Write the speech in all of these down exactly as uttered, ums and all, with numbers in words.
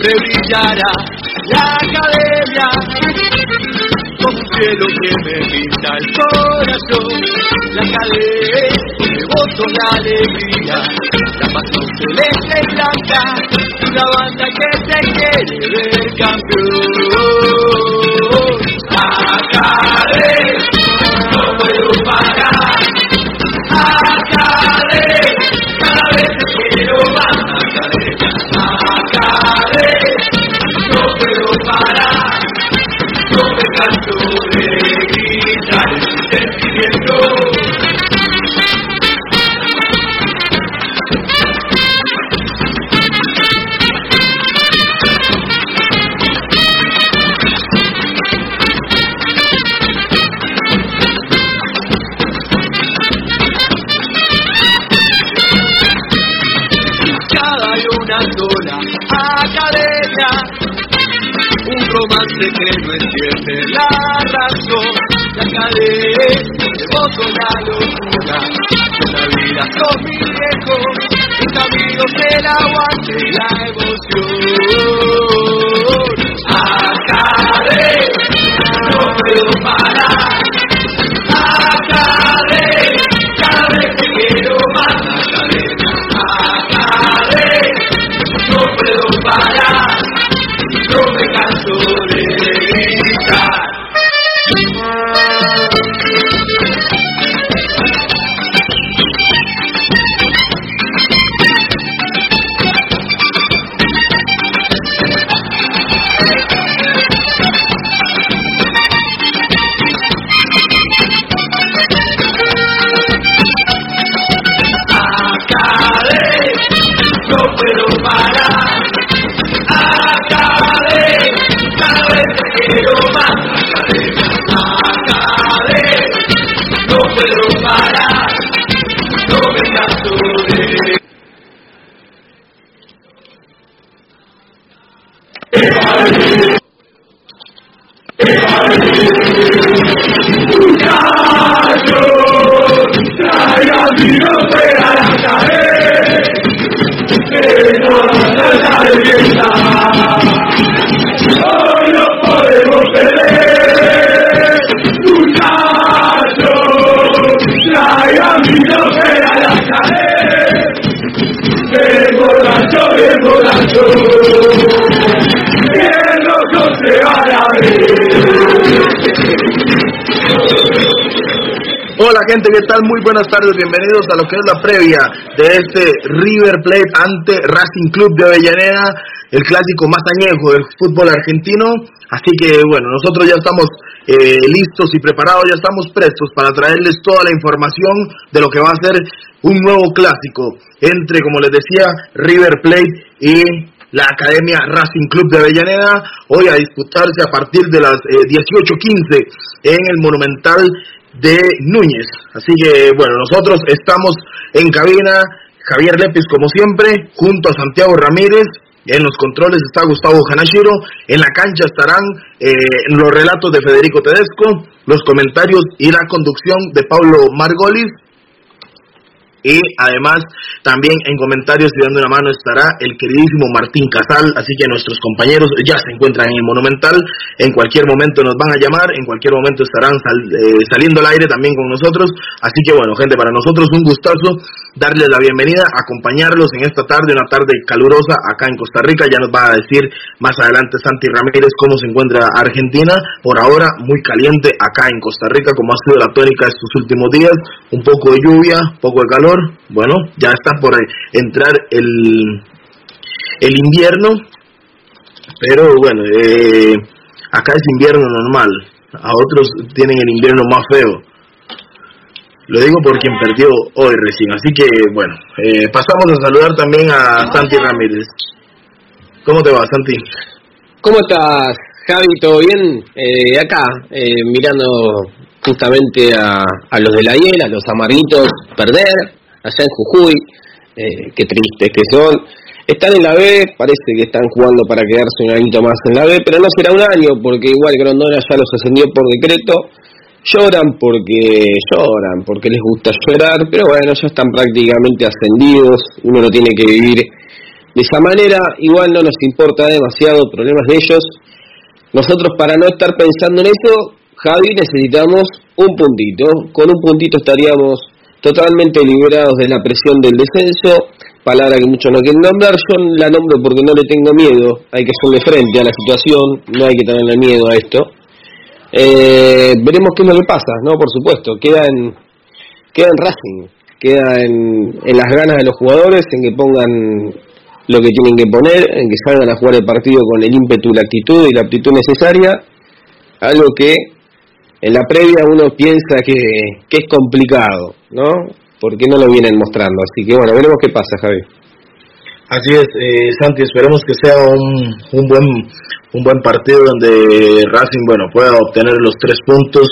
siempre brillará la academia, como un cielo que me pinta el corazón. La academia, donde vos sos la alegría, la pasión celeste y blanca, una banda que te quiere ver campeón. Academia, no puedo parar. Academia, cada vez te quiero más. Academia, Academia, no puedo parar. No me canso de gritar el sentimiento. Romance que no entiende la razón. La academia, de vos con la locura, de la vida sos mi viejo, mis amigos el aguante y la emoción. Academia, no puedo parar. Academia, cada vez te quiero más. Academia, Academia, no puedo parar. No me canso de gritar. Hola gente, ¿qué tal? Muy buenas tardes, bienvenidos a lo que es la previa de este River Plate ante Racing Club de Avellaneda, el clásico más añejo del fútbol argentino. Así que bueno, nosotros ya estamos eh, listos y preparados, ya estamos prestos para traerles toda la información de lo que va a ser un nuevo clásico entre, como les decía, River Plate y la Academia Racing Club de Avellaneda, hoy a disputarse a partir de las eh, dieciocho quince en el Monumental de Núñez. Así que bueno, nosotros estamos en cabina, Javier Lépez como siempre, junto a Santiago Ramírez. En los controles está Gustavo Hanashiro. En la cancha estarán eh, los relatos de Federico Tedesco, los comentarios y la conducción de Pablo Margolis. Y además, también en comentarios y dando una mano estará el queridísimo Martín Casal. Así que nuestros compañeros ya se encuentran en el Monumental. En cualquier momento nos van a llamar, en cualquier momento estarán sal, eh, saliendo al aire también con nosotros. Así que bueno, gente, para nosotros un gustazo darles la bienvenida, acompañarlos en esta tarde, una tarde calurosa acá en Costa Rica. Ya nos va a decir más adelante Santi Ramírez cómo se encuentra Argentina. Por ahora muy caliente acá en Costa Rica, como ha sido la tónica estos últimos días. Un poco de lluvia, un poco de calor. Bueno, ya está por entrar el, el invierno, pero bueno, eh, acá es invierno normal, a otros tienen el invierno más feo. Lo digo por quien perdió hoy recién, así que bueno, eh, pasamos a saludar también a Santi Ramírez. ¿Cómo te va, Santi? ¿Cómo estás, Javi? ¿Todo bien? Eh, acá, eh, mirando justamente a, a los de la hiel, a los amarguitos perder allá en Jujuy, eh, qué tristes que son. Están en la B, parece que están jugando para quedarse un añito más en la B, pero no será un año, porque igual Grondona ya los ascendió por decreto. Lloran porque lloran, porque les gusta llorar, pero bueno, ya están prácticamente ascendidos. Uno no tiene que vivir de esa manera, igual no nos importa demasiado problemas de ellos. Nosotros, para no estar pensando en eso, Javi, necesitamos un puntito. Con un puntito estaríamos totalmente liberados de la presión del descenso, palabra que muchos no quieren nombrar. Yo la nombro porque no le tengo miedo, hay que hacerle frente a la situación, no hay que tenerle miedo a esto. Eh, veremos qué es lo que pasa, ¿no? Por supuesto, queda en, queda en Racing, queda en, en las ganas de los jugadores, en que pongan lo que tienen que poner, en que salgan a jugar el partido con el ímpetu, la actitud y la aptitud necesaria, algo que en la previa uno piensa que, que es complicado, ¿no? Porque no lo vienen mostrando, así que bueno, veremos qué pasa, Javi. Así es, eh, Santi, esperemos que sea un, un buen un buen partido donde Racing, bueno, pueda obtener los tres puntos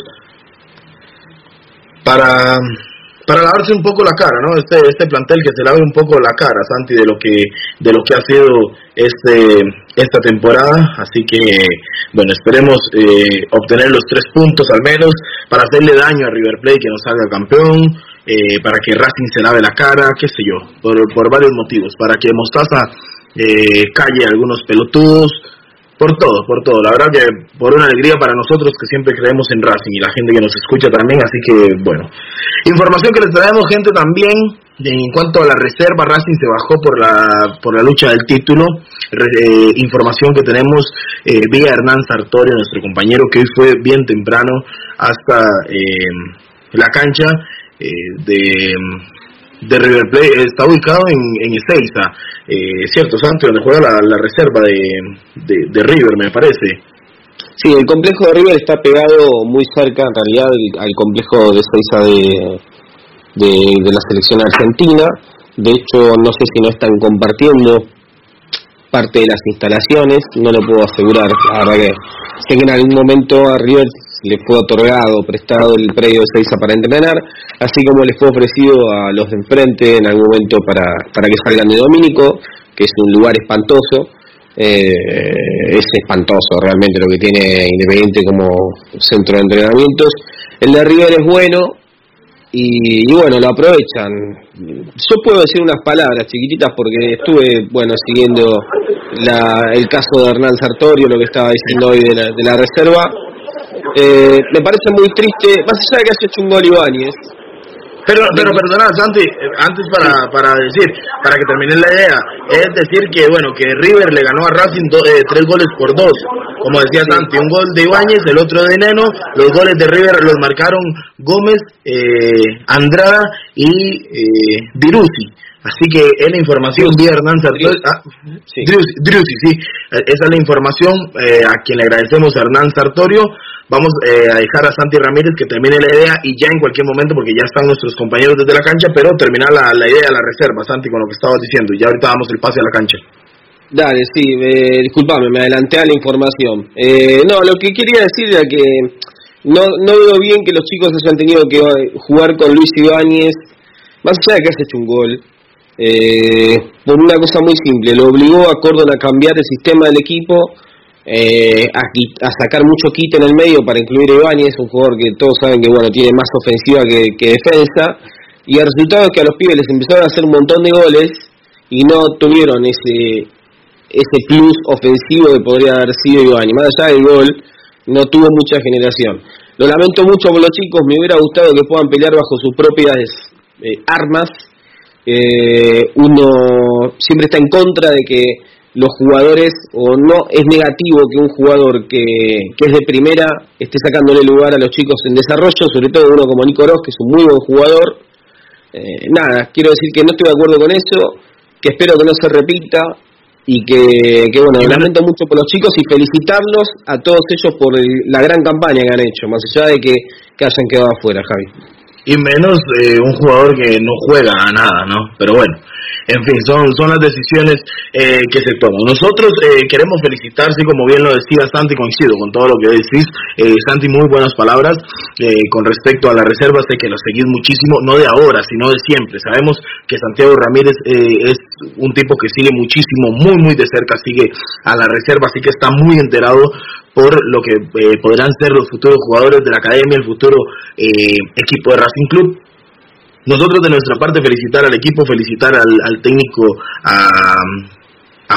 para para lavarse un poco la cara, ¿no? Este este plantel que se lave un poco la cara, Santi, de lo que de lo que ha sido este esta temporada, así que bueno, esperemos eh, obtener los tres puntos al menos para hacerle daño a River Plate, que nos salga campeón, eh, para que Racing se lave la cara, qué sé yo, por por varios motivos, para que Mostaza eh, calle a algunos pelotudos. Por todo, por todo. La verdad que por una alegría para nosotros que siempre creemos en Racing y la gente que nos escucha también, así que bueno. Información que les traemos, gente, también en cuanto a la reserva. Racing se bajó por la por la lucha del título. Eh, información que tenemos eh, vía Hernán Sartorio, nuestro compañero, que hoy fue bien temprano hasta eh, la cancha eh, de... de River Plate. Está ubicado en, en Ezeiza, eh, cierto, Santi, donde juega la, la reserva de, de, de River, me parece. Sí, el complejo de River está pegado muy cerca, en realidad, al complejo de Ezeiza de, de, de la selección argentina. De hecho, no sé si no están compartiendo parte de las instalaciones, no lo puedo asegurar. La verdad que sé que en algún momento a River le fue otorgado, prestado el predio de Ezeiza para entrenar, así como les fue ofrecido a los de enfrente en algún momento para, para que salgan de Domínico, que es un lugar espantoso. Eh, es espantoso realmente lo que tiene Independiente como centro de entrenamientos. El de River es bueno y, y bueno, lo aprovechan. Yo puedo decir unas palabras chiquititas porque estuve, bueno, siguiendo la, el caso de Hernán Sartorio, lo que estaba diciendo hoy de la, de la reserva. Eh, me parece muy triste, más allá de que haya hecho un gol Ibáñez. Pero, pero perdona, Santi, antes para para decir, para que termine la idea, es decir que, bueno, que River le ganó a Racing do, eh, tres goles por dos, como decía Santi, un gol de Ibáñez, el otro de Neno. Los goles de River los marcaron Gómez, eh, Andrada y eh, Driussi. Así que es la información vía Hernán Sartorio. Ah, sí. Driussi, sí. Esa es la información eh, a quien le agradecemos, a Hernán Sartorio. Vamos eh, a dejar a Santi Ramírez que termine la idea y ya en cualquier momento, porque ya están nuestros compañeros desde la cancha, pero terminar la, la idea de la reserva, Santi, con lo que estabas diciendo. Y ya ahorita damos el pase a la cancha. Dale, sí, eh, disculpame, me adelanté a la información. Eh, no, lo que quería decir era que no, no veo bien que los chicos hayan tenido que jugar con Luis Ibáñez, más allá de que has hecho un gol. Eh, por una cosa muy simple, lo obligó a Córdoba a cambiar el sistema del equipo, eh, a, a sacar mucho quite en el medio para incluir a Ibáñez, un jugador que todos saben que bueno tiene más ofensiva que, que defensa, y el resultado es que a los pibes les empezaron a hacer un montón de goles y no tuvieron ese ese plus ofensivo que podría haber sido Ibáñez. Más allá del gol, no tuvo mucha generación. Lo lamento mucho por los chicos, me hubiera gustado que puedan pelear bajo sus propias eh, armas. Eh, uno siempre está en contra de que los jugadores, o no es negativo que un jugador que, que es de primera esté sacándole lugar a los chicos en desarrollo, sobre todo uno como Nico Ross, que es un muy buen jugador. Eh, nada, quiero decir que no estoy de acuerdo con eso, que espero que no se repita y que, que bueno, lamento mucho por los chicos y felicitarlos a todos ellos por el, la gran campaña que han hecho, más allá de que, que hayan quedado afuera, Javi. Y menos eh, un jugador que no juega a nada, ¿no? Pero bueno, en fin, son son las decisiones eh, que se toman. Nosotros eh, queremos felicitar, sí, como bien lo decía Santi, coincido con todo lo que decís. Eh, Santi, muy buenas palabras eh, con respecto a la reserva, sé que lo seguís muchísimo, no de ahora, sino de siempre. Sabemos que Santiago Ramírez eh, es un tipo que sigue muchísimo, muy, muy de cerca, sigue a la reserva, así que está muy enterado por lo que eh, podrán ser los futuros jugadores de la academia, el futuro eh, equipo de Racing Club. Nosotros de nuestra parte felicitar al equipo, felicitar al, al técnico, a,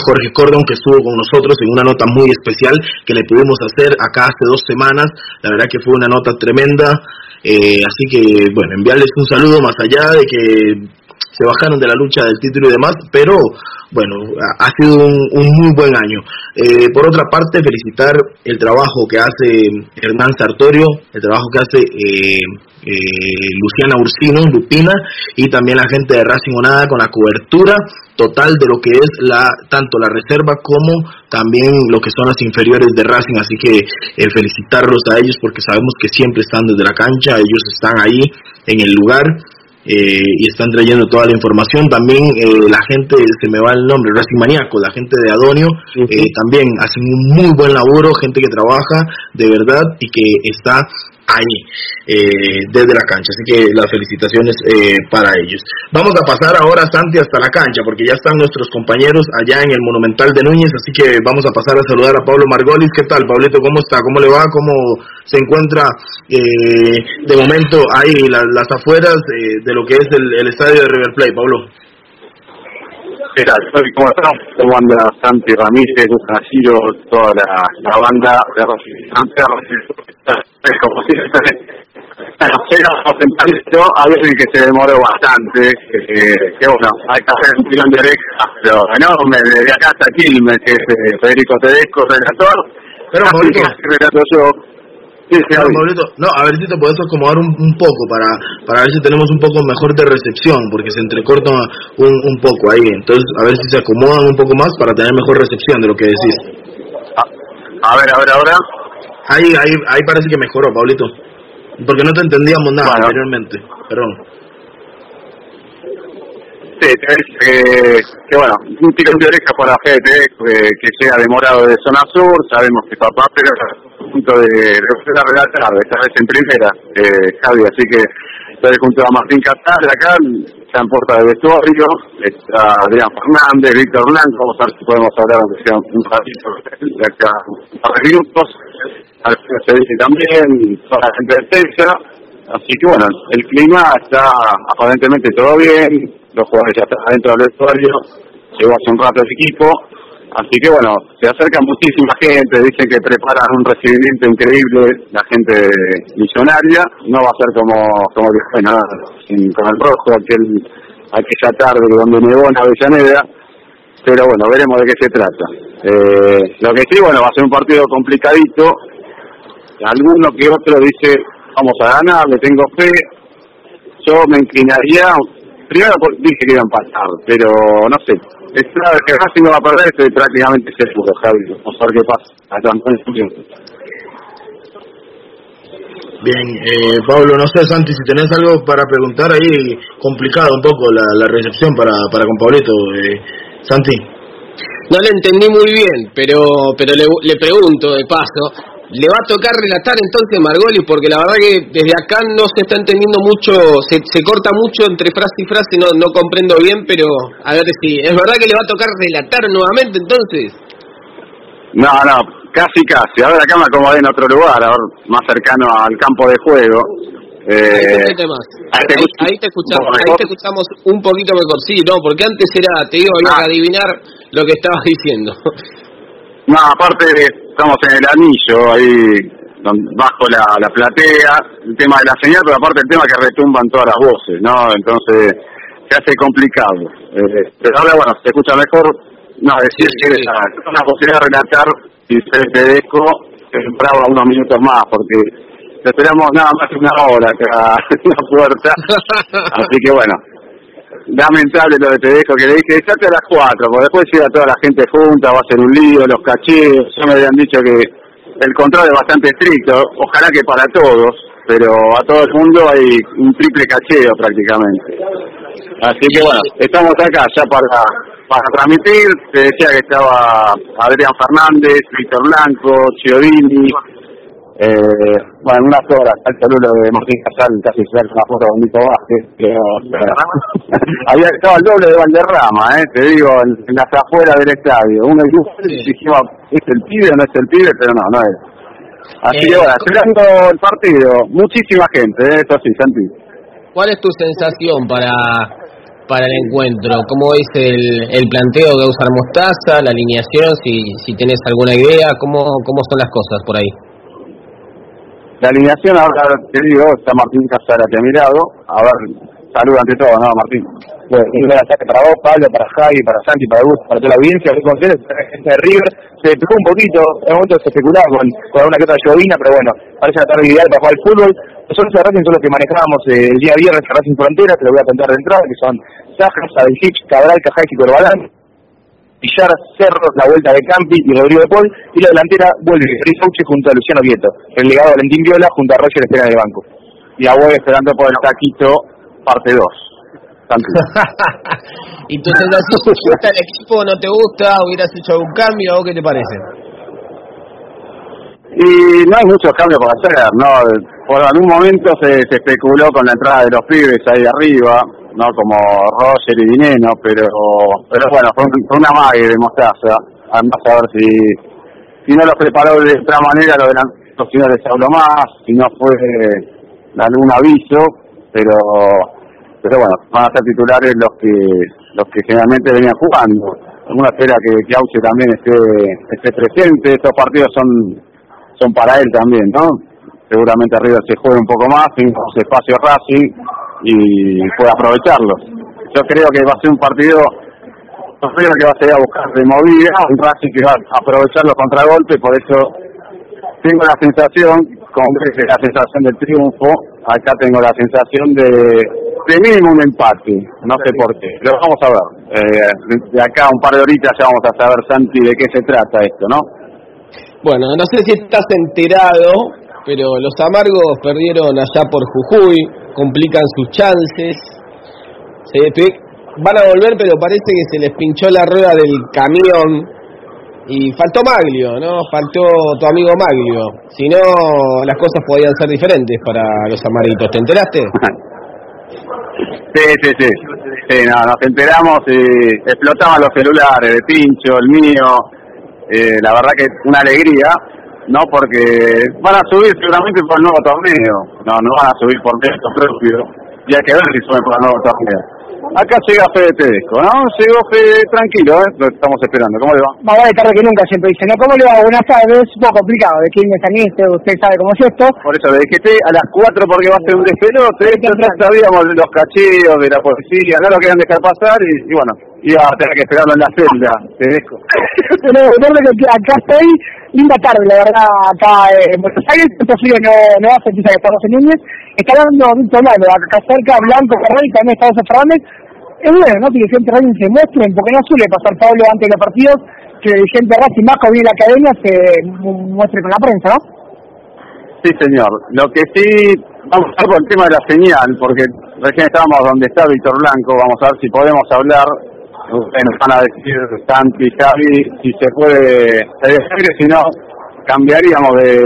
Jorge Cordon, que estuvo con nosotros en una nota muy especial que le pudimos hacer acá hace dos semanas. La verdad que fue una nota tremenda, eh, así que bueno, enviarles un saludo más allá de que se bajaron de la lucha del título y demás, pero bueno, ha sido un, un muy buen año. Eh, por otra parte, felicitar el trabajo que hace Hernán Sartorio, el trabajo que hace eh, eh, Luciana Ursino, Lupina, y también la gente de Racing Onada con la cobertura total de lo que es la tanto la reserva como también lo que son las inferiores de Racing, así que eh, felicitarlos a ellos porque sabemos que siempre están desde la cancha, ellos están ahí en el lugar. Eh, y están trayendo toda la información. También eh, la gente, se me va el nombre, Racing Maníaco, la gente de Adonio, uh-huh. eh, también hacen un muy buen laburo, gente que trabaja de verdad y que está ahí eh, desde la cancha, así que las felicitaciones eh, para ellos. Vamos a pasar ahora, Santi, hasta la cancha, porque ya están nuestros compañeros allá en el Monumental de Núñez, así que vamos a pasar a saludar a Pablo Margolis. ¿Qué tal, Pablito? ¿Cómo está? ¿Cómo le va? ¿Cómo se encuentra eh, de momento ahí la, las afueras eh, de lo que es el, el estadio de River Plate, Pablo? ¿Qué tal? ¿Cómo están? ¿Cómo anda Santi Ramírez, Gustavo, toda la, la banda de Racing? Como siempre, a veces que se demoró bastante, eh, que bueno, hay que hacer un tirón de oreja, pero enorme, desde acá hasta Quilmes, que es eh, Federico Tedesco, relator, pero Maurito, relato yo. Sí, sí, claro, Maurito, no, a ver si te puedes acomodar un, un poco para para ver si tenemos un poco mejor de recepción, porque se entrecorta un, un poco ahí, entonces a ver si se acomodan un poco más para tener mejor recepción de lo que decís. A, a ver, a ver, ahora. Ahí, ahí, ahí parece que mejoró, Pablito, porque no te entendíamos nada bueno. anteriormente, perdón. Sí, te ves que, que bueno, un tirón de oreja para F T, que, que sea demorado de zona sur, sabemos que papá, pero a punto de, de relatar, esta vez en primera, eh, Javi, así que estoy junto a Martín Catal acá, está en puerta de vestuario, está Adrián Fernández, Víctor Blanco, vamos a ver si podemos hablar aunque sea un ratito de acá, un par de minutos. Al se dice también, toda la gente de Texas, así que bueno, el clima está aparentemente todo bien, los jugadores ya están adentro del vestuario, llegó hace un rato el equipo, así que bueno, se acerca muchísima gente, dicen que preparan un recibimiento increíble, la gente millonaria, no va a ser como como que fue nada, sin, con el rojo aquel aquella tarde donde nevó en Avellaneda, pero bueno, veremos de qué se trata. Eh, lo que sí, bueno, va a ser un partido complicadito. Alguno que otro dice, vamos a ganar, le tengo fe. Yo me inclinaría, primero dije que iban a pasar, pero no sé. Es claro que Racing no va a perder, estoy prácticamente seguro, Javi. Vamos a ver qué pasa. Hasta entonces. Bien, eh, Pablo, no sé, Santi, si tenés algo para preguntar ahí, complicado un poco la, la recepción para, para con Pablito. Eh, Santi. No le entendí muy bien, pero pero le, le pregunto de paso. ¿Le va a tocar relatar entonces Margolis? Porque la verdad que desde acá no se está entendiendo mucho, se, se corta mucho entre frase y frase, no, no comprendo bien, pero a ver si, ¿es verdad que le va a tocar relatar nuevamente entonces? No, no, casi casi, a ver acá me acomodé en otro lugar, a ver, más cercano al campo de juego. Eh, ahí, te más. Ahí, te ahí, ahí te escuchamos, ahí te escuchamos un poquito mejor, sí, no, porque antes era, te digo, había ah. que adivinar lo que estabas diciendo. No, aparte estamos en el anillo, ahí bajo la, la platea, el tema de la señal, pero aparte el tema que retumban todas las voces, ¿no? Entonces se hace complicado. Eh, pero ahora, bueno, se escucha mejor. No, decir sí, que sí. Es una posibilidad de relatar y se Tedesco que bravo unos minutos más, porque esperamos nada más que una hora acá en la puerta. Así que bueno. Lamentable lo de Tedesco, que le dije, estate a las cuatro, porque después llega toda la gente junta, va a ser un lío, los cacheos, ya me habían dicho que el control es bastante estricto, ojalá que para todos, pero a todo el mundo hay un triple cacheo prácticamente. Así que bueno, estamos acá ya para, para transmitir, te decía que estaba Adrián Fernández, Víctor Blanco, Chiodini, Eh, bueno, unas horas, el saludo de Martín Casal, casi se hace una foto con Nico Vázquez, pero había estado el doble de Valderrama, eh, te digo, en, en las afueras del estadio. Uno dijimos, ¿es el pibe o no es el pibe? Pero no, no es. Así eh, que bueno, esperando el partido, muchísima gente, eh, esto sí, Santi. ¿Cuál es tu sensación para para el encuentro? ¿Cómo es el, el planteo que usa Mostaza, la alineación, si, si tenés alguna idea? ¿Cómo, cómo son las cosas por ahí? La alineación, ahora te digo, está Martín Casara aquí a mi lado. A ver, saluda ante todo, ¿no, Martín? Bueno, un gran ataque para vos, Pablo, para Javi, para Santi, para Gus, para toda la audiencia. Estoy contento, la gente de River se despejó un poquito, en un momento se especulaba con, con una que otra llovina, pero bueno, parece la tarde ideal para jugar al fútbol. Nosotros de Racing son los que manejábamos eh, el día viernes a Racing Frontera, te lo voy a contar de entrada, que son Sajas, Adelsich, Cabral, Cajáis y Corbalán, Villar, Cerro, la vuelta de Campi y Rodrigo de Paul, y la delantera vuelve Feliz Auche junto a Luciano Vieto, el legado Valentín Viola junto a Roger Espera del banco. Y a vos esperando por el taquito, parte dos. ¿Y tu sensación, te gusta el equipo, no te gusta? ¿Hubieras hecho algún cambio? ¿O qué te parece? Y no hay muchos cambios por hacer, ¿no? Por algún momento se, se especuló con la entrada de los pibes ahí arriba, ¿no? Como Roger y Dineno, pero pero bueno, fue, un, fue una magia de Mostaza. Además, a ver si si no los preparó de otra manera, lo de los si no les habló más, si no fue algún aviso, pero pero bueno, van a ser titulares los que los que generalmente venían jugando. Uno espera que, que Auche también esté esté presente. Estos partidos son son para él también, ¿no? Seguramente arriba se juegue un poco más, tiene unos espacios Racing y puede aprovecharlos. Yo creo que va a ser un partido, no creo que va a ser a buscar de movida, un Racing que va a aprovechar los contragolpes, por eso tengo la sensación, como que la sensación del triunfo, acá tengo la sensación de, de mínimo un empate, no sé por qué, pero vamos a ver. Eh, de acá un par de horitas ya vamos a saber, Santi, de qué se trata esto, ¿no? Bueno, no sé si estás enterado, pero los amargos perdieron allá por Jujuy, complican sus chances, se van a volver, pero parece que se les pinchó la rueda del camión y faltó Maglio, ¿no? Faltó tu amigo Maglio, si no las cosas podían ser diferentes para los amarillitos, ¿te enteraste? Sí, sí, sí, sí, no, nos enteramos y explotaban los celulares de Pincho, el mío, eh, la verdad que una alegría. No, porque van a subir seguramente por el nuevo torneo. No, no van a subir por mérito propio. Y hay que ver si suben por el nuevo torneo. Acá llega Fede Tedesco, ¿no? Llegó Fede tranquilo, ¿eh? Lo estamos esperando. ¿Cómo le va? Más vale tarde que nunca, siempre dicen. ¿No? ¿Cómo le va? Buenas tardes. Un poco complicado. ¿De quién es este? Usted sabe cómo es esto. Por eso le dije a las cuatro porque va a ser un despelote. Ya sabíamos de los cacheos, de la policía. No lo querían dejar pasar y, y bueno, iba a tener que esperarlo en la celda, Tedesco. Pero recuerdo que acá estoy. Linda tarde, la verdad, acá en Buenos Aires. Esto sigue no, no va a sentirse que estamos en Núñez. Está hablando Víctor Lalo, acá cerca, Blanco, Ferrari, también está José Fernández. Es bueno, ¿no? Que el dirigente Racing se muestren, porque no suele pasar, Pablo, antes de los partidos, que el dirigente Racing más que viene la academia se muestre con la prensa, ¿no? Sí, señor. Lo que sí, vamos a hablar por el tema de la señal, porque recién estábamos donde está Víctor Blanco, vamos a ver si podemos hablar. Ustedes nos van a decir, Santi, Javi, si se puede salir, si no, cambiaríamos de,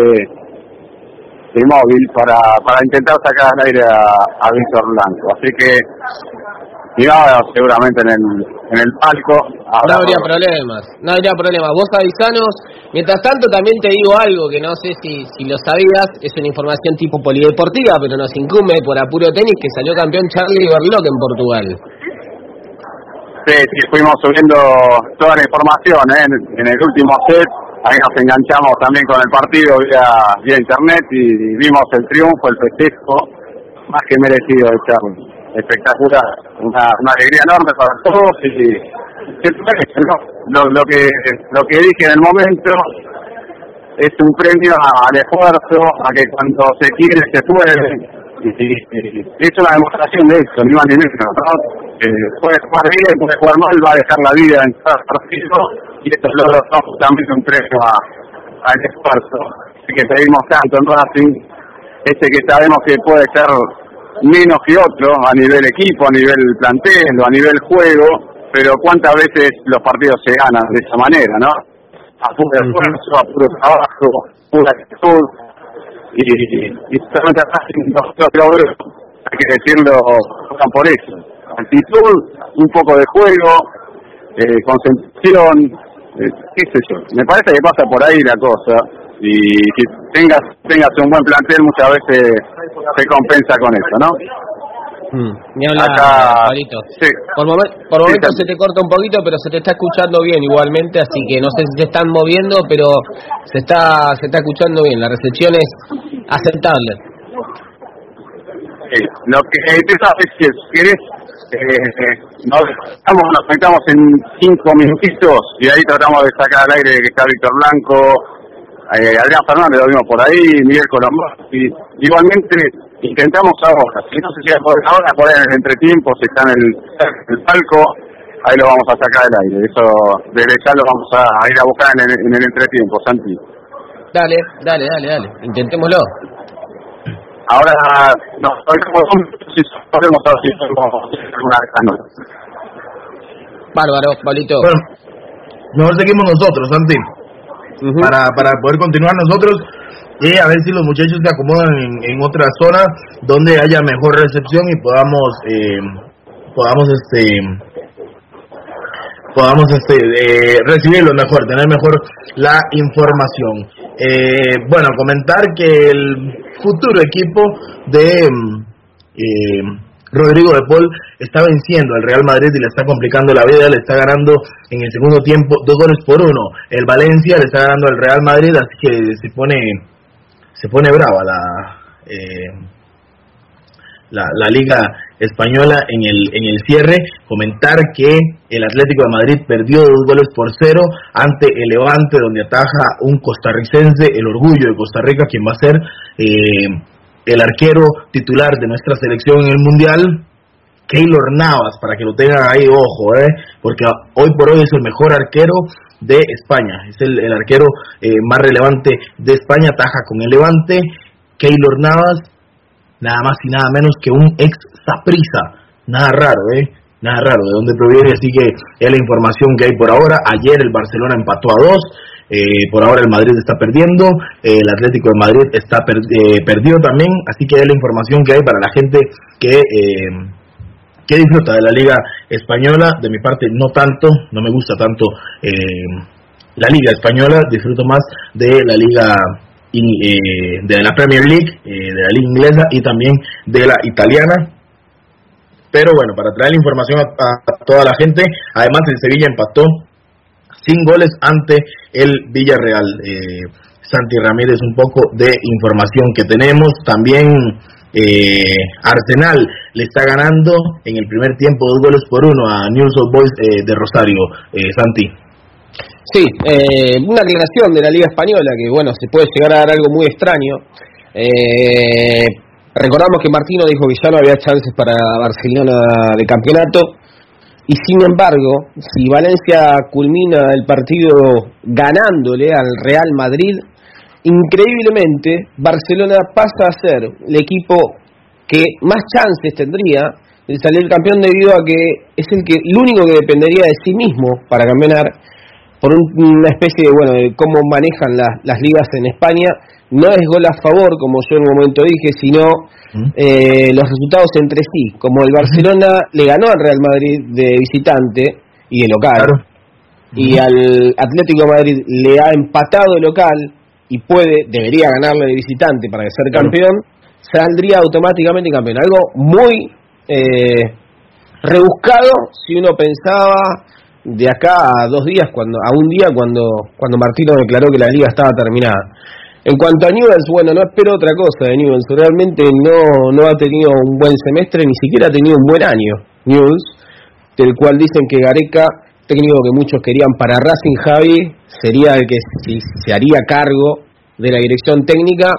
de móvil para, para intentar sacar al aire a, a Víctor Blanco. Así que, digamos, seguramente en el, en el palco. No habría problemas, no habría problemas. Vos avisanos. Mientras tanto, también te digo algo que no sé si, si lo sabías, es una información tipo polideportiva, pero nos incumbe por apuro tenis, que salió campeón Charlie Berloc en Portugal. Sí, sí, fuimos subiendo toda la información, ¿eh? en, en el último set, ahí nos enganchamos también con el partido vía, vía internet y vimos el triunfo, el festejo, más que merecido de Charlie, espectacular, una, una alegría enorme para todos y, y ¿no? lo, lo que lo que dije en el momento es un premio al esfuerzo, a que cuando se quiere se puede. Y, y, y es una demostración de eso, ni más ni menos, ¿no? Eh, puede jugar bien, puede jugar mal, va a dejar la vida en cada partido y estos logros son justamente un premio al esfuerzo. Así que seguimos tanto en Racing, este que sabemos que puede ser menos que otro a nivel equipo, a nivel plantel o a nivel juego, pero cuántas veces los partidos se ganan de esa manera, ¿no? A puro esfuerzo, a puro trabajo, pura actitud. Y, y solamente nosotros logros, hay que decirlo, juegan por eso. Actitud, un poco de juego, eh, concentración, eh, qué sé yo. Me parece que pasa por ahí la cosa. Y si tengas tengas un buen plantel, muchas veces se compensa con eso, ¿no? Mm, ni hablar, Acá, Pablito. sí. Por, momen, por Sí, momentos sí. se te corta un poquito, pero se te está escuchando bien igualmente, así que no sé si se están moviendo, pero se está se está escuchando bien. La recepción es aceptable. Sí. Lo que te sabes es que si querés, eh, nos, estamos, nos conectamos en cinco minutitos y ahí tratamos de sacar al aire que está Víctor Blanco, eh, Adrián Fernández lo vimos por ahí, Miguel Colombo, y igualmente intentamos ahora, si no se llega por ahora, por ahí en el entretiempo, si está en el, el palco, ahí lo vamos a sacar al aire, eso desde ya lo vamos a, a ir a buscar en el, en el entretiempo, Santi. Dale, dale, dale, dale, intentémoslo. Ahora nos ponemos un si podemos ver si podemos hacer una gana. Bárbaro, Pablito. Bueno, mejor seguimos nosotros, Santi, Uh-huh. para, para poder continuar nosotros y a ver si los muchachos se acomodan en, en otra zona donde haya mejor recepción y podamos eh, podamos este podamos este eh, recibirlo mejor, tener mejor la información. Eh, bueno, comentar que el futuro equipo de eh, Rodrigo de Paul está venciendo al Real Madrid y le está complicando la vida, le está ganando en el segundo tiempo dos goles por uno. El Valencia le está ganando al Real Madrid, así que se pone se pone brava la eh, la, la Liga Española en el en el cierre. Comentar que el Atlético de Madrid perdió dos goles por cero ante el Levante, donde ataja un costarricense, el orgullo de Costa Rica, quien va a ser eh, el arquero titular de nuestra selección en el Mundial, Keylor Navas, para que lo tengan ahí, ojo, eh, porque hoy por hoy es el mejor arquero de España, es el, el arquero eh, más relevante de España, ataja con el Levante. Keylor Navas, nada más y nada menos que un ex Saprissa, nada raro, eh, nada raro, de dónde proviene, así que es la información que hay por ahora. Ayer el Barcelona empató a dos. Eh, por ahora el Madrid está perdiendo, eh, el Atlético de Madrid está per, eh, perdido también, así que es la información que hay para la gente que eh, que disfruta de la Liga Española. De mi parte no tanto, no me gusta tanto eh, la Liga Española, disfruto más de la Liga in, eh, de la Premier League, eh, de la Liga Inglesa y también de la italiana. Pero bueno, para traer la información a, a toda la gente, además el Sevilla empató sin goles ante el Villarreal. eh, Santi Ramírez, un poco de información que tenemos. También eh, Arsenal le está ganando en el primer tiempo dos goles por uno a Newell's Old Boys eh, de Rosario. eh, Santi. Sí, eh, una aclaración de la Liga Española, que bueno, se puede llegar a dar algo muy extraño. Eh, recordamos que Martino dijo que ya no había chances para Barcelona de campeonato. Y sin embargo, si Valencia culmina el partido ganándole al Real Madrid, increíblemente Barcelona pasa a ser el equipo que más chances tendría de salir campeón, debido a que es el que el único que dependería de sí mismo para campeonar, por un, una especie de bueno de cómo manejan la, las ligas en España. No es gol a favor, como yo en un momento dije, sino eh, los resultados entre sí. Como el Barcelona le ganó al Real Madrid de visitante y de local, claro. Y al Atlético de Madrid le ha empatado de local y puede, debería ganarle de visitante para ser campeón, claro, saldría automáticamente campeón. Algo muy eh, rebuscado si uno pensaba de acá a dos días, cuando a un día cuando cuando Martino declaró que la liga estaba terminada. En cuanto a Newell's, bueno, no espero otra cosa de Newell's. Realmente no no ha tenido un buen semestre, ni siquiera ha tenido un buen año Newell's, del cual dicen que Gareca, técnico que muchos querían para Racing, Javi, sería el que si, se haría cargo de la dirección técnica.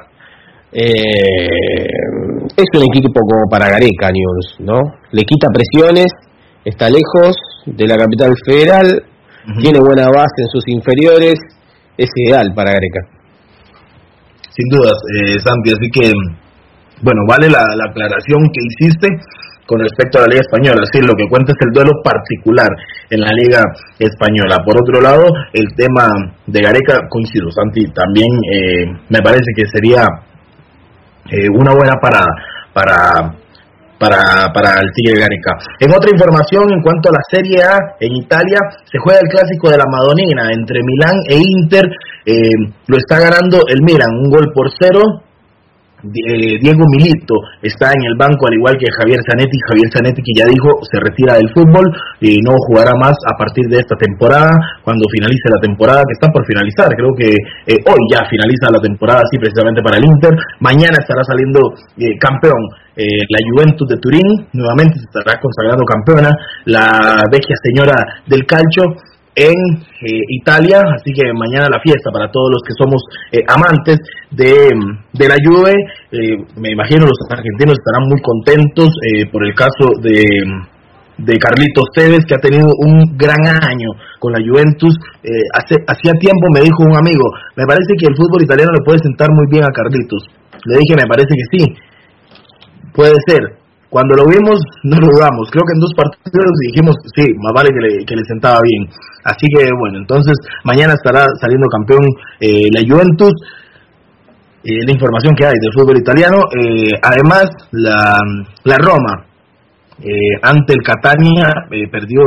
Eh, es un equipo como para Gareca Newell's, ¿no? Le quita presiones, está lejos de la capital federal, uh-huh, tiene buena base en sus inferiores, es ideal para Gareca. Sin dudas, eh, Santi, así que, bueno, vale la, la aclaración que hiciste con respecto a la Liga Española. Es decir, lo que cuenta es el duelo particular en la Liga Española. Por otro lado, el tema de Gareca, coincido, Santi, también eh, me parece que sería eh, una buena parada para... Para, para el Tigre Gareca. En otra información, en cuanto a la Serie A, en Italia se juega el clásico de la Madonnina entre Milán e Inter. Eh, lo está ganando el Milan, un gol por cero. Eh, Diego Milito está en el banco, al igual que Javier Zanetti. Javier Zanetti, que ya dijo se retira del fútbol y no jugará más a partir de esta temporada, cuando finalice la temporada que está por finalizar. Creo que eh, hoy ya finaliza la temporada, sí, precisamente para el Inter. Mañana estará saliendo eh, campeón eh, la Juventus de Turín, nuevamente se estará consagrando campeona la vecchia señora del calcio en eh, Italia, así que mañana la fiesta para todos los que somos eh, amantes de, de la Juve. Eh, me imagino los argentinos estarán muy contentos eh, por el caso de, de Carlitos Tevez, que ha tenido un gran año con la Juventus. Eh, hace, hacía tiempo me dijo un amigo, me parece que el fútbol italiano le puede sentar muy bien a Carlitos. Le dije, me parece que sí, puede ser. Cuando lo vimos, no lo dudamos. Creo que en dos partidos dijimos, sí, más vale que le, que le sentaba bien. Así que, bueno, entonces, mañana estará saliendo campeón eh, la Juventus. Eh, la información que hay del fútbol italiano. Eh, además, la, la Roma, eh, ante el Catania, eh, perdió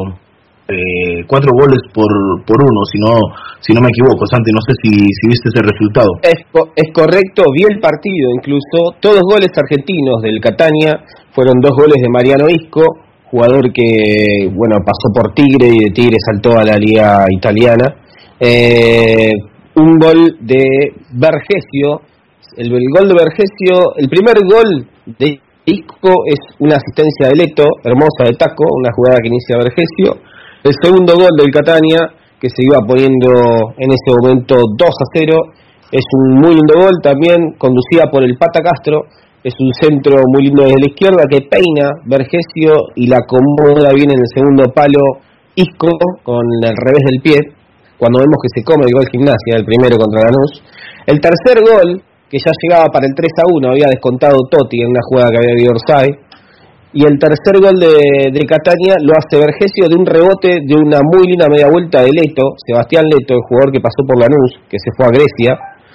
eh, cuatro goles por por uno, si no si no me equivoco. Santi, no sé si, si viste ese resultado. Es, es correcto, vi el partido incluso. Todos goles argentinos del Catania, fueron dos goles de Mariano Isco, jugador que, bueno, pasó por Tigre y de Tigre saltó a la liga italiana. Eh, un gol de Vergesio, el, el gol de Vergesio, el primer gol de Isco es una asistencia de Leto, hermosa de taco, una jugada que inicia Vergesio. El segundo gol del Catania, que se iba poniendo en ese momento dos a cero, es un muy lindo gol también, conducida por el Pata Castro. Es un centro muy lindo desde la izquierda que peina Vergesio y la acomoda bien en el segundo palo Isco con el revés del pie, cuando vemos que se come el gol Gimnasia, el primero contra Lanús. El tercer gol, que ya llegaba para el tres a uno, había descontado Totti en una jugada que había habido offside. Y el tercer gol de, de Catania lo hace Vergesio de un rebote de una muy linda media vuelta de Leto, Sebastián Leto, el jugador que pasó por Lanús, que se fue a Grecia.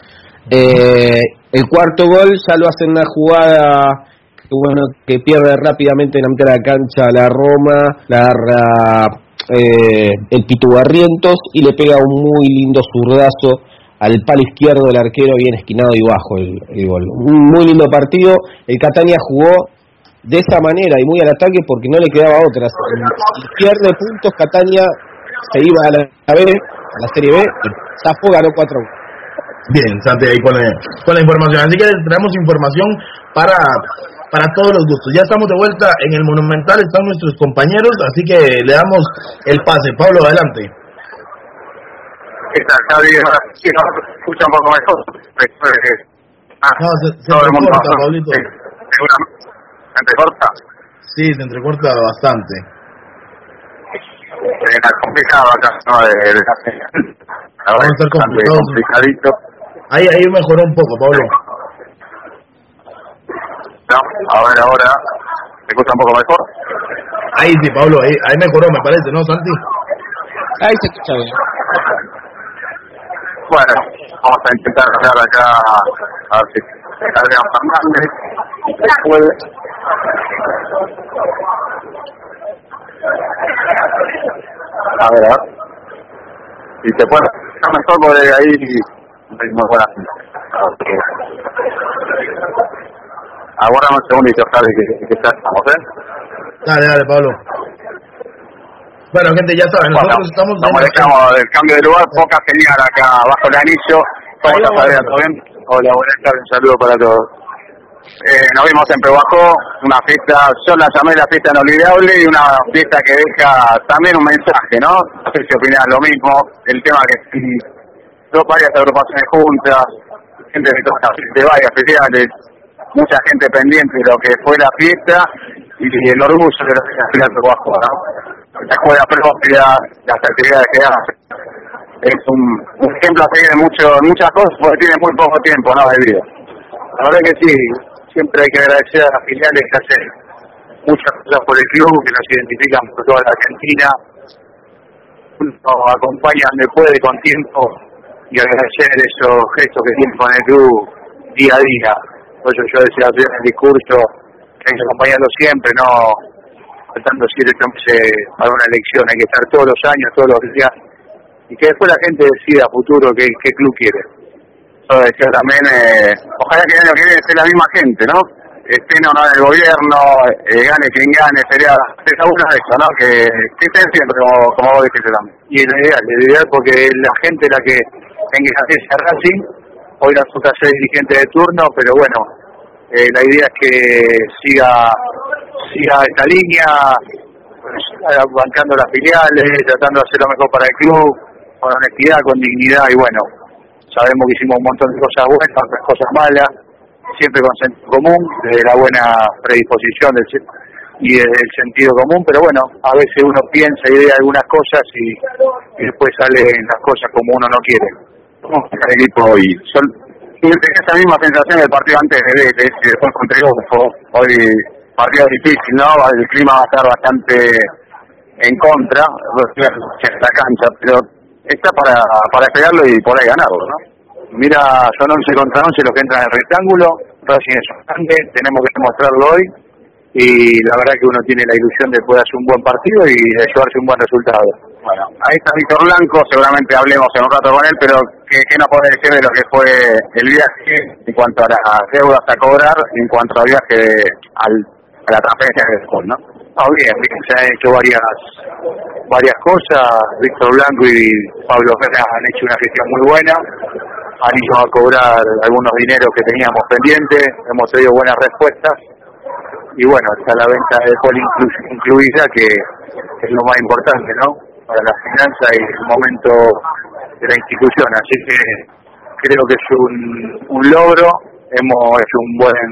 Eh, el cuarto gol ya lo hace en una jugada que, bueno, que pierde rápidamente en la mitad de la cancha la Roma, la agarra eh, el Pitu Barrientos y le pega un muy lindo zurdazo al palo izquierdo del arquero, bien esquinado y bajo el, el gol. Un muy lindo partido. El Catania jugó de esa manera y muy al ataque porque no le quedaba otra. Si pierde puntos, Catania se iba a la, a, B, a la Serie B, Zafó ganó cuatro a uno. Bien, Santi, ahí con la, con la información. Así que traemos información para, para todos los gustos. Ya estamos de vuelta en el Monumental, están nuestros compañeros, así que le damos el pase. Pablo, adelante. ¿Qué tal, Javi? Sí, no, escucha un poco mejor. Ah, no, se, se entrecorta, Pablito. ¿Se entrecorta? Sí, se entrecorta bastante. Es complicado acá, ¿no? De, de, de, Vamos a estar complicadito. Ahí, ahí mejoró un poco, Pablo. No, a ver ahora, ¿se escucha un poco mejor? Ahí sí, Pablo, ahí, ahí mejoró, me parece, ¿no, Santi? Ahí se escucha bien. Bueno, vamos a intentar hablar acá a ver si Adrián Fernández se puede. A ver, a ver. Si se puede mejor por ahí, muy buena. Aguárdame un segundito, Javi, que, que ya estamos, ¿eh? Dale, dale, Pablo. Bueno, gente, ya saben, nosotros bueno, estamos... Nos manejamos del cambio de lugar, poca señal acá bajo el anillo. ¿Cómo estás, Adrián? ¿Todo bien? Hola, buenas tardes, un saludo para todos. Eh, nos vimos en Pehuajó, una fiesta, yo la llamé la fiesta inolvidable y una fiesta que deja también un mensaje, ¿no? No sé si opinan lo mismo, el tema que dos varias agrupaciones juntas, gente de todas de varias festividades, mucha gente pendiente de lo que fue la fiesta y el orgullo de la fiesta de Pehuajó, ¿no? La escuela propia, las actividades que hace. Es un, un ejemplo a seguir en mucho, muchas cosas porque tiene muy poco tiempo, ¿no? De vida. La verdad que sí, siempre hay que agradecer a las filiales que hacen muchas cosas por el club, que nos identifican por toda la Argentina, nos acompañan donde puede con tiempo y agradecer esos gestos que tienen con el club día a día. Por eso yo decía en el discurso que hay que acompañarlo siempre, no faltando siete meses para una elección, hay que estar todos los años, todos los días, y que después la gente decida a futuro qué, qué club quiere. yo decía también, eh, ojalá que el año que viene esté la misma gente, ¿no? Estén o no en el gobierno, eh, gane quien gane, sería, sería uno de eso, ¿no? Que, que estén siempre, como, como vos dijiste también. Y es ideal, es ideal porque la gente es la que engrandece a Racing, hoy nos toca ser dirigente de turno, pero bueno, eh, la idea es que siga, siga esta línea, pues, bancando las filiales, tratando de hacer lo mejor para el club, con honestidad, con dignidad, y bueno, sabemos que hicimos un montón de cosas buenas, otras cosas malas, siempre con sentido común, desde la buena predisposición del, y desde el sentido común, pero bueno, a veces uno piensa y ve algunas cosas y, y después salen las cosas como uno no quiere. ¿Cómo está el equipo hoy? Son, tenía esa misma sensación del partido antes de Vélez y después con Triunfo. Hoy partido difícil, ¿no? El clima va a estar bastante en contra en la cancha, pero está para, para pegarlo y por ahí ganarlo, ¿no? Mira, son once contra once los que entran en el rectángulo, Racing es grande, tenemos que demostrarlo hoy y la verdad que uno tiene la ilusión de poder hacer un buen partido y de llevarse un buen resultado. Bueno, ahí está Víctor Blanco, seguramente hablemos en un rato con él, pero ¿qué, qué nos puede decir de lo que fue el viaje en cuanto a las deudas a cobrar, en cuanto al viaje al, a la transferencia de Skol, ¿no? Ah, bien, se han hecho varias varias cosas, Víctor Blanco y Pablo Fernández han hecho una gestión muy buena, han ido a cobrar algunos dineros que teníamos pendientes, hemos tenido buenas respuestas y bueno, está la venta de Skol inclu- incluida que es lo más importante, ¿no? Para la finanza y el momento de la institución, así que creo que es un, un logro, hemos hecho un buen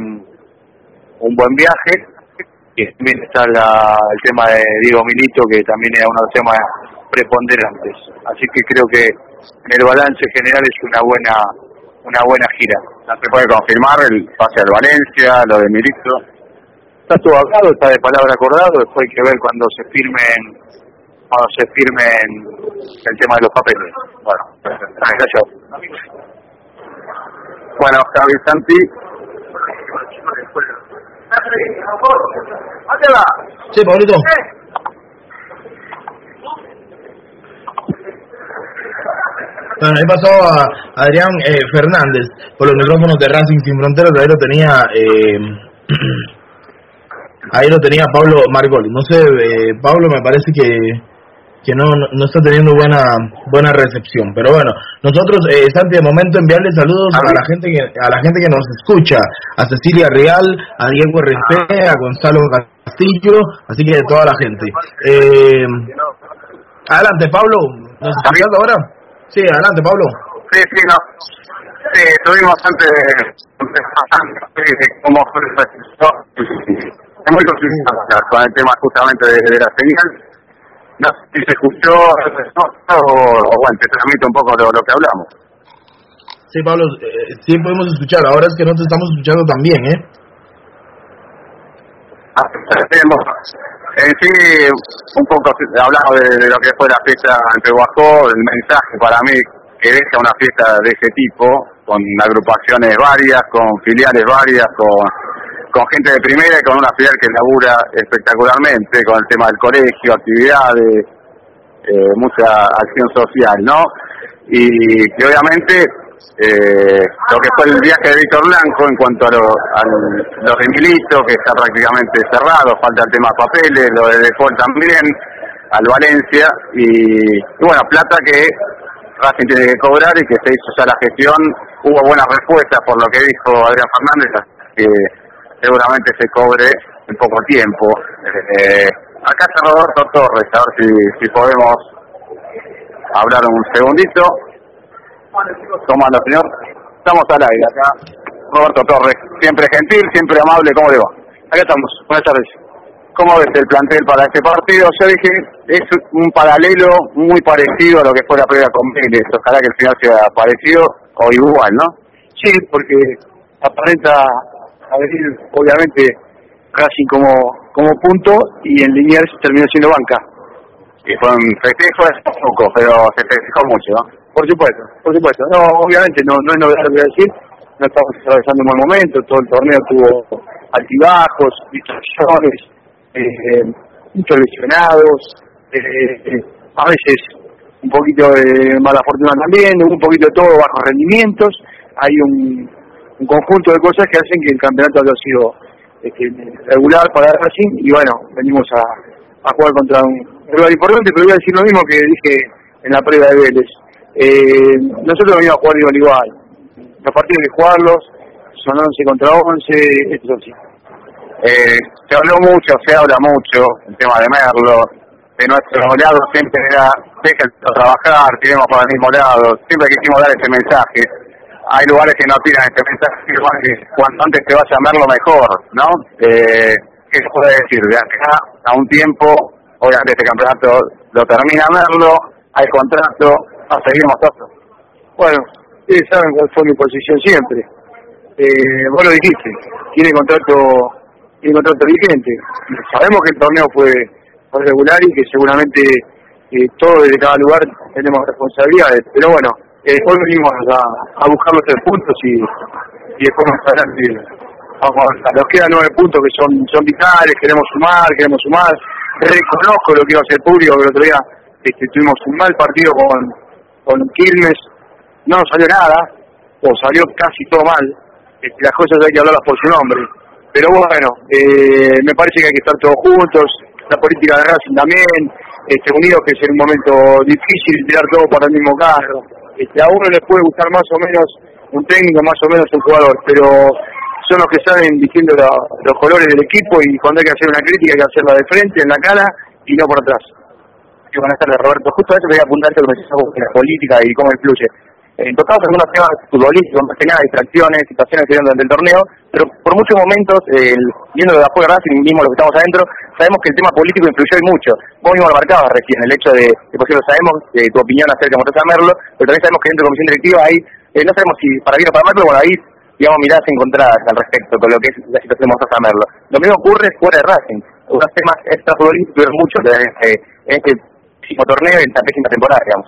un buen viaje. Y también está la, el tema de Diego Milito, que también era uno de los temas preponderantes. Así que creo que en el balance general es una buena una buena gira. ¿Se puede confirmar el pase al Valencia, lo de Milito? Está todo hablado, está de palabra acordado, después hay que ver cuando se firmen cuando se firmen el tema de los papeles. Bueno, gracias. Bueno, Javi Santi. ¿Dónde va? Sí, Pablito. Bueno, ahí pasó a Adrián eh, Fernández por los micrófonos de Racing Sin Fronteras. Ahí lo tenía eh, ahí lo tenía Pablo Margoli. No sé, eh, Pablo me parece que que no, no no está teniendo buena buena recepción, pero bueno, nosotros eh, Santi, de momento enviarle saludos a la gente que a la gente que nos escucha, a Cecilia Real, a Diego Resté, a Gonzalo Castillo, así que de toda la gente. Eh, adelante, Pablo, ¿nos escuchas ahora? Sí, adelante, Pablo. Sí, sí, no. Sí, estuvimos antes de, de cómo fue el resultado. Es muy complicado con el tema justamente de, de la señal. No sé si se escuchó no, o, o bueno, te transmito un poco lo, lo que hablamos. Sí, Pablo, eh, sí podemos escuchar, ahora es que no te estamos escuchando tan bien, ¿eh? En sí, un poco hablamos de, de lo que fue la fiesta ante Guajó, el mensaje para mí que deja una fiesta de ese tipo, con agrupaciones varias, con filiales varias, con... con gente de primera y con una filial que labura espectacularmente con el tema del colegio, actividades, eh, mucha acción social, ¿no? Y que obviamente eh, lo que fue el viaje de Víctor Blanco en cuanto a lo, a lo de Milito, que está prácticamente cerrado, falta el tema papeles, lo de Default también, al Valencia, y, y bueno, plata que Racing tiene que cobrar y que se hizo ya la gestión, hubo buenas respuestas por lo que dijo Adrián Fernández, que seguramente se cobre en poco tiempo. Eh, acá está Roberto Torres, a ver si, si podemos hablar un segundito. ¿Cómo anda, señor? Estamos al aire acá. Roberto Torres, siempre gentil, siempre amable, ¿cómo le va? Acá estamos, buenas tardes. ¿Cómo ves el plantel para este partido? Yo dije, es un paralelo muy parecido a lo que fue la previa con Vélez. Ojalá que el final sea parecido o igual, ¿no? Sí, porque aparenta a venir, obviamente, Racing como como punto y en Liniers terminó siendo banca. Y fue un festejo de poco, pero se festejó mucho, ¿no? Por supuesto, por supuesto. No, obviamente no no es novedad lo que voy a decir, no estamos atravesando un buen momento, todo el torneo tuvo altibajos, distracciones, eh, muchos lesionados, eh, eh, a veces un poquito de mala fortuna también, un poquito de todo, bajos rendimientos, hay un, un conjunto de cosas que hacen que el campeonato haya sido este, regular para Racing, y bueno, venimos a, a jugar contra un rival importante, pero voy a decir lo mismo que dije en la previa de Vélez. Eh, nosotros venimos a jugar igual igual. Los partidos hay que jugarlos, son once contra once, esto es así. Eh, se habló mucho, se habla mucho el tema de Merlo, de nuestro lado siempre era, déjenlo trabajar, tiremos para el mismo lado, siempre quisimos dar ese mensaje. Hay lugares que no tiran ese mensaje, que cuanto antes te vaya a Merlo mejor, ¿no? Eh, ¿Qué se puede decir? De acá a un tiempo, obviamente este campeonato lo termina Merlo, hay contrato, a seguir mostrando. Bueno, ustedes saben cuál fue mi posición siempre. Eh, vos lo dijiste, tiene contrato, tiene contrato vigente. Sabemos que el torneo fue, fue regular y que seguramente eh, todos desde cada lugar tenemos responsabilidades, pero bueno, eh, hoy venimos a, a buscar los tres puntos y, y después más adelante vamos a avanzar. Nos quedan nueve puntos que son, son vitales, queremos sumar, queremos sumar. Reconozco lo que iba a hacer público, que el otro día este, tuvimos un mal partido con, con Quilmes, no nos salió nada, o salió casi todo mal. Este, las cosas hay que hablarlas por su nombre, pero bueno, eh, me parece que hay que estar todos juntos, la política de Racing también, este, unidos, que es en un momento difícil tirar todo para el mismo carro. Este, a uno les puede gustar más o menos un técnico, más o menos un jugador, pero son los que saben diciendo la, los colores del equipo, y cuando hay que hacer una crítica hay que hacerla de frente, en la cara y no por atrás. Sí, buenas tardes, Roberto. Justo a eso quería apuntar que me decís de la política y cómo influye. Eh, tocamos algunos temas futbolísticos, más que nada distracciones, situaciones que dieron durante el torneo, pero por muchos momentos, eh, viendo de afuera Racing, mismo lo que estamos adentro, sabemos que el tema político influyó y mucho. Vos mismo lo marcabas recién, el hecho de, de por ejemplo, sabemos eh, tu opinión acerca de Mostaza Merlo, pero también sabemos que dentro de la comisión directiva hay, eh, no sabemos si para bien o para mal, pero bueno, ahí, digamos, miradas encontradas al respecto con lo que es la situación de Mostaza Merlo. Lo mismo ocurre fuera de Racing, unos temas extrafutbolísticos tuvieron mucho eh, en este torneo y en esta pésima temporada, digamos.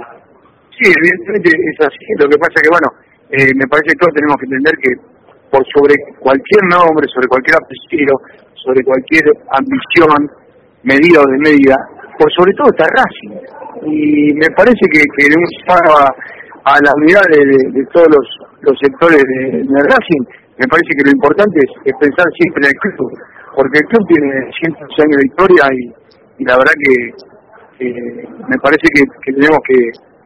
Sí, evidentemente es así. Lo que pasa es que, bueno, eh, me parece que todos tenemos que entender que por sobre cualquier nombre, sobre cualquier apellido, sobre cualquier ambición, medida o desmedida, por sobre todo está Racing. Y me parece que, que de un a, a la unidad de, de, de todos los, los sectores de, de Racing, me parece que lo importante es, es pensar siempre en el club, porque el club tiene cientos de años de historia y, y la verdad que eh, me parece que, que tenemos que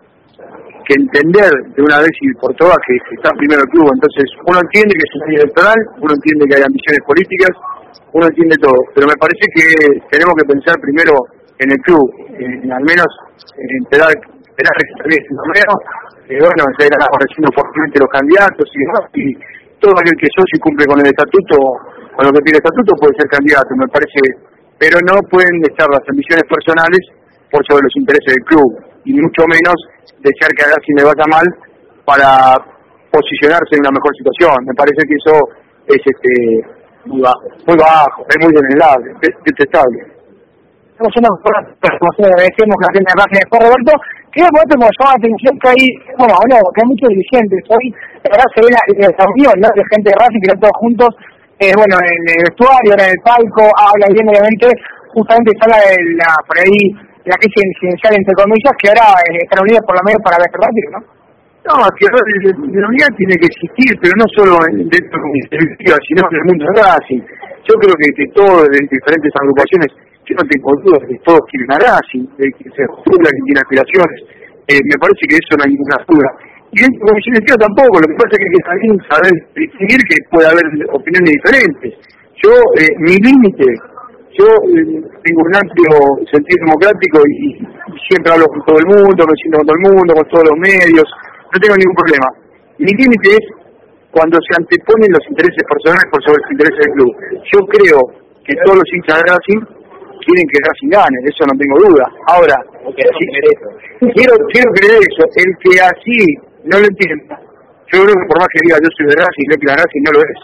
que entender de una vez y por todas que, que está primero el club. Entonces uno entiende que es un año electoral, uno entiende que hay ambiciones políticas, uno entiende todo, pero me parece que tenemos que pensar primero en el club, en, al menos en esperar, esperar que se torneo, eh, bueno, se irán apareciendo fuertemente los candidatos y demás, y todo aquel que socio y cumple con el estatuto, con lo que pide el estatuto, puede ser candidato, me parece, pero no pueden estar las ambiciones personales por sobre los intereses del club, y mucho menos desear que a Racing le vaya mal para posicionarse en una mejor situación. Me parece que eso es este muy bajo, muy bajo, es muy desnegable, detestable. Estamos haciendo como se agradecemos la gente de Racing después, Roberto. ¿Qué momento me llamó la atención que hay, bueno, bueno, que hay muchos dirigentes hoy? La verdad se ve la, la unión, ¿no?, de gente de Racing que están todos juntos, eh, bueno, en el vestuario, ahora en el palco, habla bien, obviamente, justamente se habla de la, por ahí, la crisis incidencial, entre comillas, que ahora eh, están unidos por lo menos para ver rápido, ¿no? No, que la unidad tiene que existir, pero no solo dentro de la directiva, sino en el mundo de Racing. Yo creo que, que todos, de diferentes agrupaciones, yo no tengo dudas que todos quieren a Racing, que se juzga, que tiene aspiraciones. Eh, me parece que eso no hay ninguna duda. Y dentro de la comisión directiva tampoco, lo que pasa es que hay que también saber distinguir que puede haber opiniones diferentes. Yo, eh, mi límite, yo eh, tengo un amplio sentido democrático y, y siempre hablo con todo el mundo, me siento con todo el mundo, con todos los medios, no tengo ningún problema. Mi límite es cuando se anteponen los intereses personales por sobre los intereses del club. Yo creo que todos los hinchas de Racing quieren que Racing gane, eso no tengo duda. Ahora, okay, sí, quiero, quiero creer eso, el que así no lo entienda, yo creo que por más que diga yo soy de Racing, no que la Racing no lo es.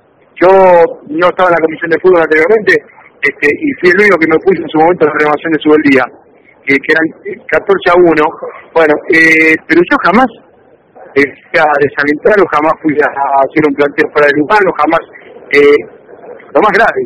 Yo no estaba en la comisión de fútbol anteriormente, este, y fui el único que me puso en su momento la renovación de Subeldía, que, que eran catorce a uno, bueno, eh, pero yo jamás eh, a desalentar o jamás fui a hacer un planteo para el lugar, o jamás, eh, lo más grave,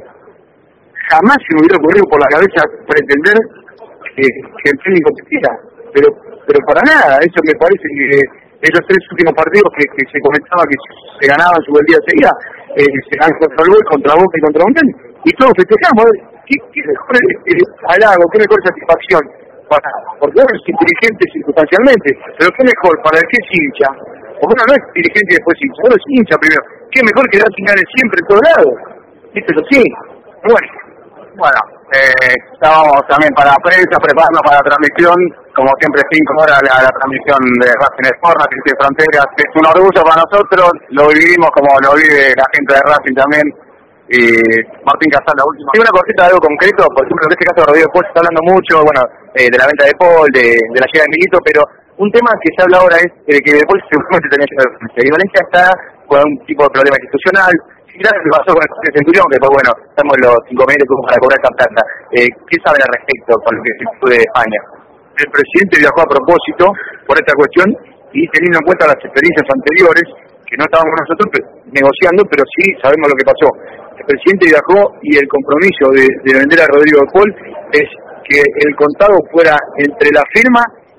jamás se me hubiera ocurrido por la cabeza pretender que, que el técnico quiera, pero pero para nada, eso me parece que en los tres últimos partidos que, que se comentaba que se ganaban su día seguida, eh, se ganó contra el Boy, contra Boca y contra Montel, y todos festejamos. ¿Qué, qué mejor eh, halago, qué mejor satisfacción? Para, porque uno es inteligente circunstancialmente, pero qué mejor para el que es hincha, porque uno no es dirigente y después hincha, uno es hincha primero, qué mejor que Racing gane siempre en todos lados, ¿viste? Eso sí, bueno. Bueno, eh, estábamos también para prensa, preparando para la transmisión, como siempre cinco horas la, la transmisión de Racing Sport, Racing Sin Fronteras, es un orgullo para nosotros, lo vivimos como lo vive la gente de Racing también. Y Martín Casal, la última. Hay una cosita de algo concreto, por ejemplo, en este caso Rodrigo Paul se está hablando mucho, bueno, eh, de la venta de Paul, de, de la llegada de Milito, pero un tema que se habla ahora es de que de Paul seguramente tenía que ver con Valencia. Y Valencia está con un tipo de problema institucional, similar a lo que pasó con el Centurión, que pues bueno, estamos en los cinco mil euros para cobrar esta plata. Eh, ¿Qué saben al respecto con lo que se puede de España? El presidente viajó a propósito por esta cuestión y teniendo en cuenta las experiencias anteriores, que no estábamos nosotros negociando, pero sí sabemos lo que pasó. El presidente viajó y el compromiso de, de vender a Rodrigo de Paul es que el contado fuera entre la firma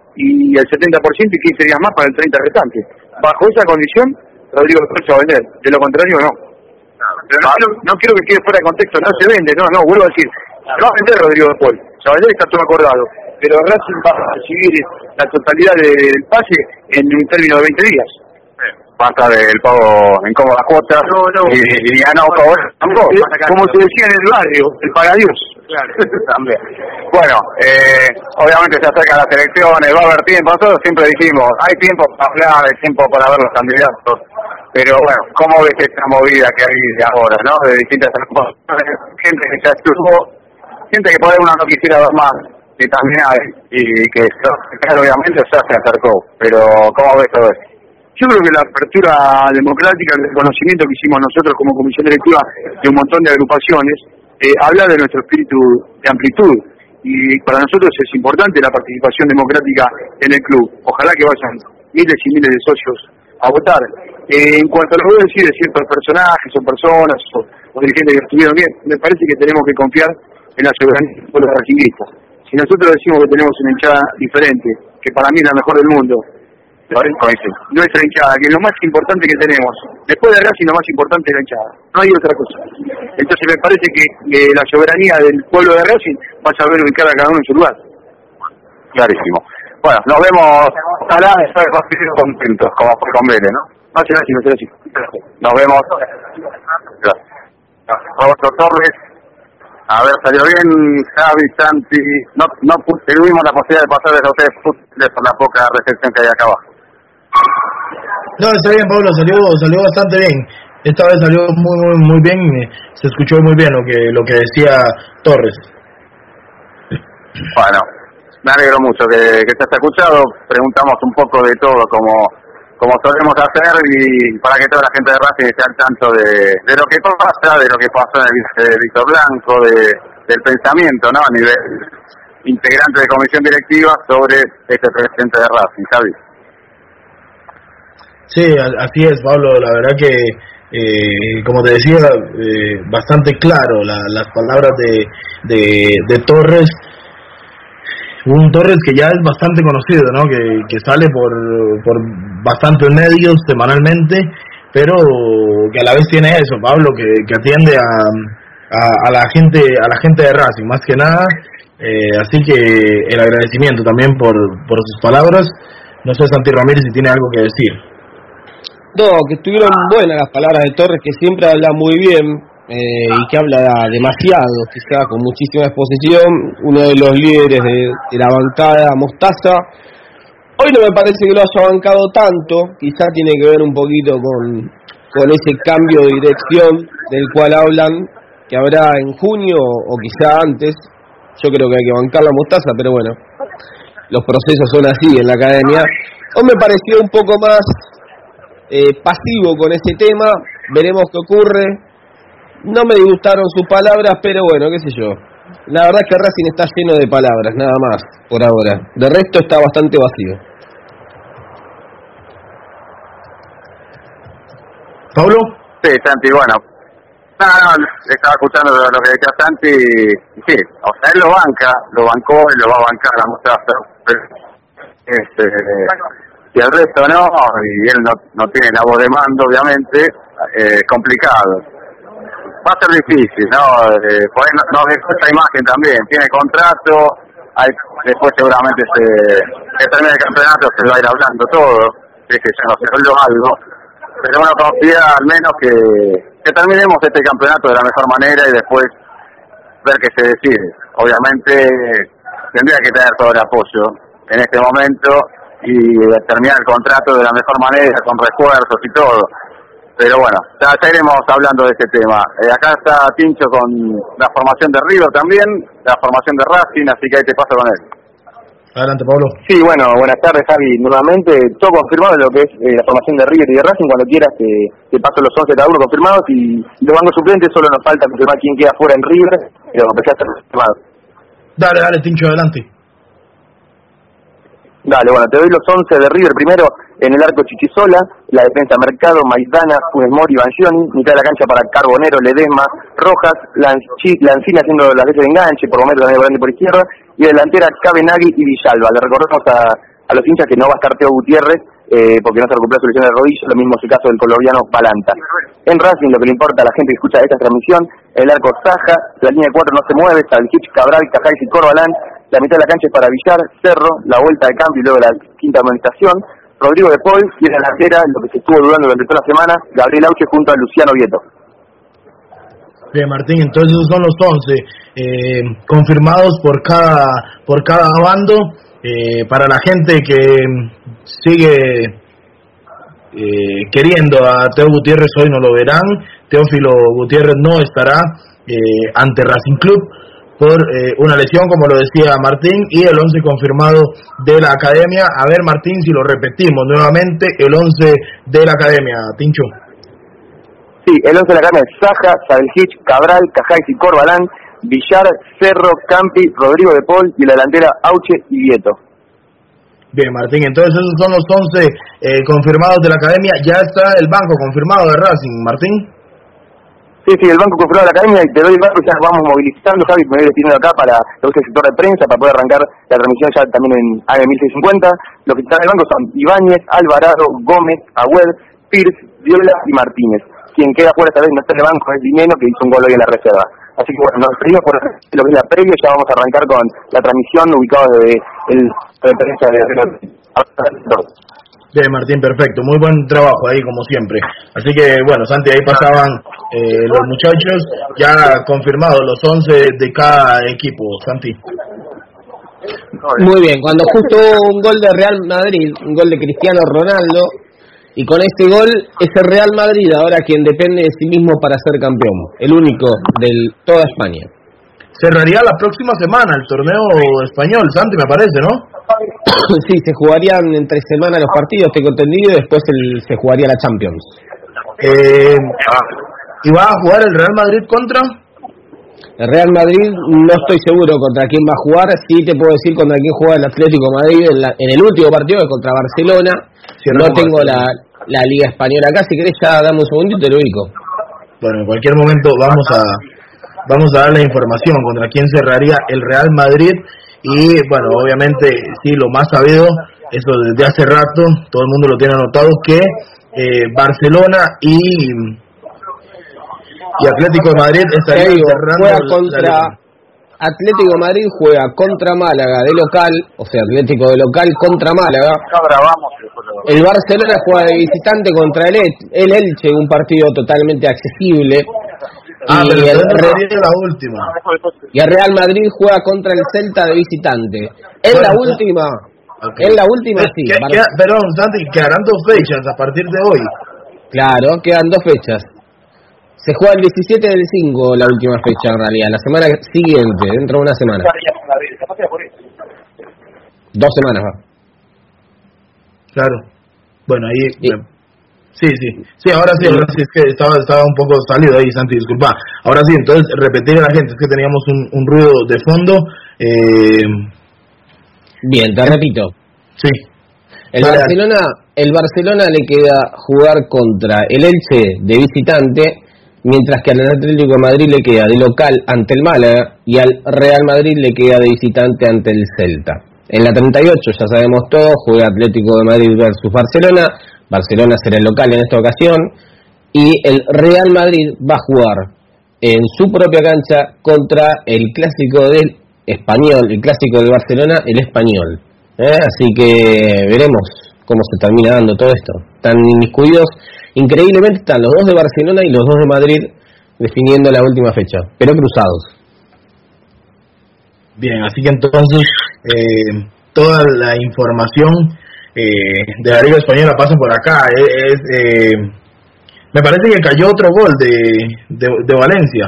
y el setenta por ciento y quince días más para el treinta por ciento restante. Bajo esa condición, Rodrigo de Paul se va a vender. De lo contrario, no. Pero no, quiero, no quiero que quede fuera de contexto, no se vende, no, no, vuelvo a decir, se va a vender Rodrigo de Paul. Se va a vender, está todo acordado. Pero Racing va a recibir la totalidad del pase en un término de veinte días. Pasa del pago en cómodas cuotas no, no. y, y ya no cobrar tampoco. Como se decía en el barrio, el pagadios. Claro, también. Bueno, eh, obviamente se acercan las elecciones, va a haber tiempo. Nosotros siempre dijimos, hay tiempo para hablar, hay tiempo para ver los candidatos. Pero bueno, ¿cómo ves esta movida que hay de ahora, no? De distintas agrupaciones, gente que se estuvo, gente que por ahí uno no quisiera ver más, y también hay, y que claro, obviamente ya se acercó. Pero ¿cómo ves todo eso? Yo creo que la apertura democrática, el reconocimiento que hicimos nosotros como comisión directiva de un montón de agrupaciones, eh, habla de nuestro espíritu de amplitud. Y para nosotros es importante la participación democrática en el club. Ojalá que vayan miles y miles de socios a votar. Eh, en cuanto a lo que voy a decir de ciertos personajes o personas o, o dirigentes que estuvieron bien, me parece que tenemos que confiar en la soberanía de los racinguistas. Si nosotros decimos que tenemos una hinchada diferente, que para mí es la mejor del mundo, nuestra hinchada, que es lo más importante que tenemos, después de Racing lo más importante es la hinchada, no hay otra cosa. Entonces me parece que eh, la soberanía del pueblo de Racing va a saber ubicar a cada uno en su lugar. Clarísimo. Bueno, nos vemos, ojalá estar contentos, como fue con Vélez, ¿no? Va a ser así, va a ser así. Nos vemos. Gracias. Roberto Torres. A ver, salió bien, Javi, Santi. No, no tuvimos la posibilidad de pasar de los tres fútboles por la poca recepción que hay acá abajo. No, está bien, Pablo, salió salió bastante bien. Esta vez salió muy muy muy bien, se escuchó muy bien lo que lo que decía Torres. Bueno, me alegro mucho que, que se haya escuchado. Preguntamos un poco de todo, como como solemos hacer, y para que toda la gente de Racing esté al tanto de, de lo que pasa, de lo que pasó en el viaje de Víctor Blanco, de, del pensamiento, ¿no? A nivel integrante de comisión directiva sobre este presidente de Racing, Javi. Sí, así es, Pablo. La verdad que, eh, como te decía, eh, bastante claro la, las palabras de, de, de Torres. Un Torres que ya es bastante conocido, ¿no? Que, que sale por, por bastantes medios semanalmente, pero que a la vez tiene eso, Pablo, que, que atiende a, a, a la gente a la gente de Racing, más que nada. Eh, así que el agradecimiento también por, por sus palabras. No sé, Santi Ramírez, si tiene algo que decir. No, que estuvieron buenas las palabras de Torres, que siempre habla muy bien. Eh, y que habla demasiado, quizá con muchísima exposición, uno de los líderes de, de la bancada Mostaza. Hoy no me parece que lo haya bancado tanto, quizá tiene que ver un poquito con, con ese cambio de dirección del cual hablan, que habrá en junio o quizá antes. Yo creo que hay que bancar la Mostaza, pero bueno, los procesos son así en la academia. Hoy me pareció un poco más eh, pasivo con ese tema, veremos qué ocurre. No me gustaron sus palabras, pero bueno, qué sé yo. La verdad es que Racing está lleno de palabras, nada más, por ahora. De resto está bastante vacío. ¿Pablo? Sí, Santi, bueno. No, no, estaba escuchando lo que decía Santi y sí, o sea, él lo banca, lo bancó y lo va a bancar la Mostaza. Pero, este, y el resto no, y él no, no tiene la voz de mando, obviamente, es eh, complicado. Va a ser difícil, ¿no? Eh, por ahí no, no dejó esta imagen también, tiene contrato, hay, después seguramente se, que termine el campeonato se va a ir hablando todo, si es que ya no se habló algo, pero uno confía al menos que, que terminemos este campeonato de la mejor manera y después ver qué se decide. Obviamente tendría que tener todo el apoyo en este momento y terminar el contrato de la mejor manera, con refuerzos y todo. Pero bueno, ya, ya iremos hablando de este tema. Eh, acá está Tincho con la formación de River también, la formación de Racing, así que ahí te paso con él. Adelante, Pablo. Sí, bueno, buenas tardes, Javi. Nuevamente, todo confirmado lo que es eh, la formación de River y de Racing. Cuando quieras te, te paso los once cada uno confirmados y los bancos suplentes solo nos falta confirmar quién queda fuera en River, pero empecé a estar confirmado. Dale, dale, Tincho, adelante. Dale, bueno, te doy los once de River. Primero, en el arco Chichisola, la defensa Mercado, Maidana, Funes Mori, Bangioni, mitad de la cancha para Carbonero, Ledesma, Rojas, Lanchi, Lancina haciendo las veces de enganche, por momento también volando por izquierda, y delantera Cabenagui y Villalba. Le recordamos a, a los hinchas que no va a estar Teo Gutiérrez, eh, porque no se recupera su lesión de rodilla, lo mismo es el caso del colombiano Balanta. En Racing, lo que le importa a la gente que escucha esta transmisión, el arco Saja, la línea de cuatro no se mueve, Saljic, Cabral, Cajáis y Corbalán, la mitad de la cancha es para Villar, Cerro, la vuelta de cambio y luego la quinta amonestación, Rodrigo de Paul y en la delantera, lo que se estuvo dudando durante toda la semana, Gabriel Auche junto a Luciano Vieto. Bien, Martín, entonces esos son los once eh, confirmados por cada por cada bando. Eh, para la gente que sigue eh, queriendo a Teo Gutiérrez, hoy no lo verán. Teófilo Gutiérrez no estará eh, ante Racing Club por eh, una lesión, como lo decía Martín, y el once confirmado de la academia. A ver, Martín, si lo repetimos nuevamente, el once de la academia, Tincho. Sí, el once de la academia es Saja, Saljic, Cabral, Cajáis y Corbalán, Villar, Cerro, Campi, Rodrigo de Paul y la delantera Auche y Vieto. Bien, Martín, entonces esos son los once eh, confirmados de la academia. Ya está el banco confirmado de Racing, Martín. Sí, sí, el banco confirmado de la academia, y te doy el banco, ya vamos movilizando, Javi, me voy despidiendo acá para lo que es el sector de prensa, para poder arrancar la transmisión ya también en A M mil seiscientos cincuenta. Los que están en el banco son Ibáñez, Alvarado, Gómez, Agüed, Pierce, Viola y Martínez. Quien queda fuera esta vez no está en el banco es Dineno, que hizo un gol hoy en la reserva. Así que bueno, nos despedimos por lo que es la previa, ya vamos a arrancar con la transmisión ubicada desde el de prensa de Bien, Martín, perfecto, muy buen trabajo ahí como siempre. Así que bueno, Santi, ahí pasaban eh, los muchachos, ya confirmados los once de cada equipo, Santi. Muy bien, cuando justo un gol de Real Madrid, un gol de Cristiano Ronaldo, y con este gol es el Real Madrid ahora quien depende de sí mismo para ser campeón, el único de toda España. Cerraría la próxima semana el torneo español, Santi, me parece, ¿no? Sí, se jugarían entre semana los partidos, tengo entendido, y después el, se jugaría la Champions. Eh, ¿Y va a jugar el Real Madrid contra? El Real Madrid no estoy seguro contra quién va a jugar, sí te puedo decir contra quién juega el Atlético de Madrid en, la, en el último partido, que es contra Barcelona. Sí, no tengo la, la Liga Española acá, si querés ya dame un segundito y te lo ubico. Bueno, en cualquier momento vamos a vamos a dar la información contra quién cerraría el Real Madrid. Y bueno, obviamente sí, lo más sabido, eso desde hace rato, todo el mundo lo tiene anotado, que eh, Barcelona y y Atlético de Madrid estarían digo, cerrando juega la, contra la Atlético de Madrid juega contra Málaga de local, o sea, Atlético de local contra Málaga. El Barcelona juega de visitante contra el, el Elche, un partido totalmente accesible. Ah, y pero el Real, la última. Y el Real Madrid juega contra el Celta de visitante. En bueno, la última, okay. En la última sí. ¿Qué, Bar- qué, perdón, Santi, quedarán dos fechas a partir de hoy. Claro, quedan dos fechas. Se juega el diecisiete del cinco, la última fecha en realidad, la semana siguiente, dentro de una semana. Dos semanas va. Claro. Bueno, ahí... Sí. Sí, sí, sí, ahora sí, ahora sí, es que estaba estaba un poco salido ahí, Santi, disculpa. Ahora sí, entonces, repetir a la gente, es que teníamos un, un ruido de fondo. Eh... Bien, te repito. Sí. El vale, Barcelona, el Barcelona le queda jugar contra el Elche de visitante, mientras que al Atlético de Madrid le queda de local ante el Málaga y al Real Madrid le queda de visitante ante el Celta. En la treinta y ocho ya sabemos todo, juega Atlético de Madrid versus Barcelona. Barcelona será el local en esta ocasión. Y el Real Madrid va a jugar en su propia cancha contra el clásico del Español, el clásico de Barcelona, el Español. ¿Eh? Así que veremos cómo se termina dando todo esto. Están inmiscuidos, increíblemente están los dos de Barcelona y los dos de Madrid definiendo la última fecha, pero cruzados. Bien, así que entonces eh, toda la información eh, de la Liga Española pasa por acá. Es, es, eh, me parece que cayó otro gol de, de, de Valencia.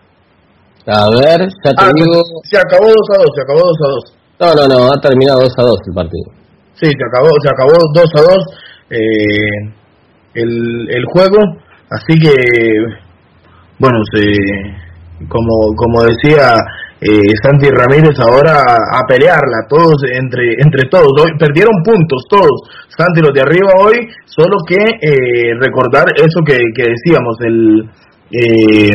A ver, ya te ah, digo... Se acabó dos a dos, se acabó dos a dos. No, no, no, ha terminado dos a dos el partido. Sí, se acabó, se acabó dos a dos eh, el, el juego, así que, bueno, se, como, como decía... Eh, Santi Ramírez ahora a, a pelearla todos entre entre todos. Hoy perdieron puntos todos, Santi, los de arriba hoy, solo que eh, recordar eso que, que decíamos, el, eh,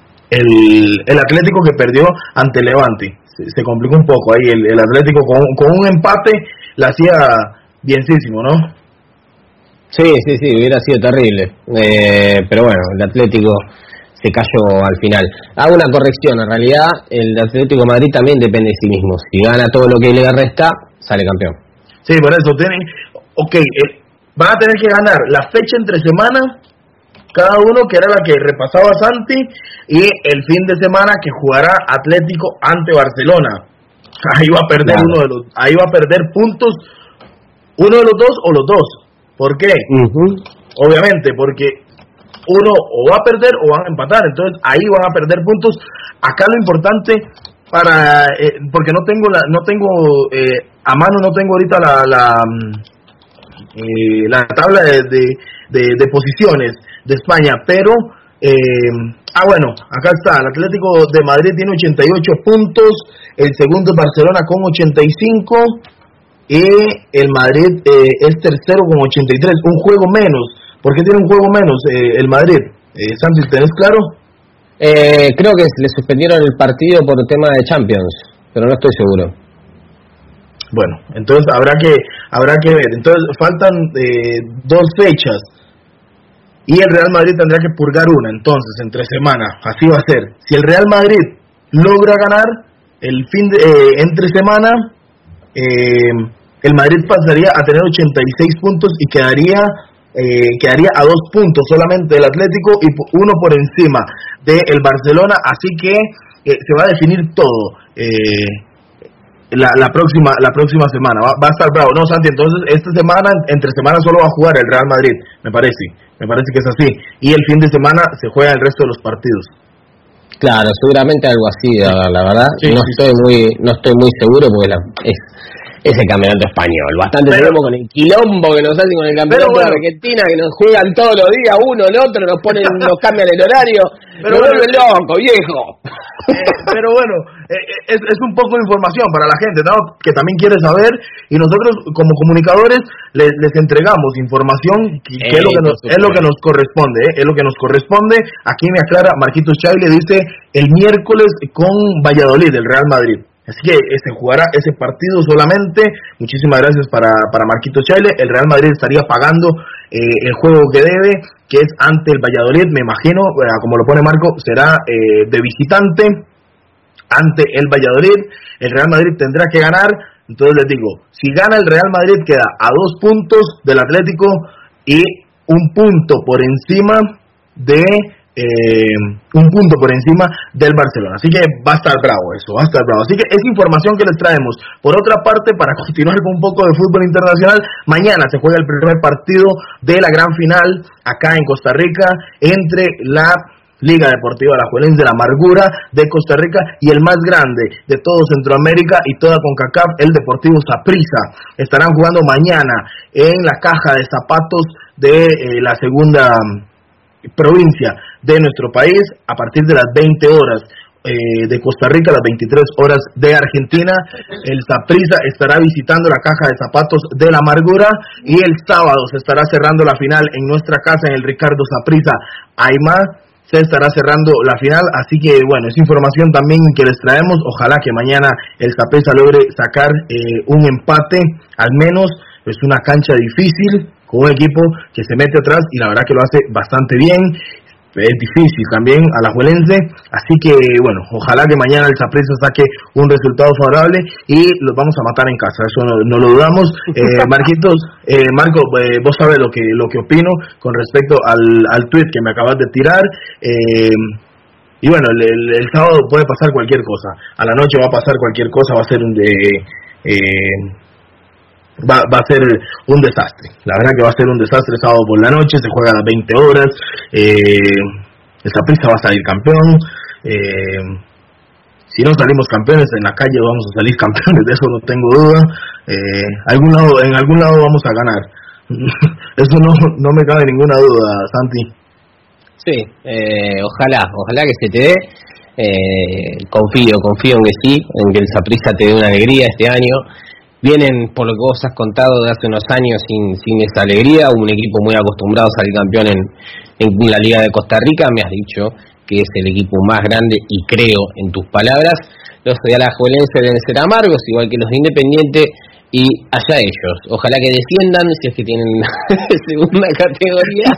el el Atlético que perdió ante Levante, se, se complicó un poco ahí el, el Atlético con, con un empate la hacía bienísimo, ¿no? Sí, sí, sí, hubiera sido terrible, eh, pero bueno, el Atlético se cayó al final. Hago una corrección, en realidad el Atlético de Madrid también depende de sí mismo. Si gana todo lo que le resta, sale campeón. Sí, por eso tienen, ok, eh, van a tener que ganar la fecha entre semana, cada uno, que era la que repasaba Santi, y el fin de semana que jugará Atlético ante Barcelona. Ahí va a perder claro. uno de los, ahí va a perder puntos, uno de los dos o los dos. ¿Por qué? Uh-huh. Obviamente, porque uno o va a perder o van a empatar, entonces ahí van a perder puntos. Acá lo importante para eh, porque no tengo la no tengo eh, a mano no tengo ahorita la la, eh, la tabla de, de, de, de posiciones de España, pero eh, ah bueno, acá está, el Atlético de Madrid tiene ochenta y ocho puntos, el segundo Barcelona con ochenta y cinco y el Madrid eh, es tercero con ochenta y tres, un juego menos. ¿Por qué tiene un juego menos eh, el Madrid? Eh, Santi, ¿tenés claro? Eh, creo que le suspendieron el partido por tema de Champions, pero no estoy seguro. Bueno, entonces habrá que habrá que ver. Entonces faltan eh, dos fechas y el Real Madrid tendrá que purgar una, entonces, entre semana. Así va a ser. Si el Real Madrid logra ganar el fin de, eh, entre semana, eh, el Madrid pasaría a tener ochenta y seis puntos y quedaría... Eh, quedaría a dos puntos solamente del Atlético y uno por encima del Barcelona, así que eh, se va a definir todo eh, la, la próxima la próxima semana, va, va a estar bravo, ¿no, Santi? Entonces esta semana, entre semanas solo va a jugar el Real Madrid, me parece, me parece que es así, y el fin de semana se juega el resto de los partidos. Claro, seguramente algo así, la, la verdad, sí, no sí, estoy sí. muy no estoy muy seguro porque la, es es el campeonato español, bastante tenemos con el quilombo que nos hacen con el campeonato bueno, de Argentina, que nos juegan todos los días, uno, el otro, nos ponen, nos cambian el horario, pero nos bueno, vuelven loco, viejo. Eh, pero bueno, eh, es, es un poco de información para la gente, ¿no? Que también quiere saber, y nosotros como comunicadores les, les entregamos información que, que eh, es, lo que nos, es lo que nos corresponde, ¿eh? es lo que nos corresponde. Aquí me aclara Marquitos Chaile, dice el miércoles con Valladolid, el Real Madrid. Así que se jugará ese partido solamente. Muchísimas gracias para, para Marquito Chaile. El Real Madrid estaría pagando eh, el juego que debe, que es ante el Valladolid, me imagino, eh, como lo pone Marco, será eh, de visitante ante el Valladolid. El Real Madrid tendrá que ganar. Entonces les digo, si gana el Real Madrid queda a dos puntos del Atlético y un punto por encima de... Eh, un punto por encima del Barcelona, así que va a estar bravo eso, va a estar bravo, así que es información que les traemos. Por otra parte, para continuar con un poco de fútbol internacional, mañana se juega el primer partido de la gran final acá en Costa Rica entre la Liga Deportiva Alajuelense de la Amargura de Costa Rica y el más grande de todo Centroamérica y toda CONCACAF, el Deportivo Saprissa. Estarán jugando mañana en la caja de zapatos de eh, la segunda provincia de nuestro país a partir de las veinte horas eh, de Costa Rica, las veintitrés horas de Argentina. El Saprissa estará visitando la caja de zapatos de la Amargura y el sábado se estará cerrando la final en nuestra casa en el Ricardo Saprissa Aymá, se estará cerrando la final, así que bueno, es información también que les traemos. Ojalá que mañana el Saprissa logre sacar eh, un empate, al menos. Es una cancha difícil, con un equipo que se mete atrás y la verdad que lo hace bastante bien. Es difícil también alajuelense, así que bueno, ojalá que mañana el Saprissa saque un resultado favorable y los vamos a matar en casa, eso no, no lo dudamos. eh, Marquitos, eh, Marco, eh, vos sabes lo que lo que opino con respecto al, al tweet que me acabas de tirar. eh, y bueno, el, el, el sábado puede pasar cualquier cosa, a la noche va a pasar cualquier cosa, va a ser un de... Eh, Va, va a ser un desastre, la verdad que va a ser un desastre. Sábado por la noche, se juega a las veinte horas, eh, el Saprissa va a salir campeón. eh, si no salimos campeones en la calle vamos a salir campeones, de eso no tengo duda. eh, algún lado, en algún lado vamos a ganar, eso no, no me cabe ninguna duda, Santi. Sí, eh, ojalá, ojalá que se te dé. eh, confío, confío en que sí, en que el Saprissa te dé una alegría este año. Vienen, por lo que vos has contado, de hace unos años sin sin esa alegría, un equipo muy acostumbrado a salir campeón en, en la Liga de Costa Rica. Me has dicho que es el equipo más grande y creo en tus palabras. Los de alajuelenses deben ser amargos, igual que los de Independiente, y allá ellos. Ojalá que desciendan, si es que tienen segunda categoría,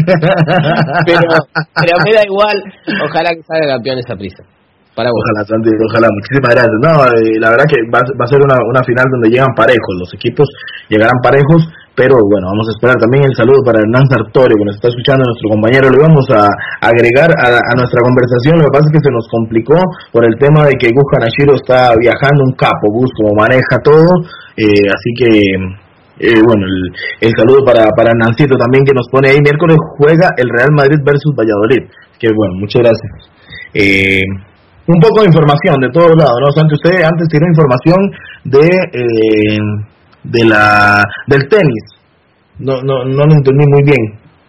pero, pero me da igual, ojalá que salga campeón esa prisa. Para vos. Ojalá, Santi, ojalá, muchísimas gracias. No, eh, la verdad que va, va a ser una, una final donde llegan parejos, los equipos llegarán parejos, pero bueno, vamos a esperar también el saludo para Hernán Sartorio, que nos está escuchando, nuestro compañero. Lo vamos a agregar a, a nuestra conversación. Lo que pasa es que se nos complicó por el tema de que Gus Kanashiro está viajando, un capo, Gus, como maneja todo, eh, así que... Eh, bueno, el, el saludo para, para Hernancito también, que nos pone ahí: miércoles juega el Real Madrid versus Valladolid. Que bueno, muchas gracias. Eh... Un poco de información de todos lados, ¿no? O sea, usted antes tiró información de eh, de la del tenis. No no no lo entendí muy bien.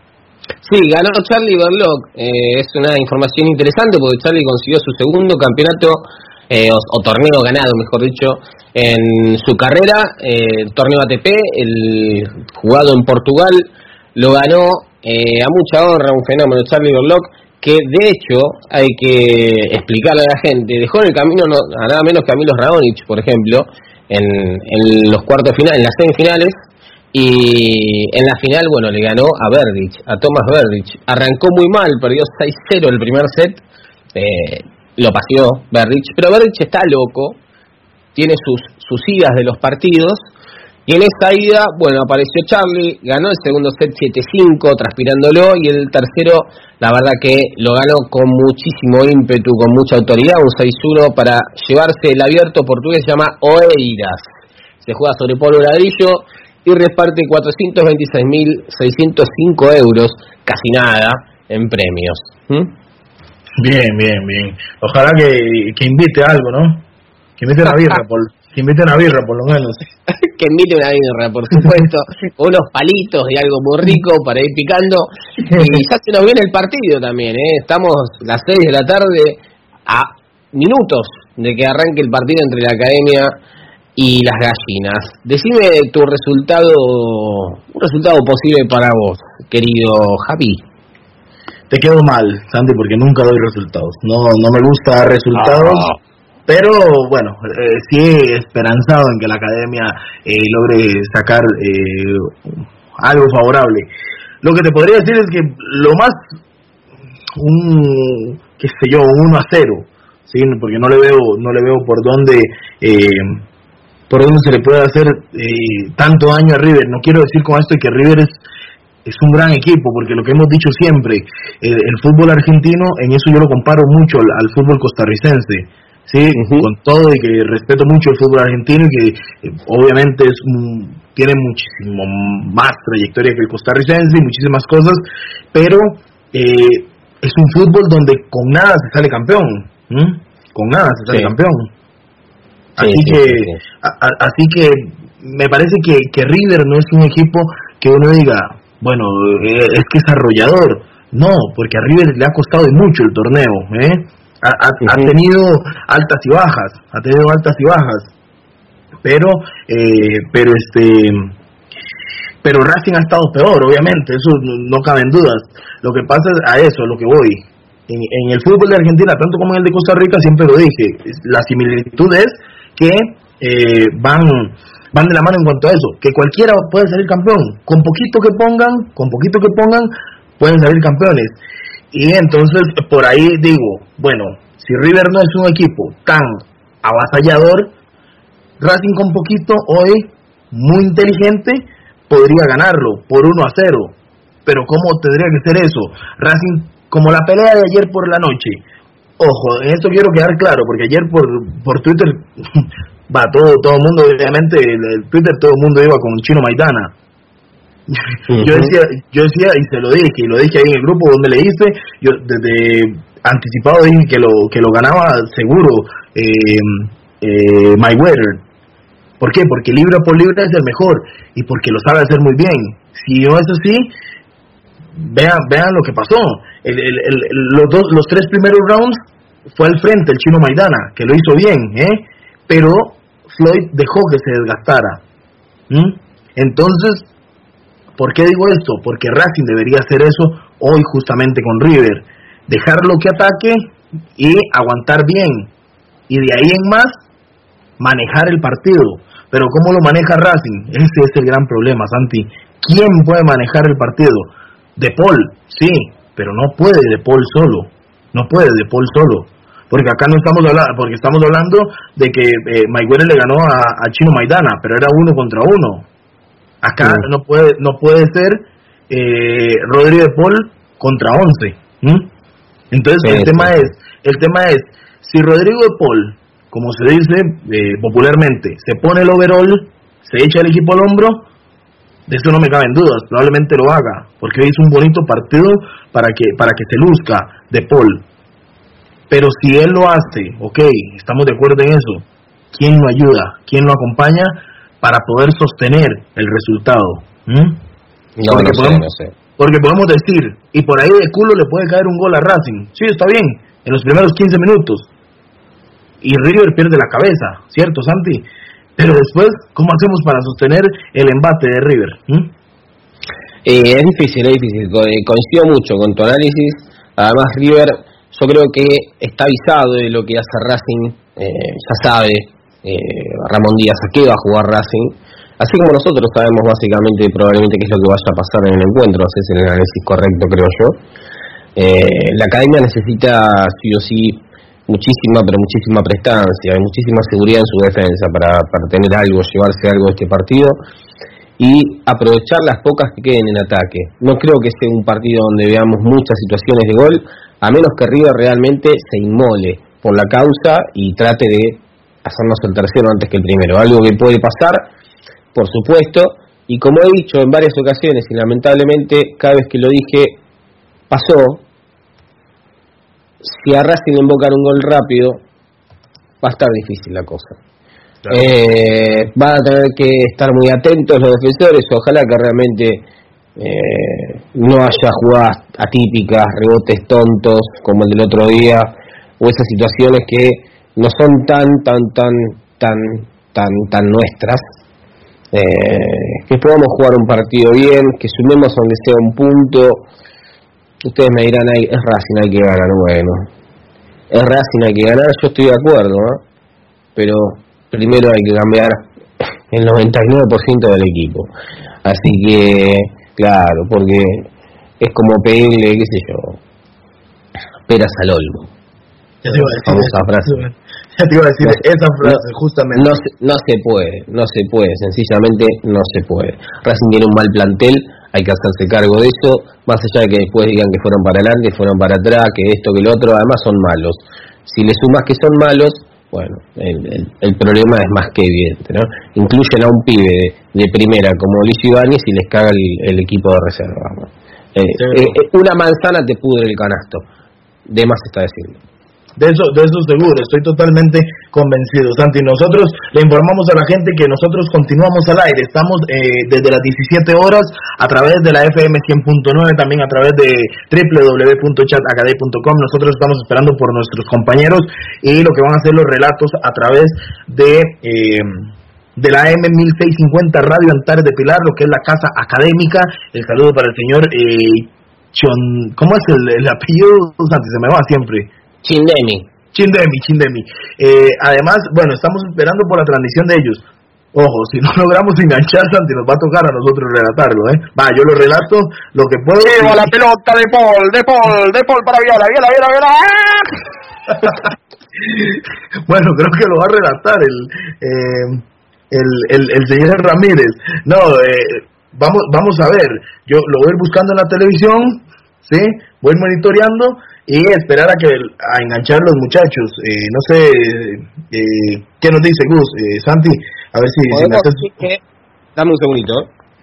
Sí, ganó Charlie Berlocq. Eh, es una información interesante porque Charlie consiguió su segundo campeonato eh, o, o torneo ganado, mejor dicho, en su carrera. Eh, el torneo A T P, el jugado en Portugal, lo ganó eh, a mucha honra, un fenómeno, Charlie Berlocq, que de hecho hay que explicarle a la gente, dejó en el camino no, a nada menos que a Milos Raonic, por ejemplo, en, en los cuartos finales, en las semifinales, y en la final, bueno, le ganó a Berdych, a Thomas Berdych. Arrancó muy mal, perdió seis cero el primer set, eh, lo paseó Berdych, pero Berdych está loco, tiene sus, sus idas de los partidos. Y en esa ida, bueno, apareció Charlie, ganó el segundo set siete cinco, transpirándolo, y el tercero, la verdad que lo ganó con muchísimo ímpetu, con mucha autoridad, un seis uno para llevarse el abierto portugués, se llama Oeiras. Se juega sobre polvo ladrillo y reparte cuatrocientos veintiséis mil seiscientos cinco euros, casi nada, en premios. ¿Mm? Bien, bien, bien. Ojalá que, que invite algo, ¿no? Que invite una birra, por... Que invite una birra, por lo menos. Que invite una birra, por supuesto. Unos palitos y algo muy rico para ir picando. Y ya se nos viene el partido también, ¿eh? Estamos las seis de la tarde a minutos de que arranque el partido entre la Academia y las Gallinas. Decime tu resultado, un resultado posible para vos, querido Javi. Te quedo mal, Santi, porque nunca doy resultados. No, no me gusta dar resultados. Ah. Pero bueno, eh, sí esperanzado en que la Academia eh, logre sacar eh, algo favorable. Lo que te podría decir es que lo más, un, qué sé yo, un uno a cero, ¿sí? Porque no le veo, no le veo por dónde, eh, por dónde se le puede hacer eh, tanto daño a River. No quiero decir con esto que River es es un gran equipo, porque lo que hemos dicho siempre, el, el fútbol argentino, en eso yo lo comparo mucho al, al fútbol costarricense. Sí, uh-huh. Con todo y que respeto mucho el fútbol argentino y que eh, obviamente es un, tiene muchísimo más trayectoria que el costarricense y muchísimas cosas, pero eh, es un fútbol donde con nada se sale campeón, ¿m? Con nada se sale sí. campeón. Así sí, que, sí, sí. A, a, así que me parece que, que River no es un equipo que uno diga, bueno, eh, es que es arrollador. No, porque a River le ha costado mucho el torneo, ¿eh? Ha, ha, uh-huh. ha tenido altas y bajas, ha tenido altas y bajas, pero eh, pero este pero Racing ha estado peor, obviamente, eso no, no cabe en dudas. Lo que pasa es a eso, a lo que voy. en, en el fútbol de Argentina, tanto como en el de Costa Rica, siempre lo dije, la similitud es que eh, van van de la mano en cuanto a eso, que cualquiera puede salir campeón, con poquito que pongan, con poquito que pongan, pueden salir campeones. Y entonces, por ahí digo, bueno, si River no es un equipo tan avasallador, Racing con poquito hoy, muy inteligente, podría ganarlo por uno a cero. Pero ¿cómo tendría que ser eso? Racing, como la pelea de ayer por la noche. Ojo, en esto quiero quedar claro, porque ayer por por Twitter, va, todo todo el mundo, obviamente, el, el Twitter, todo el mundo iba con Chino Maidana. Uh-huh. Yo decía, yo decía, y se lo dije, y lo dije ahí en el grupo donde le hice, yo desde anticipado dije que lo que lo ganaba seguro eh, eh, Mayweather. ¿Por qué? Porque libra por libra es el mejor, y porque lo sabe hacer muy bien. Si no es así, vean vean lo que pasó. El, el, el, los dos, los tres primeros rounds fue al frente el Chino Maidana, que lo hizo bien, ¿eh? Pero Floyd dejó que se desgastara. ¿Mm? Entonces, ¿por qué digo esto? Porque Racing debería hacer eso hoy justamente con River, dejarlo que ataque y aguantar bien, y de ahí en más manejar el partido. Pero ¿cómo lo maneja Racing? Ese es el gran problema, Santi. ¿Quién puede manejar el partido? De Paul, sí, pero no puede De Paul solo, no puede De Paul solo, porque acá no estamos hablando, porque estamos hablando de que eh, Mayweather le ganó a, a Chino Maidana, pero era uno contra uno. Acá sí. no puede no puede ser eh, Rodrigo De Paul contra once. ¿Mm? Entonces sí, el sí. tema es el tema es si Rodrigo De Paul, como se dice eh, popularmente, se pone el overall, se echa el equipo al hombro, de eso no me caben dudas, probablemente lo haga, porque hizo un bonito partido para que para que se luzca De Paul. Pero si él lo hace, ok, estamos de acuerdo en eso, ¿quién lo ayuda? ¿Quién lo acompaña para poder sostener el resultado? ¿Mm? No, porque, no podemos, sé, no sé. porque podemos decir, y por ahí de culo le puede caer un gol a Racing, sí, está bien, en los primeros quince minutos, y River pierde la cabeza, ¿cierto, Santi? Pero después, ¿cómo hacemos para sostener el embate de River? ¿Mm? Eh, es difícil, es difícil. Coincido mucho con tu análisis. Además, River, yo creo que está avisado de lo que hace Racing. Eh, ya sabe eh, Ramón Díaz a qué va a jugar Racing. Así como nosotros sabemos básicamente, probablemente, qué es lo que vaya a pasar en el encuentro. Ese es el análisis correcto, creo yo. Eh, la academia necesita, sí o sí, muchísima, pero muchísima prestancia, y muchísima seguridad en su defensa para, para tener algo, llevarse algo de este partido y aprovechar las pocas que queden en ataque. No creo que sea un partido donde veamos muchas situaciones de gol, a menos que River realmente se inmole por la causa y trate de hacernos el tercero antes que el primero, algo que puede pasar, por supuesto, y como he dicho en varias ocasiones y lamentablemente cada vez que lo dije pasó. Si a Racing le invocan un gol rápido, va a estar difícil la cosa. Claro. Eh, van a tener que estar muy atentos los defensores, ojalá que realmente eh, no haya jugadas atípicas, rebotes tontos como el del otro día, o esas situaciones que no son tan, tan, tan, tan, tan, tan nuestras. Eh, que podamos jugar un partido bien, que sumemos aunque sea un punto. Ustedes me dirán, es Racing, hay que ganar. Bueno, es Racing, hay que ganar, yo estoy de acuerdo, ¿no? Pero primero hay que cambiar el noventa y nueve por ciento del equipo. Así que, claro, porque es como pedirle, qué sé yo, peras al olmo. Ya te iba a decir, esa frase. Ya te iba a decir no, esa frase, no, justamente. No se, no se puede, no se puede, sencillamente no se puede. Racing tiene un mal plantel, hay que hacerse cargo de eso, más allá de que después digan que fueron para adelante, fueron para atrás, que esto, que lo otro, además son malos. Si le sumas que son malos, bueno, el, el, el problema es más que evidente, ¿no? Incluyen a un pibe de, de primera como Luis Ibáñez y les caga el, el equipo de reserva, ¿no? eh, sí. eh, una manzana te pudre el canasto, de más está diciendo. De eso, de eso seguro, estoy totalmente convencido, Santi. Nosotros le informamos a la gente que nosotros continuamos al aire, estamos eh, desde las diecisiete horas a través de la F M cien punto nueve, también a través de doble u doble u doble u punto chat academy punto com. Nosotros estamos esperando por nuestros compañeros y lo que van a hacer los relatos a través de eh, de la A M mil seiscientos cincuenta Radio Antares de Pilar, lo que es la casa académica. El saludo para el señor eh, Chon, ¿cómo es el, el apellido? Santi, se me va siempre. Chindemi. Chindemi, Chindemi. Eh, además, bueno, estamos esperando por la transmisión de ellos. Ojo, si no logramos enganchar, Santi, nos va a tocar a nosotros relatarlo, ¿eh? Va, yo lo relato lo que puedo. Llevo la pelota de Paul, de Paul, de Paul para Viola, Viola, Viola, Viola. Bueno, creo que lo va a relatar el eh, el, el, el señor Ramírez. No, eh, vamos vamos a ver. Yo lo voy a ir buscando en la televisión, ¿sí? Voy monitoreando y esperar a que a enganchar los muchachos. Eh, no sé, eh, ¿qué nos dice Gus? Eh, Santi, a ver si, si me haces... que... Dame un segundito.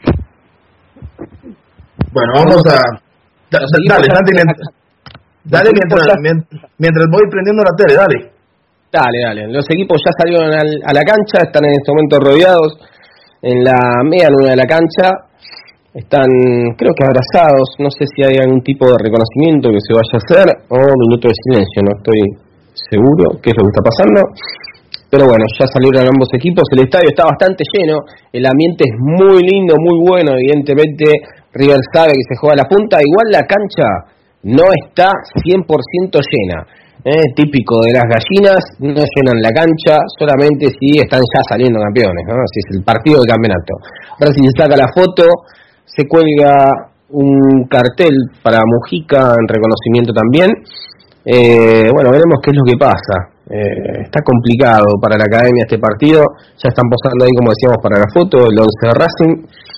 Bueno, vamos a... Da, da, dale, Santi, mientras, dale mientras, mientras voy prendiendo la tele, dale. Dale, dale. Los equipos ya salieron al, a la cancha, están en este momento rodeados en la media luna de la cancha. Están, creo que abrazados, no sé si hay algún tipo de reconocimiento que se vaya a hacer o minuto de silencio, no estoy seguro qué es lo que está pasando. Pero bueno, ya salieron ambos equipos, el estadio está bastante lleno, el ambiente es muy lindo, muy bueno, evidentemente River sabe que se juega a la punta, igual la cancha no está cien por ciento llena, ¿eh? Típico de las gallinas, no llenan la cancha, solamente si están ya saliendo campeones, ¿no? Si es el partido de campeonato. Ahora si se saca la foto, se cuelga un cartel para Mujica en reconocimiento también. Eh, bueno, veremos qué es lo que pasa. Eh, está complicado para la academia este partido. Ya están posando ahí, como decíamos, para la foto el once de Racing.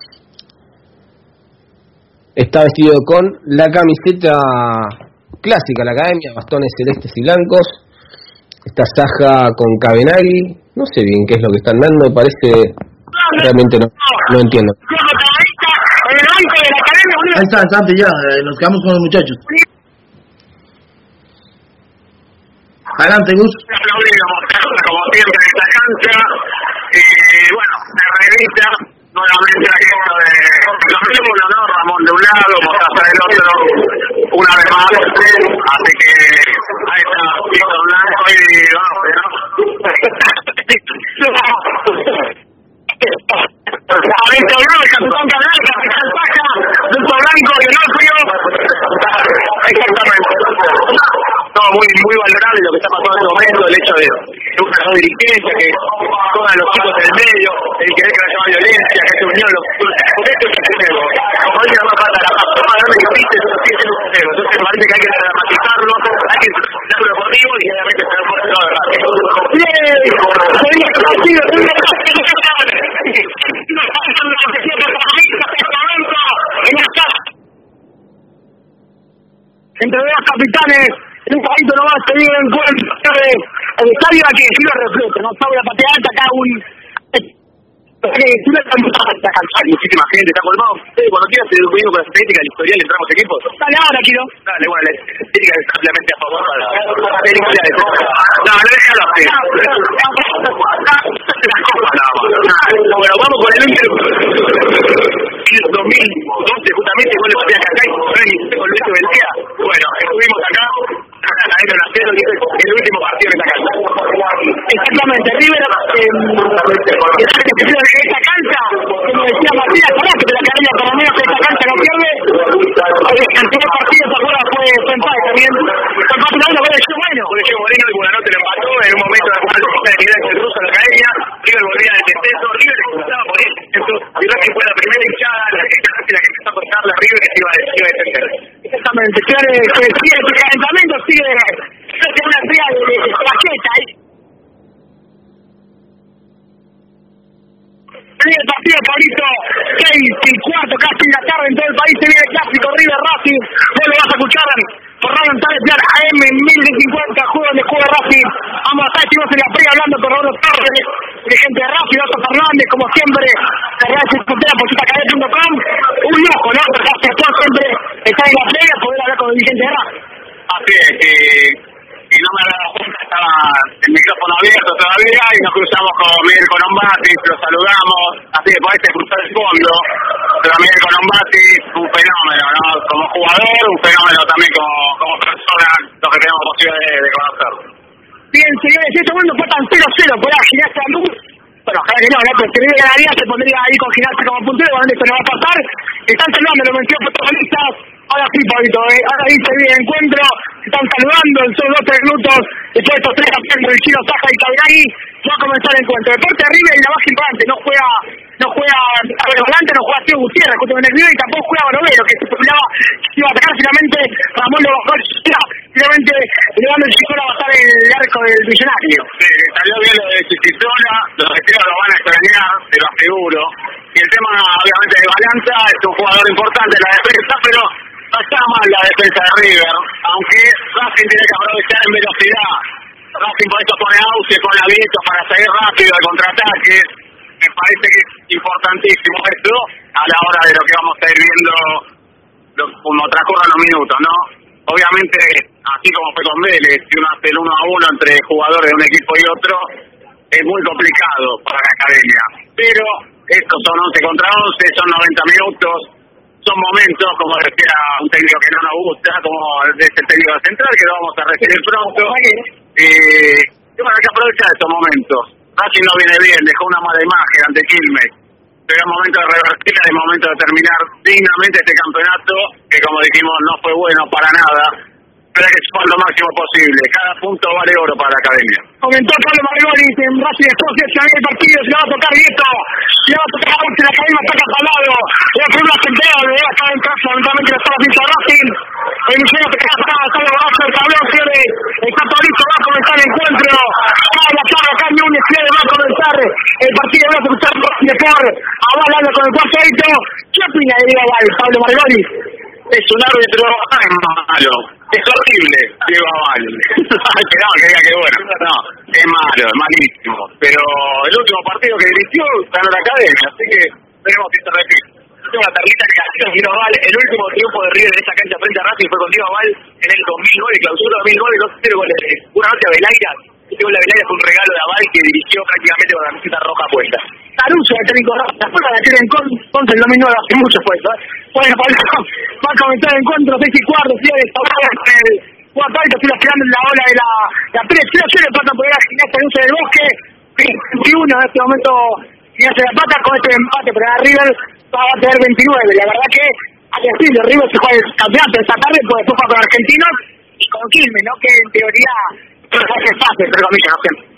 Está vestido con la camiseta clásica la academia, bastones celestes y blancos. Esta saja con Cabenagui. No sé bien qué es lo que están dando, parece... Realmente no, no entiendo. Ahí está, Santi, ya, eh, nos quedamos con los muchachos. Adelante, Gus. Aplaudimos, como siempre, en esta cancha. Y bueno, la revista, nuevamente aquí de los mismos, ¿no? Ramón de un lado, Mostaza del otro, una vez más. Así que ahí está, Pico Blanco y vamos, ¿no? Adentro Blanco, el capitán Cabral, el capitán Paja, Dulce Blanco y Onofrio. Exactamente. No, muy muy valorable lo que está pasando en este momento, el hecho de una no dirigencia, que pongan los chicos en el medio, el que ve que no haya violencia, que se unión los porque esto es un juego. Como dice la más falta la paz, más grande que existe, eso sí es un juego. Entonces me parece que hay que dramatizarlo, hay que darlo deportivo y obviamente estar por el lado de Racing. ¡Bien! ¡Sería conocido! Entre dos capitanes, en un poquito nomás se vive en cuenta de el estadio aquí, si lo refleja, no sabe la patea alta acá un... Si no está muchísima gente, está colmado. Cuando quieras seguir con la estadística del historial, entramos equipos. Dale ahora, quiero. Dale, bueno, la estadística es ampliamente a favor para la estadística de todo. No, no déjalo así. Bueno, vamos con el Inter. El dos mil doce, justamente, con el Patea Cacay, con Luis Beltea. Bueno, estuvimos acá. Acá a cero, y es el último partido en esta cancha. Exactamente, River, eh, esta cancha, como decía Matías, ¿sabes que la academia por lo menos esta cancha no pierde? El anterior partido, ¿se acuerdan? Fue empate también. Fue empate también, lo bueno, bueno. Porque Diego Moreno y Buenanote lo empató en un momento de la cual de nivel del ruso en la academia. River volvía del descenso, River expulsaba por eso. Y Racing fue la primera hinchada, la que la que empezó a contar la River que se iba a defender. Exactamente, claro, que sigue el calentamiento, sigue una entrega de plaqueta ahí. El partido Pablito, seis y cuarto, casi en la tarde en todo el país, se viene el clásico River Racing. Vos lo vas a escuchar por Radio Antares Plan A M mil cincuenta, juego donde juega Racing. Vamos a estar, estuvimos en la previa hablando con Roberto Torres, dirigente de Racing, Otto Fernández, como siempre, la Real Circuitera por chutacadet punto com. Un lujo, ¿no? Porque después siempre estar en la previa, poder hablar con el dirigente de Racing. Así es, que... y no me daba cuenta, estaba el micrófono abierto todavía y nos cruzamos con Miguel Colombati, lo saludamos, así que podés cruzar el fondo, pero Miguel Colombati, un fenómeno, ¿no? Como jugador, un fenómeno también como, como persona, lo que tenemos posibilidad de, de conocer. Bien, señores, este mundo fue tan cero cero, por ahí Gimnasia de Luz. Bueno, ojalá que no, ¿no? Pero si River ganaría, se pondría ahí con Gimnasia como puntero, bueno, esto no va a pasar. Están saludando los veintidós protagonistas. Ahora sí, Pablito, eh, ahora dice bien el encuentro, están saludando en solo dos tres minutos, después de estos tres campeones del Chino, Saja y Tairani, va a comenzar el encuentro. Deporte de River y la más importante, no juega, no juega a ver volante, no juega Tío Gutiérrez, junto con el River, y tampoco juega Barovero, que se esperaba que iba a atacar. Finalmente Ramón lo bajó, finalmente llevando el Chicola a bajar el arco del Millonario. Sí, salió bien lo de Chichizola, los vecinos lo van a extrañar, te lo aseguro. Y el tema, obviamente, de Balanza, es un jugador importante en la defensa, pero no está mal la defensa de River, aunque Racing tiene que aprovechar en velocidad. Racing por eso pone Auce con la Vieto para salir rápido al contraataque. Me parece que es importantísimo esto a la hora de lo que vamos a ir viendo lo, como transcurran los minutos, ¿no? Obviamente, así como fue con Vélez, si uno hace el uno a uno entre jugadores de un equipo y otro, es muy complicado para la academia. Pero estos son once contra once, son noventa minutos, son momentos, como decía un técnico que no nos gusta, como es el técnico central, que lo vamos a recibir pronto. Eh, y bueno, hay que aprovechar estos momentos. Racing no viene bien, dejó una mala imagen ante Quilmes. Pero es momento de revertir, es momento de terminar dignamente este campeonato, que como dijimos no fue bueno para nada, pero hay que sumar lo máximo posible. Cada punto vale oro para la academia. Comentó Pablo Margoli en Racing después de ese el partido, se le va a tocar Vieto, se le va a tocar a la academia, ataca al lado, la primera temporada de acá en casa, lamentablemente la estaba pinta Racing, el Michel se queda acá, está abajo del tablón, cierre, el Católico va a comenzar el encuentro, cada la tarde acá Núñez Cierre va a comenzar el partido, va a comenzar Racing de Por, avalando con el cuarto hito. ¿Qué opina de Diego Aval, Pablo Margoli? Es un árbitro malo, es horrible, Diego Aval. que no, que diga que bueno, no, es malo, es malísimo. Pero el último partido que dirigió ganó la academia, así que veremos si se repite. Tengo una tablita que nació Diego Aval, el último triunfo de River en esa cancha frente a Racing fue con Diego Aval en el dos mil nueve, clausura dos mil nueve, dos cero goles de una noche a Belaira. Este gol de Belaira fue un regalo de Aval que dirigió prácticamente con la camiseta roja puesta. Caruso, el técnico Racing, después de meter en contra el dos mil nueve, hace mucho fue eso, ¿eh? Bueno, Pablo, va a comenzar el encuentro, seis y cuarto, Flores, el cuarto alto, estoy esperando en la ola de la, la Pérez, cero cero, empatan por la Gimnasia de Luz del Bosque, veintiuno en este momento, Gimnasia de la Plata, con este empate, pero a River va a tener veintinueve, la verdad que, hay que decirlo, River se juega el campeonato esta tarde, pues después juega con Argentinos, y con Quilmes, ¿no? Que en teoría, es fácil, entre comillas, no siempre.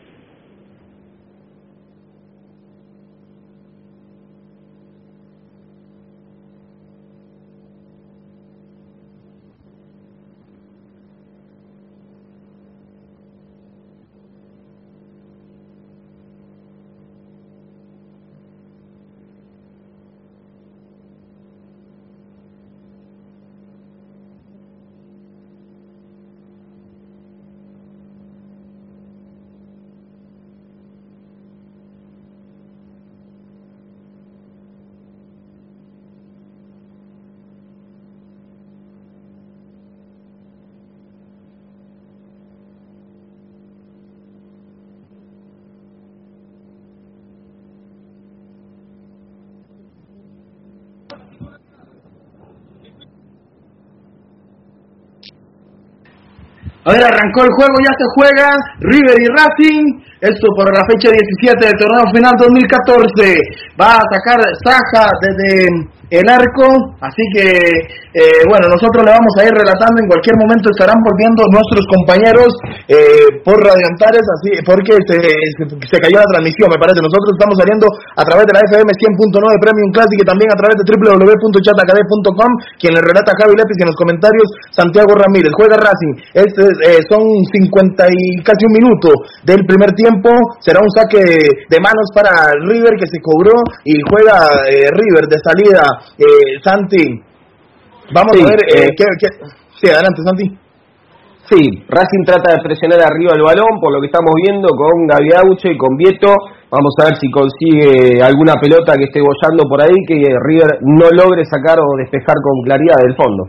A ver, arrancó el juego, ya se juega River y Racing, esto por la fecha diecisiete del torneo final dos mil catorce, va a sacar Saja desde el arco, así que, eh, bueno, nosotros le vamos a ir relatando, en cualquier momento estarán volviendo nuestros compañeros eh, por Radio Antares, así, porque se, se, se cayó la transmisión, me parece. Nosotros estamos saliendo a través de la F M cien punto nueve Premium Classic y también a través de doble u doble u doble u punto chatacd punto com, quien le relata a Javi Lépez, y en los comentarios Santiago Ramírez. Juega Racing, este, eh, son cincuenta y casi un minuto del primer tiempo, será un saque de manos para River que se cobró y juega eh, River de salida. Eh, Santi, vamos sí, a ver eh, eh, ¿qué, qué? Sí, adelante Santi. Sí, Racing trata de presionar arriba el balón, por lo que estamos viendo con Gaviaucho y con Vieto. Vamos a ver si consigue alguna pelota que esté bollando por ahí, que River no logre sacar o despejar con claridad del fondo.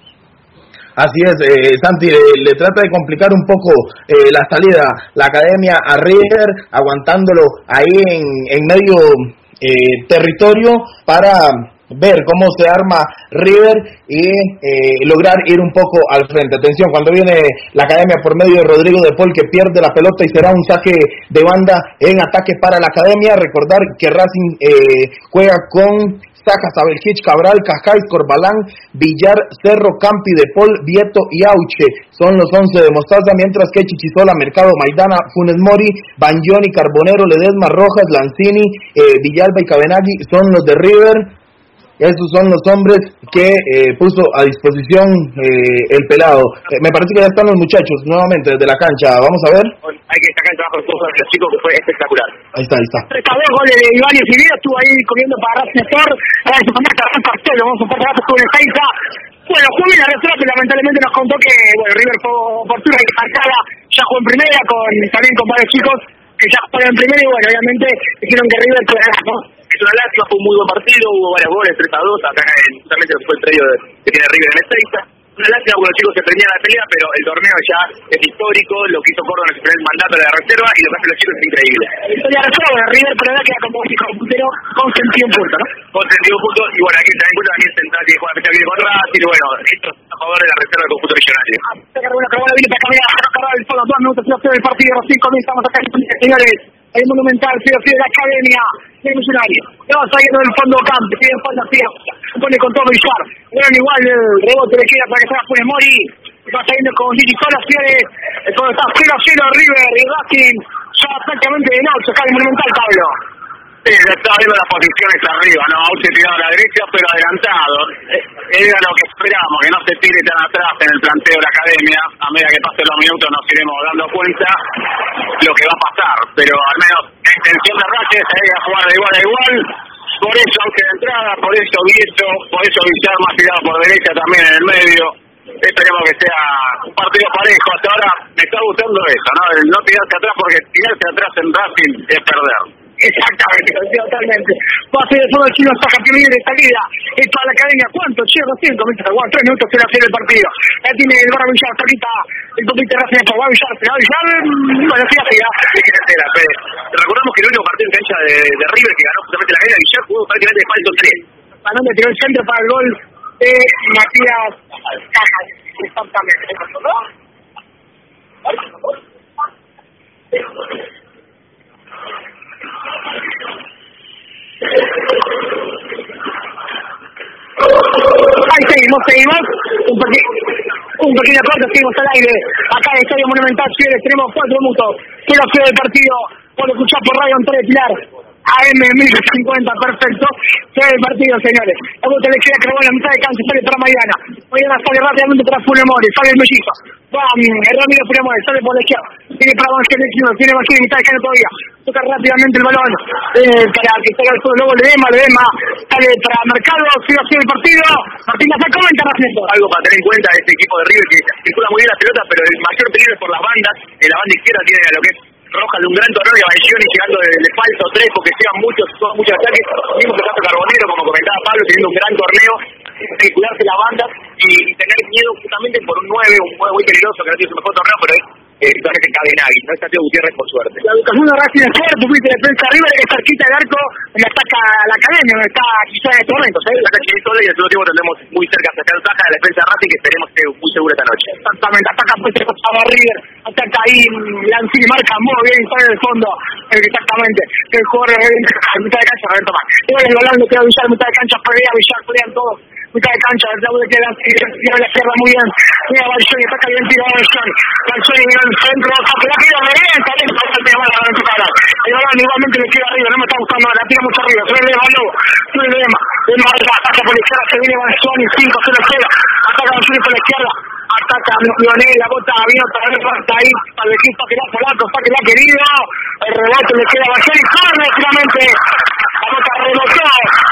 Así es, eh, Santi, eh, le trata de complicar un poco eh, la salida, la academia a River, aguantándolo ahí en, en medio eh, territorio para ver cómo se arma River y eh, lograr ir un poco al frente. Atención, cuando viene la academia por medio de Rodrigo de Paul, que pierde la pelota y será un saque de banda en ataque para la academia. Recordar que Racing eh, juega con Saja, Sabeljich, Cabral, Cascais, Corbalán, Villar, Cerro, Campi, De Paul, Vieto y Auche son los once de Mostaza, mientras que Chichizola, Mercado, Maidana, Funes Mori, Bagnoni, Carbonero, Ledesma, Rojas, Lanzini, eh, Villalba y Cabenagui son los de River. Estos son los hombres que eh, puso a disposición eh, el pelado. Eh, me parece que ya están los muchachos nuevamente desde la cancha. Vamos a ver. Hay que destacar el trabajo de todos los chicos, que fue espectacular. Ahí está, ahí está. Tres goles de Iván y Silvia, estuvo ahí comiendo para Racing Sport. Ahora se comienza a Rafa Arcelo, vamos a pasar con el Saiza. Bueno, jugó bien la reserva, pero lamentablemente nos contó que bueno, River fue oportuna y marcada. Ya jugó en primera, con también con varios chicos que ya jugaron en primera y bueno, obviamente dijeron que River fue ganar, ¿no? Es una lástima, fue un muy buen partido, hubo varios goles, tres a dos, acá en, justamente fue el predio que tiene River en Ezeiza. Una lástima porque los chicos se prendían la pelea, pero el torneo ya es histórico, lo que hizo Córdoba en el primer mandato de la reserva y lo que hacen los chicos es increíble. La historia de la reserva, bueno, River, pero ahora queda como un puntero con sentido en punto, ¿no? Con sentido punto, y bueno, aquí también cuenta también Central que juega la fecha que viene con Racing, y bueno, esto es a favor de la reserva del conjunto millonario. Bueno, Carbono viene para caminar, a cargar el fondo, dos minutos del partido, recién comenzamos acá, señores. El Monumental, Fío Fío de la Academia de Millonario. No, saliendo del fondo campo, sigue en fondo Fío, se pone con todo Villar. Bueno, igual el rebote le queda para que salga Funes Mori. Va saliendo con Gigi Sola, Fieres, cuando está cero a cero River y Racing, ya prácticamente de noche, acá en el Monumental, Pablo. Sí, estaba viendo las posiciones arriba, ¿no? Auche tirado a la derecha, pero adelantado. Eh, era lo que esperamos, que no se tire tan atrás en el planteo de la Academia. A medida que pasen los minutos nos iremos dando cuenta lo que va a pasar. Pero al menos la intención de Racing es ir a jugar de igual a igual. Por eso Auche de entrada, por eso Vieto, por eso Villar más tirado por derecha también en el medio. Esperemos que sea un partido parejo. Hasta ahora me está gustando eso, ¿no? El no tirarse atrás, porque tirarse atrás en Racing es perder. Exactamente, totalmente. Va a ser el fondo del chino Saja que viene de salida. Esto a la Academia, ¿cuánto? Che, recién comienza a jugar, tres minutos se le hace el partido. Ya tiene el Barra Villar, hasta ahorita el poquito de Racing va a Villar, se va a Villar, bueno, sí, así, así que se la fe. Recordamos que el único partido en cancha de, de River que ganó justamente la Academia, Villar jugó prácticamente de falso tres. Ganando tiró el centro para el gol de Matías Cajas. Exactamente, ¿no? Ahí seguimos, seguimos. Un, peque un pequeño corte, seguimos al aire. Acá en el Estadio Monumental, Fieres, tenemos cuatro minutos. Quiero hacer el partido. Por escuchar por Radio Antonio Pilar. A M mil cincuenta, perfecto. Se ve el partido, señores. A vos te le queda que la mitad de cancha sale para Maidana. Maidana sale rápidamente para Funes Mori, sale el mellizo. Va, el Ramiro Funes Mori, sale por la izquierda. Tiene para Evangelio, tiene Evangelio en mitad de cancha todavía. Toca rápidamente el balón. Eh, para que salga el suelo, luego le dema, le dema. Sale para Mercado, sigue así el partido. Martín Lazar, comenta Racing. Algo para tener en cuenta de este equipo de River que circula muy bien la pelota, pero el mayor peligro es por las bandas. En la banda izquierda tiene a lo que es Rojas de un gran torneo y a Baglioni llegando de, de falso tres porque llegan muchos, muchos ataques. Vimos el caso Carbonero, como comentaba Pablo, teniendo un gran torneo, hay que cuidarse las bandas y, y tener miedo justamente por un nueve, un nueve muy peligroso que no tiene su mejor torneo, pero es eh, que Cabenagui, no es Santiago Gutiérrez por suerte. La educación de Racing es fuerte, tuviste defensa River, es cerquita del arco, en la ataca a la Academia, donde está quizá en estos momentos, ¿eh? La calle de Sola y el segundo tiempo tendremos muy cerca a sacar taja de la defensa de Racing que esperemos que esté muy segura esta noche. Exactamente, ataca pues a River, ataca ahí Lanzini, marca muy bien, sale del fondo, exactamente, que el jugador en mitad de cancha, Roberto Más. Y bueno, el balón le queda a Villar, en mitad de cancha, pelea Villar, pelean todos. Mitad de cancha, el doble que Lanzini, tira la izquierda muy bien, mira Baglioni, ataca bien tirado Baglioni, Baglioni en el centro, que la tira revienta, el balón igualmente le queda arriba, no me está gustando, la tira mucho arriba, se ve el balón, se ve el lema, el más ataca por la izquierda, se viene Baglioni, cinco cero cero, ataca Baglioni por la izquierda, ataca Lionel, la bota bien otra vez, hasta ahí, para el equipo que la polaco, saque la querido, el rebote le queda a Baglioni, corre finalmente, la bota rebotó,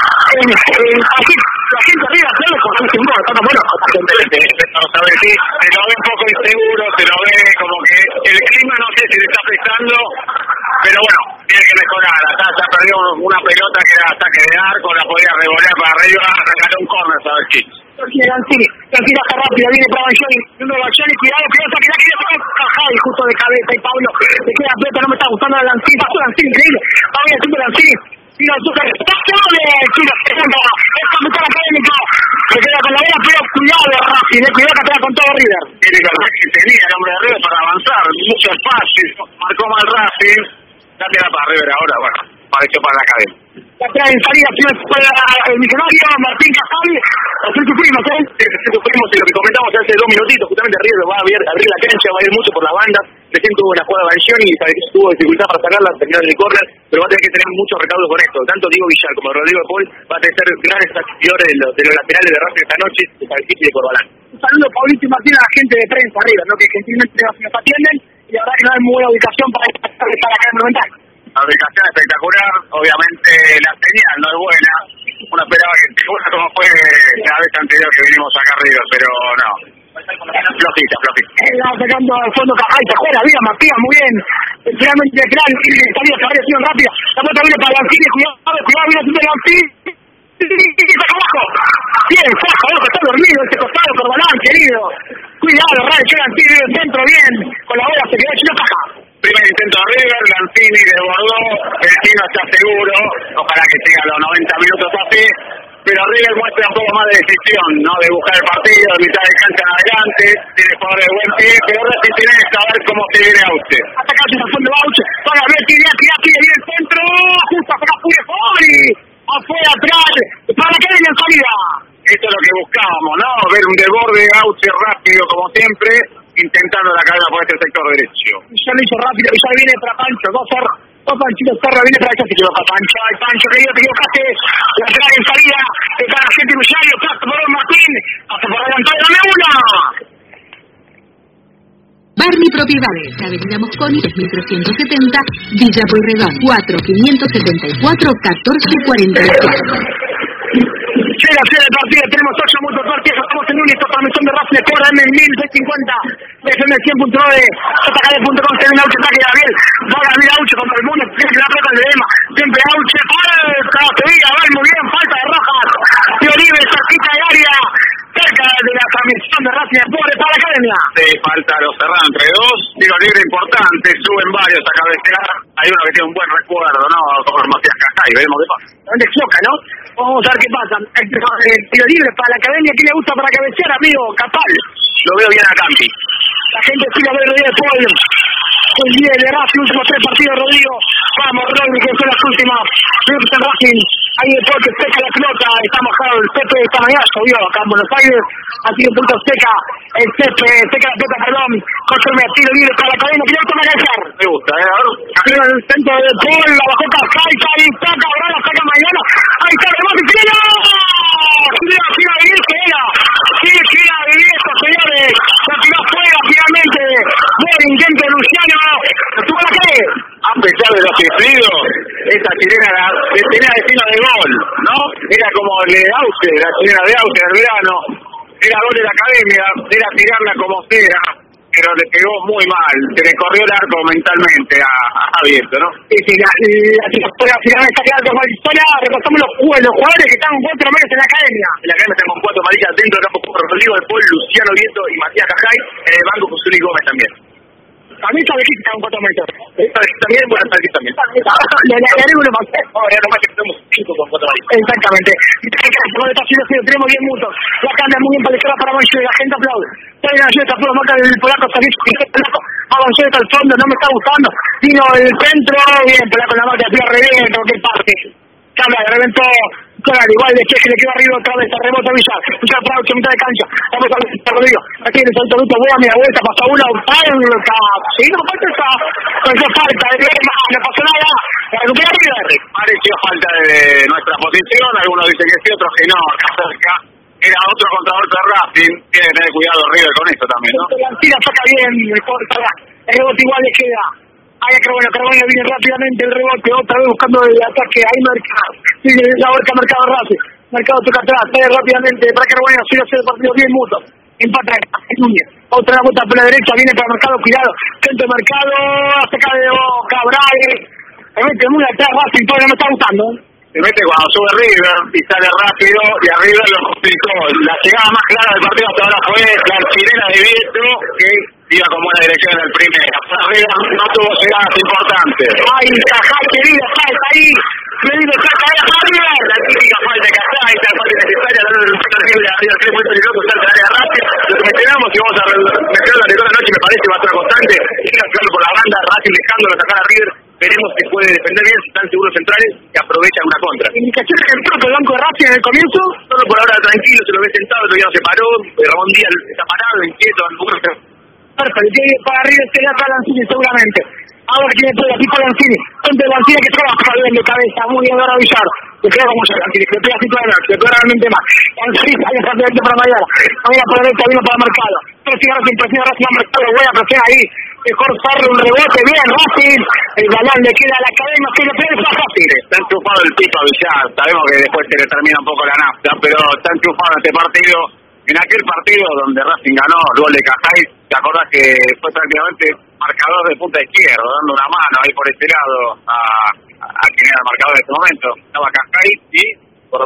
así, la gente arriba, claro, con un gol, está tan bueno, la gente, vamos a ver si se lo ve un poco inseguro, se lo ve como que el clima no sé si le está afectando, pero bueno, tiene que mejorar, acá ya perdió una pelota que era saque de arco, la podía revolear para arriba, regaló un córner, ¿sabes qué? Tiene Lanzini, Lanzini baja rápida, viene para Baglioni, uno de Baglioni, cuidado, pelota que la quiere para Cajay, justo de cabeza, y Pablo, le queda pelota, no me está gustando la Lanzini, pasó Lanzini, increíble, va bien haciendo Lanzini, tira el toque, ¡pasable! Tira segunda, es capital académico, se queda con la bola, pero cuidado Racing, eh, cuidado que te va con todo River. Tiene que Racing tenía el hombre de River para avanzar, mucho espacio, marcó mal Racing, ya queda para River ahora, bueno, pareció para la Academia. atrás en salida, para el millonario, Martín Casal, así sufrimos, ¿eh? Sí, sí, sufrimos, y lo que comentamos hace dos minutitos, justamente River va a abrir, abrir la cancha, va a ir mucho por la banda, recién tuvo una jugada de Banchioni y tuvo dificultad para sacarla, terminó en el córner, pero va a tener que tener muchos recaudos con esto, tanto Diego Villar como Rodrigo de Paul va a tener que ser grandes satisfactores de, de los laterales de Racing esta noche, de Salciti y de Corbalán. Un saludo a Paulito y Martín, a la gente de prensa arriba, ¿no? Que gentilmente nos atienden, y la verdad que no hay muy buena ubicación para estar acá en Monumental. La ubicación espectacular, obviamente la señal no es buena, uno esperaba que fuera como fue la vez anterior que vinimos acá arriba, pero no, flojita, flojita. Va sacando al fondo Cajay, se juega la vida, Matías, muy bien, realmente gran, salida que habría sido rápida, la pelota viene para Lanzini, cuidado, cuidado, viene haciendo Lanzini, saca abajo, bien, faja, que está dormido ese costado, Corbalán, querido, cuidado, Ray, que Lanzini viene centro, bien, con la bola se quedó hecho caja. Primer intento de River, Lanzini desbordó, el Tino está seguro, ojalá que siga los noventa minutos así, pero River muestra un poco más de decisión, ¿no? De buscar el partido, de mitad de cancha en adelante, tiene jugadores de buen pie, pero Racing tiene que saber cómo se viene Auche. Atacante al fondo de Auche, para ver, tira, tira, tira, viene el centro, justo acá Pure Fori, afuera, atrás, para que venga en salida. Esto es lo que buscábamos, ¿no? Ver un desborde Auche rápido como siempre, intentando la carga por este sector derecho. Ya lo hizo rápido, ya viene para Pancho, dos cerros, dos Panchitos Terra, viene para allá, se equivoca Pancho, ay Pancho, querido, te equivocaste, la trae en salida, para la gente Millario, pasa por Don Martín, pasa por adelantado, dame una. Barney Propiedades, Avenida Mosconi, tres mil trescientos setenta, Villa Pueyrredón, cuatro quinientos setenta y cuatro, catorce cuarenta y cuatro. Llega, llega el partido, tenemos ocho muchos partidos, estamos en un esta transmisión de Racing por M mil seiscientos cincuenta, F M cien punto nueve, J K D punto com, tiene un Auche, ataque de Gabriel, va a Gabriel Auche contra el mundo, tiene la pelota de Ema, siempre Auche, falta, Sevilla, va muy bien, falta de Rojas, Tío Libre, cerquita de área, cerca de la transmisión de Racing Sport para la academia. Sí, falta los cerrados entre dos, tiro libre importante, suben varios a cabecear, hay uno que tiene un buen recuerdo, ¿no? Como Matías Casay, veremos qué pasa. ¿Dónde choca, no? Vamos a ver qué pasa. El, el tiro libre para la academia, ¿qué le gusta para cabecear, amigo? Capal. Lo veo bien a Campi. La gente sigue a ver Rodrigo de Paul. El líder de Racing, últimos tres partidos, Rodrigo. Vamos, Rodrigo, que son las últimas. Rodrigo en Racing. Ahí de Paul que seca la pelota. Está mojado el Pepe esta mañana, llovió acá en Buenos Aires. Así que un punto seca. El Pepe seca la pelota, perdón. Conforme a tiro libre para la academia. ¿Qué le gusta manejar? Me gusta, ¿eh? Arriba en el centro de Paul. La bajó Cascay. Ahí saca, ahora la saca mañana. Ahí está el remate. ¡Tira! ¡Tira, tira, venir, que era! ¡Sí, tira, venir, estos señores! La tiró fuera, finalmente. Buen intento de Luciano. ¿Tú la crees? A pesar de los sufridos, esa chilena tenía destino de gol, ¿no? Era como el de Auche, la chilena de Auche del verano. Era gol de la academia, era tirarla como sea, pero le pegó muy mal. Se le corrió el arco mentalmente a, a Abierto, ¿no? Sí, sí, la, la trayectoria final está quedando con la historia. Repasamos los, los jugadores que están con cuatro meses en la academia. En la academia están con cuatro amarillas dentro del campo por Rodrigo de Paul, Luciano Vieto y Matías Cajay. En el banco José Luis Gómez también. También sabe que está con cuatro meses. También, bueno, sabe que también. Le haremos uno más. Ahora nomás que tenemos cinco con cuatro amarillas. Exactamente. Tenemos diez minutos. La cambia muy bien para la izquierda para Bancho y la gente aplaude. Trae la ayuda, por la marca del polaco, Salich, el polaco, avanzó hasta el fondo, no me está gustando. Vino el centro, bien, polaco en la marca, tira revienta, cualquier parte. Cambia, reventó. Claro, igual después que le quedó arriba otra vez, se rebota Villar. Villar para ocho, mitad de cancha. Vamos a ver, Rodrigo. Aquí en el salto de buena, media vuelta, pasa una, falta. Sí, no falta esa. Pues falta, de más, no pasó nada. La recupera River. Pareció falta de nuestra posición, algunos dicen que sí, otros que no, acá cerca. Era otro contra otro de Racing. Tiene que tener cuidado River con esto también, ¿no? La tira saca bien, el rebote igual le queda. Ahí Carbono, Carbono viene rápidamente el rebote, otra vez buscando el ataque, ahí Mercado, sigue la vuelta Mercado Racing, Mercado toca atrás, sale rápidamente para Carbono, sigue hacer el partido diez minutos, empata Núñez, otra vuelta por la derecha, viene para Mercado, cuidado, centro Mercado, saca de Boca, Braille, se mete muy atrás Racing, todavía no me está gustando. Se mete cuando sube River y sale rápido y arriba lo complicó. La llegada más clara del partido hasta ahora fue la chilena de Vieto, que iba con buena dirección en el primero. Arriba no tuvo llegadas importantes. Ay, Cajay, querido, falta ahí. Querido, saca ahí a River. La típica falta de Cajay, esta falta necesaria, dando el resultado terrible arriba del tres muy peligroso, salta el área Racing. Lo que mencionamos y vamos a mencionar durante toda la noche, me parece, va a ser constante. Ir a por la banda, Racing dejándolo sacar a River. Veremos si puede defender bien, si están seguros centrales, y aprovecha una contra. Indicaciones del propio banco de Racing en el comienzo. Solo por ahora tranquilo, se lo ve sentado, todavía no se paró. Ramón Díaz está parado, inquieto, perfecto, tiene para arriba este acá Lanzini seguramente. Ahora tiene todo el equipo Lanzini. Ponte Lanzini que trabaja bien de cabeza, muy bien ahora Villar. Le queda como ya Lanzini, que le pega así toda la noche, le pega realmente más. Lanzini ahí está directo para mañana. Mañana por la derecha vino para Mercado. Presiona Racing, presiona Racing a Mercado, buena presión ahí. Mejor Sarre un rebote, bien Racing. El balón le queda a la cadena, que le pega fácil. Está enchufado el pico a Villar, sabemos que después se le termina un poco la nafta, pero está enchufado este partido. En aquel partido donde Racing ganó el gol de Casay, ¿te acordás que fue prácticamente marcador de punta izquierda, dando una mano ahí por este lado a, a, a quien era el marcador en este momento? Estaba Casay y por,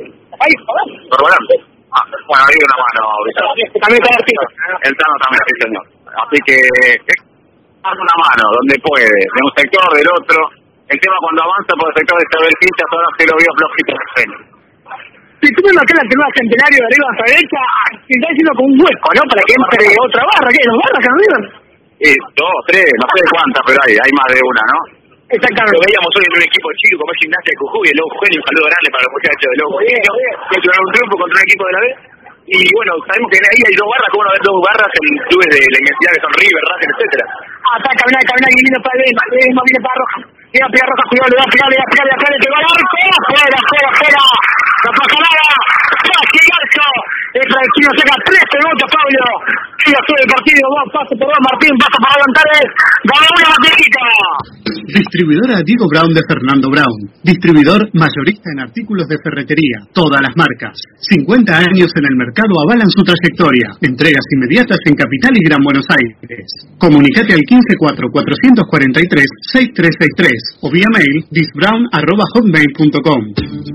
por volante. Ah, bueno, ahí una mano. También está Martino. El Tano también, sí señor. Así que dando una mano donde puede, de un sector, del otro. El tema cuando avanza por el sector de Isabel Quinchas, ahora se lo vio flojito de freno. Si tú me marcas la nueva Centenario de arriba a la derecha, se está haciendo con un hueco, ¿no? Para que entre otra barra, ¿qué? ¿Dos barras que no viven? Sí, dos, tres, no sé cuántas, pero hay, hay más de una, ¿no? Exactamente. Lo veíamos hoy en un equipo chico como es Gimnasia de Jujuy, el Lobo Juvenil, un saludo grande para los muchachos de Lobo Juvenil, que tuvieron un triunfo contra un equipo de la B. Y bueno, sabemos que ahí hay dos barras, como no haber dos barras en clubes de la inmensidad que son River, Racing, etcétera. Ah, está, camina, camina, y viene para Lema, Lema viene para Roja. Viene a pegar Roja, cuidado, le va a pegar, le va a pegar, le va a pegar, le va a dar, fuera, fuera, fuera, fuera. No pasa nada. Casi el arco. El Chino saca tres minutos, Pablo. Chino sube el partido, dos pasos por dos, Martín, pasa para González. Gana una Matecita. Distribuidora Diego Brown de Fernando Brown. Distribuidor mayorista en artículos de ferretería. Todas las marcas. cincuenta años en el mercado avalan su trayectoria. Entregas inmediatas en Capital y Gran Buenos Aires. Comunicate al quince cuatro cuatrocientos cuarenta y tres sesenta y tres sesenta y tres o vía mail disbrown arroba hotmail punto com.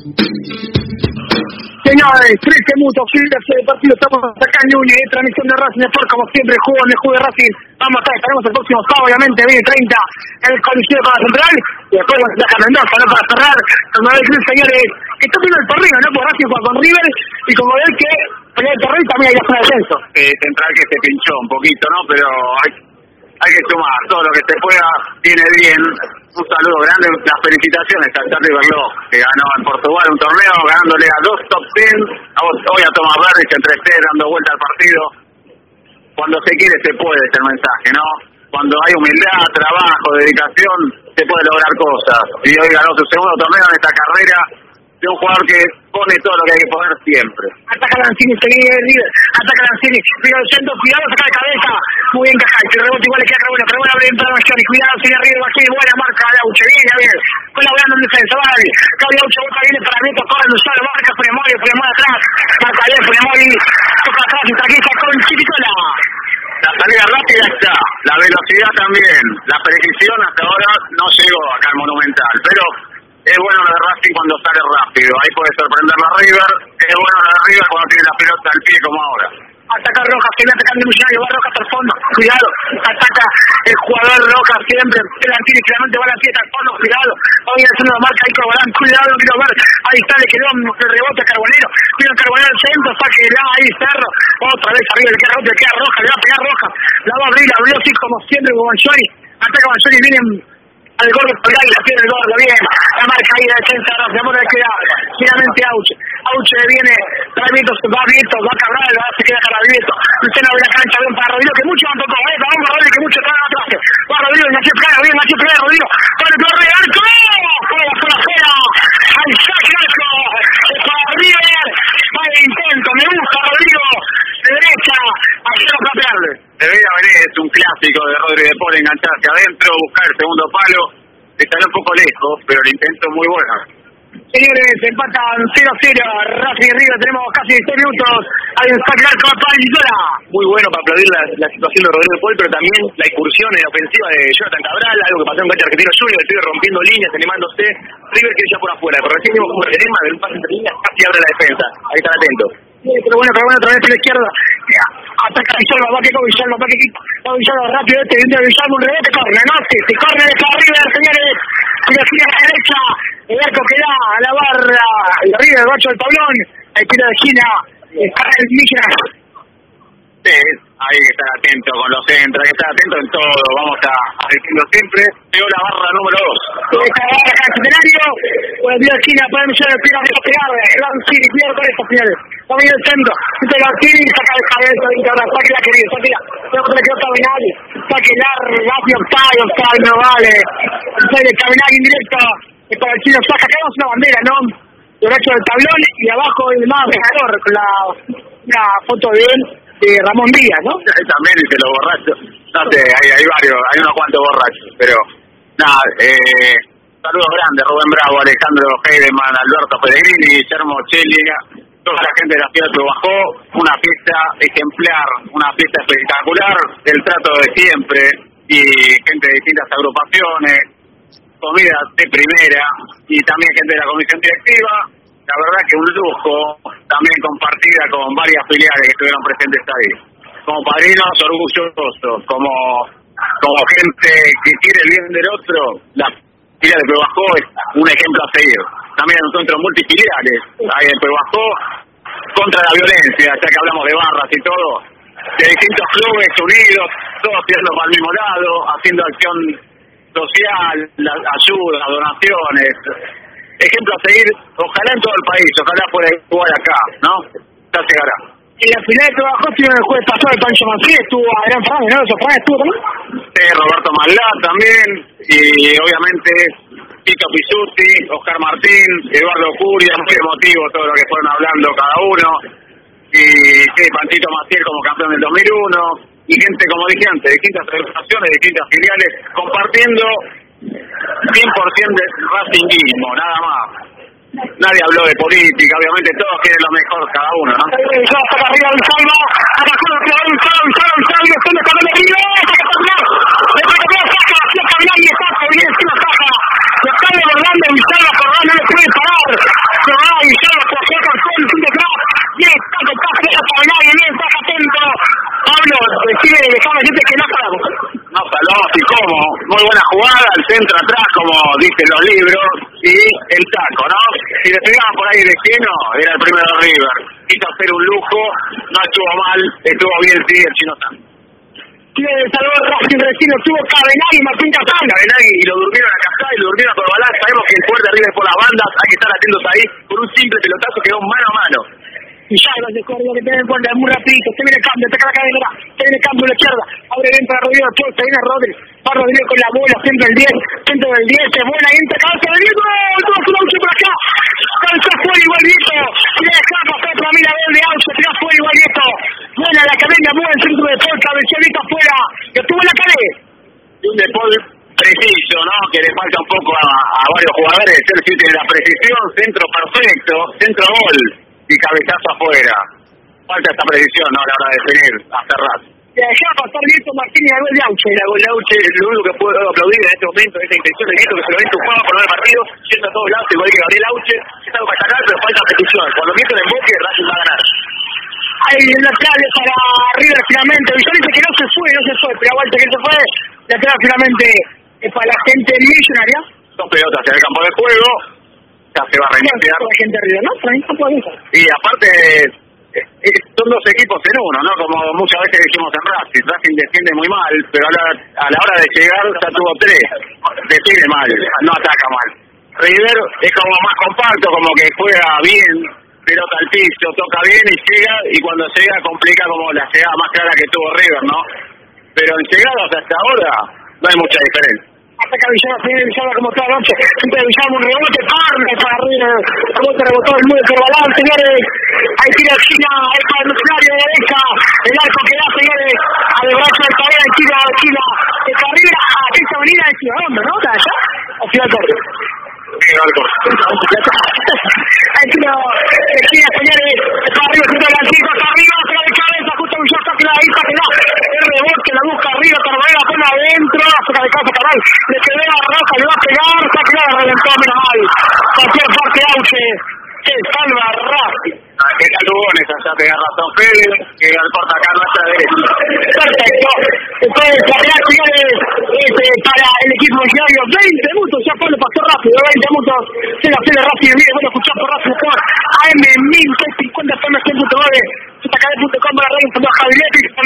Señores, trece minutos, fin de partido, estamos acá en Núñez, transmisión de Racing Sport, como siempre, juego en el juego de Racing. Vamos a estar, estaremos el próximo sábado, obviamente, veinte treinta, en el Coliseo para Central, y después nos deja Mendoza, ¿no? Para cerrar, como ven, señores, que está viendo el torneo, ¿no? Por Racing juega con River, y como ven que pelea el torneo también hay que hacer descenso. Eh, Central que se pinchó un poquito, ¿no? Pero hay, hay que sumar, todo lo que se pueda viene bien. Un saludo grande, las felicitaciones al Charlie Berló, que ganó en Portugal un torneo, ganándole a dos top ten, a vos, hoy a Tomás Berdich, entre ustedes dando vuelta al partido. Cuando se quiere se puede, es el mensaje, ¿no? Cuando hay humildad, trabajo, dedicación, se puede lograr cosas. Y hoy ganó su segundo torneo en esta carrera de un jugador que pone todo lo que hay que poner siempre. Ataca Lanzini, seguía el líder, ataca Lanzini, cuidado el centro, cuidado, saca de cabeza, muy bien Cajay, que el rebote igual le queda bueno, pero bueno, abre entrada Johnny, cuidado, sigue arriba, aquí, buena marca de Auche, viene bien, colaborando en defensa, vale, Gabriel Auche, boca viene para Nieto, corre, Luzaro, marca, Fremoli, Fremoli atrás, marca bien, Fremoli, toca atrás, está aquí, sacó el Chipicola. La salida rápida está, la velocidad también, la precisión hasta ahora no llegó acá al Monumental, pero es bueno lo de Racing cuando sale rápido, ahí puede sorprender la River, es bueno lo de River cuando tiene la pelota al pie como ahora. Ataca Rojas, se viene atacando el Millonario, va Rojas hasta el fondo, cuidado, ataca el jugador Rojas siempre, Lanzini claramente va Lanzini hasta el fondo, cuidado, hoy haciendo la marca ahí con Balán, cuidado, no quiero ver, ahí está, le quedó el rebote a Carbonero, cuidado Carbonero al centro, saque la ahí Cerro, otra vez arriba, le queda rebote, le queda Rojas, le va a pegar Rojas, la va a abrir, abrió así como siempre con Banchoni, ataca Banchoni, viene al gol de Polgay, la pierde el gol, bien, la marca ahí de defensa, de amor le queda finalmente Auche, Auche viene, Rabito, va Vieto, va Cabral, va, se queda Carabieto, Lucena abre la cancha, bien para Rodrigo, que mucho van tocó, eh, vamos a Rodrigo, que mucho trae atrás, va Rodrigo, Nacho Pérez, bien, Nacho Pérez, Rodrigo, para el torre, arco, fuera, fuera, fuera, al saque arco, para River, va el intento, me gusta Rodrigo, de derecha, ayer no patearle. Debería venir, es un clásico de Rodrigo de Paul, engancharse adentro, buscar el segundo palo, estará un poco lejos, pero el intento es muy bueno. Señores, empatan cero cero, Racing y River, tenemos casi seis minutos, hay un saque arco para Isola. Muy bueno para aplaudir la, la situación de Rodrigo de Paul, pero también la incursión en la ofensiva de Jonathan Cabral, algo que pasó en cancha Argentino Junior, estoy rompiendo líneas, animándose, River quiere ya por afuera, pero recién vimos como el tema de un pase entre líneas casi abre la defensa, ahí están atentos. Sí, pero bueno, pero bueno, otra vez a la izquierda, ataca Villalba, va que con Villalba, va que va Villalba rápido, este viene Villalba, un rebote, corre, no, sí, sí, corre de para River, señores, y así a la derecha, el arco que da a la barra, y arriba del bacho del tablón, el tiro de esquina, está el Milla. Sí, a hay que estar atento con los centros, hay que estar atento en todo, vamos a, a decirlo siempre. Llegó la barra número dos. Esta barra acá en Centenario, por el día de esquina, para millones de pilas de pegar, Lancini, cuidado con estas señales. Vamos a ir al centro, este Lancini, saca el cabeza, saque la querida, saque la, no se le quedó Caminaghi, saque la, rápido, Octavio, Octavio, no vale, sale Caminaghi indirecto, es para el chino, saca, acá vemos una bandera, ¿no? Derecho del tablón y abajo el más ganador, con la, una foto de él, de Ramón Díaz, ¿no? También dice los borrachos, no sé, hay, hay varios, hay unos cuantos borrachos, pero nada, eh, saludos grandes, Rubén Bravo, Alejandro Heidemann, Alberto Pellegrini, Guillermo Cheliga, toda la gente de la ciudad de Bajó, una fiesta ejemplar, una fiesta espectacular, el trato de siempre, y gente de distintas agrupaciones, comida de primera, y también gente de la comisión directiva, la verdad que un lujo, también compartida con varias filiales que estuvieron presentes ahí. Como padrinos orgullosos, como, como gente que quiere el bien del otro, la filial de Puebajó es un ejemplo a seguir. También un centro multifiliales, hay en Puebajó, contra la violencia, ya que hablamos de barras y todo, de distintos clubes unidos, todos tirando para el mismo lado, haciendo acción social, la, ayuda, donaciones, ejemplo a seguir, ojalá en todo el país, ojalá fuera igual acá, ¿no? Ya llegará. Y la final de trabajo tiene el jueves pasado el Pancho Mancini, estuvo Adrián Fernández, ¿no? ¿Eso Fernández estuvo también? Sí, Roberto Malá también, y obviamente Tito Pisuti, Oscar Martín, Eduardo Curia, muy emotivo todo lo que fueron hablando cada uno, y sí, Panchito Maciel como campeón del dos mil uno, y gente, como dije antes, distintas agrupaciones, distintas filiales, compartiendo cien por ciento de racinguismo, nada más. Nadie habló de política, obviamente todos quieren lo mejor cada uno, ¿no? Ya está arriba el salva, abajo el salva, el salva, el salva, el salva, el salva, el arriba, saca campeón, le saca campeón, saca, saca campeón, y saca, viene encima, saca, lo está desbordando, y salva, Corral, no le puede parar, Corral, y salva, se saca el sol, sin detrás, bien, saca, saca, saca, Corral, y bien, saca, atento, Pablo, decime, dejame decirte que no paramos. No salvamos y cómo, muy buena jugada, al centro atrás, como dicen los libros, y el taco, ¿no? Si le pegaban por ahí de lleno, era el primero de River. Quiso hacer un lujo, no estuvo mal, estuvo bien, sí, el Chino San. Tiene de Salvador Racing Racing, tuvo Cabenagui y Martín Casal. Cabenagui, y lo durmieron a Casal, y lo durmieron a Corbalán. Sabemos que el fuerte River por las bandas, hay que estar atentos ahí, por un simple pelotazo quedó mano a mano. Y ya los de Córdoba que tienen en cuenta, es muy rapidito, se viene el cambio, ataca la cadena, se viene el cambio a la izquierda, abre bien para Rodríguez, se viene Rodríguez, va Rodríguez con la bola, centro del diez, centro del diez, se buena, entra, cabeza del Diego, todo su Auche por acá, calza fuera igual Vieto, y le deja pasar para mí la gol de Auche, tira fuera igual Vieto, buena la cadena, buen centro de Paul, cabecita afuera, que estuvo en la cadena. Y un de Paul preciso, ¿no? Que le falta un poco a, a varios jugadores, es decir, tiene la precisión, centro perfecto, centro gol. Y cabezazo afuera. Falta esta precisión, ¿no? A la hora de definir, a cerrar. Y allá pasar Nieto Martínez a gol de Auche. La gol de Auche, lo único que puedo aplaudir en este momento, esa intención de Nieto que se lo ve empujado por el partido, yendo a todos lados, igual que Gabriel Auche, es algo para sacar, pero falta precisión. Cuando Nieto le emboque, Racing va a ganar. Hay lateral para River finalmente. Villón dice que no se fue, no se fue, pero aguanta que se fue. Lateral finalmente es para la gente millonaria. Dos pelotas en el campo de juego. Se va a reiniciar. Y aparte, eh, son dos equipos en uno, ¿no? Como muchas veces dijimos en Racing. Racing defiende muy mal, pero a la, a la hora de llegar ya tuvo tres. Defiende mal, no ataca mal. River es como más compacto, como que juega bien, pelota al piso, toca bien y llega, y cuando llega complica como la llegada más clara que tuvo River, ¿no? Pero en llegadas hasta ahora no hay mucha diferencia. Ataca Villalba, tiene Villalba como toda la noche, siempre Villalba un rebote, carne para arriba, rebote, rebotó el nueve por balón, señores, ahí tira China, es para el Mercenario de derecha, el arco que da, señores, a de brazo del Tabela, en China, de China, de carrera, a esa avenida de Ciudad Honda, ¿no? ¿Está allá? ¿O Ciudad Corte? Sí, Alco. Ahí tira, de China, señores, para arriba, junto al antiguo, para arriba, para de cabeza, justo a Villalba, que la ahí, para que no, el rebote, la busca arriba, Carvalho, pone adentro, saca de casa, Carvalho, le quedó a Roca, le va a pegar, saca la reventó, menos mal, cualquier parte Auche, que salva Racing. Que Calugones, allá te da razón Fede, que al corta acá nuestra derecha. Perfecto, entonces la real señores es para el equipo millonario, veinte minutos, ya Pablo pasó rápido, veinte minutos, se la hace Racing, mire, bueno, escuchar por Racing por A M mil cincuenta F M cien punto nueve, Z K D punto com, la radio, Javier,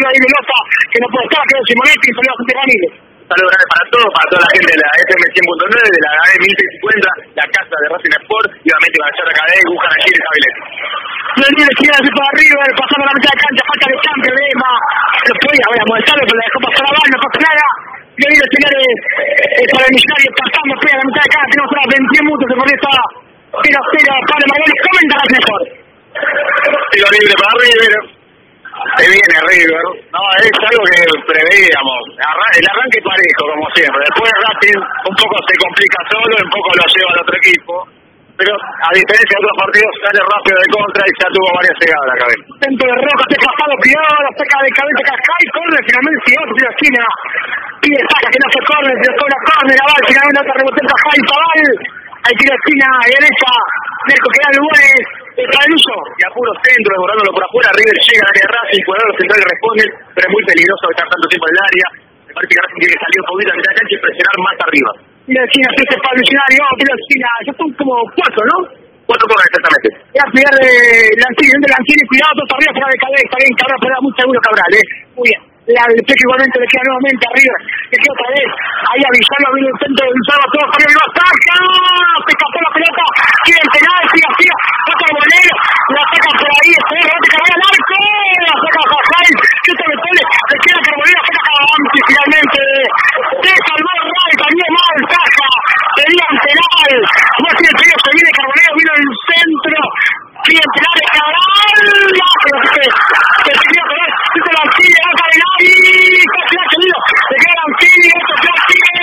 salió ahí Velosa, que no puede estar, quedó Simonetti y salió José Ramírez. Saludos grandes para todos, para toda la gente de la F M cien punto nueve, de la A E mil seiscientos cincuenta, la casa de Racing Sport, y obviamente con la Chata Cadé, buscan allí el Javilet. Viene el gira de para arriba, pasando la mitad de cancha, falta de cambio de Emma. Lo podía, voy a molestarlo, pero le dejó pasar la bala, no pasa nada. Viene el señor para el Millonario, pasando, pega la mitad de cancha, tenemos unas veintiún minutos de por esta cero a cero, Pablo Margolis, comenta Racing Sport. Tiro libre para River. Se viene River, no, es algo que preveíamos, el arranque parejo como siempre, después Racing un poco se complica solo, un poco lo lleva al otro equipo, pero a diferencia de otros partidos sale rápido de contra y ya tuvo varias llegadas la cabeza. Centro de Roca, este pasado Pior, saca de cabeza Cascay, corre finalmente, si otro tira esquina, pide saca que no se corre, se cobra corre, la bala, finalmente otra rebote en Cascay, Zabal, hay tira esquina derecha, Nerco que da lugares, está el uso. Y a puro centro, desbordándolo por afuera, River llega al área de Racing, jugadores centrales responden, pero es muy peligroso estar tanto tiempo en el área. Me parece que Racing tiene que salir un poquito a mitad de cancha y presionar más arriba. Tira esquina, este Pablo Millonario, tira esquina, ya son como cuatro, ¿no? Cuatro corres exactamente. Voy a pegar de Lancini, de Lancini, cuidado, todos arriba, fuera de cabeza, bien, Cabral, fuera muy seguro Cabral, eh. Muy bien. La del Peque igualmente le queda nuevamente arriba, le queda otra vez, ahí a Villalba, viene el centro de Villalba, todos arriba, y lo saca, se escapó la pelota, quiere el penal, siga, siga, saca el bolero, la saca por ahí, este rebote que va al arco, la saca Jajay, que se le pone, le queda Carbonero, saca Caravanti, finalmente, se salvó el Ray, salió mal, saca, sería un penal, no tiene el peligro, se viene Carbonero, vino el centro, sigue el penal de Cabral, no, pero se se se queda por ahí, se se la sigue, va a caer ahí, casi la ha querido, se queda Lancini, esto se la sigue,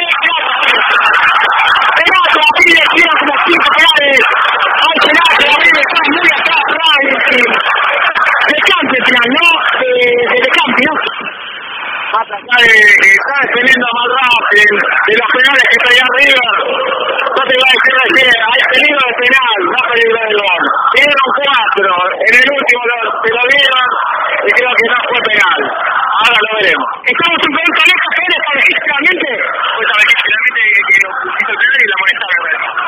pelota, pide, tira como cinco penales, al final, se la vive, está muy atrás, Racing, de Campi al final, ¿no? De, de, de Campi, ¿no? Va a tratar de que está defendiendo a más Racing, de los penales que está allá arriba, no te va a decir recién, hay peligro de penal, no peligro de gol, dieron cuatro, en el último lo, se lo dieron, y creo que no fue penal, ahora lo veremos. Estamos en un conejo, que viene para elegir finalmente, Pues sabe que finalmente que, que hizo el penal y la amonestaron, me parece.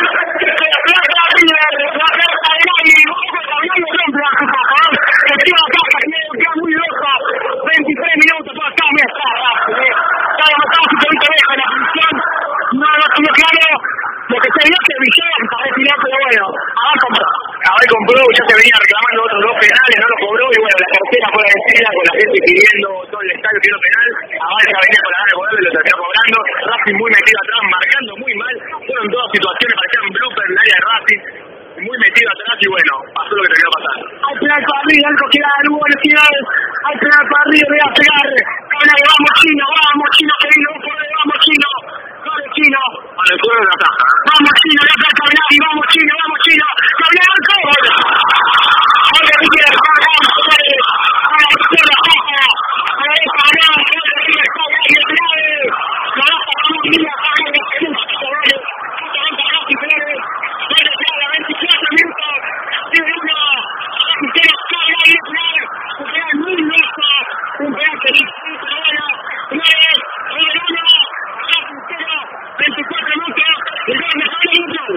veintitrés minutos, toda esta mesa, cada matado su pelito viejo en la función, no lo tuvo claro, lo que se vio que Villalba se está retirando, pero bueno, Abad compró. Abad compró, ya se venía reclamando otros dos penales, no lo cobró, y bueno, la tercera fue la vencida, con la gente pidiendo todo el estadio pidiendo penal, Abad ya venía con la gana de cobrarlo y lo terminó cobrando, Racing muy metido atrás, marcando muy mal, fueron dos situaciones, parecían blooper en el área de Racing, muy metido atrás y bueno, pasó lo que tenía que pasar. Hay penal para arriba, algo que da lugar al final, hay penal para arriba, voy a pegar, Cabral, vamos Chino, vamos Chino, que vino, vamos Chino, corre Chino, Para el cuero de la taja. vamos Chino, le ataca Cabral, y vamos Chino, vamos Chino, Cabral, gol, ahora River, Cabral, corre, a la izquierda, taja, a la derecha, ganaba, corre River, Cabral, y el penal, la baja, vamos Chino, Cabral, y el penal, Cabral, justamente a Racing, penales, gol de Cabral, veinticuatro minutos, tiene uno, Racing tiene Cabral, y el penal, un penal muy loco, un penal que disfruta, bueno, penales, River uno, Racing cero, veinticuatro minutos, el gol de Cabral,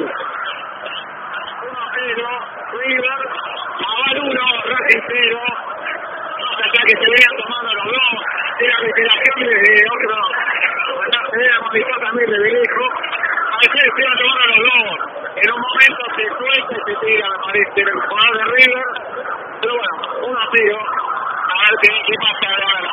uno a cero, River, Abad uno, Racing cero, más allá que se venían tomando los dos, era recuperación desde otro, se veía modificado también de Belejo, a veces se iban tomando los dos, en un momento se suelta y se tira, me parece, el jugador de River, pero bueno, uno a cero, a ver qué, qué pasa ahora.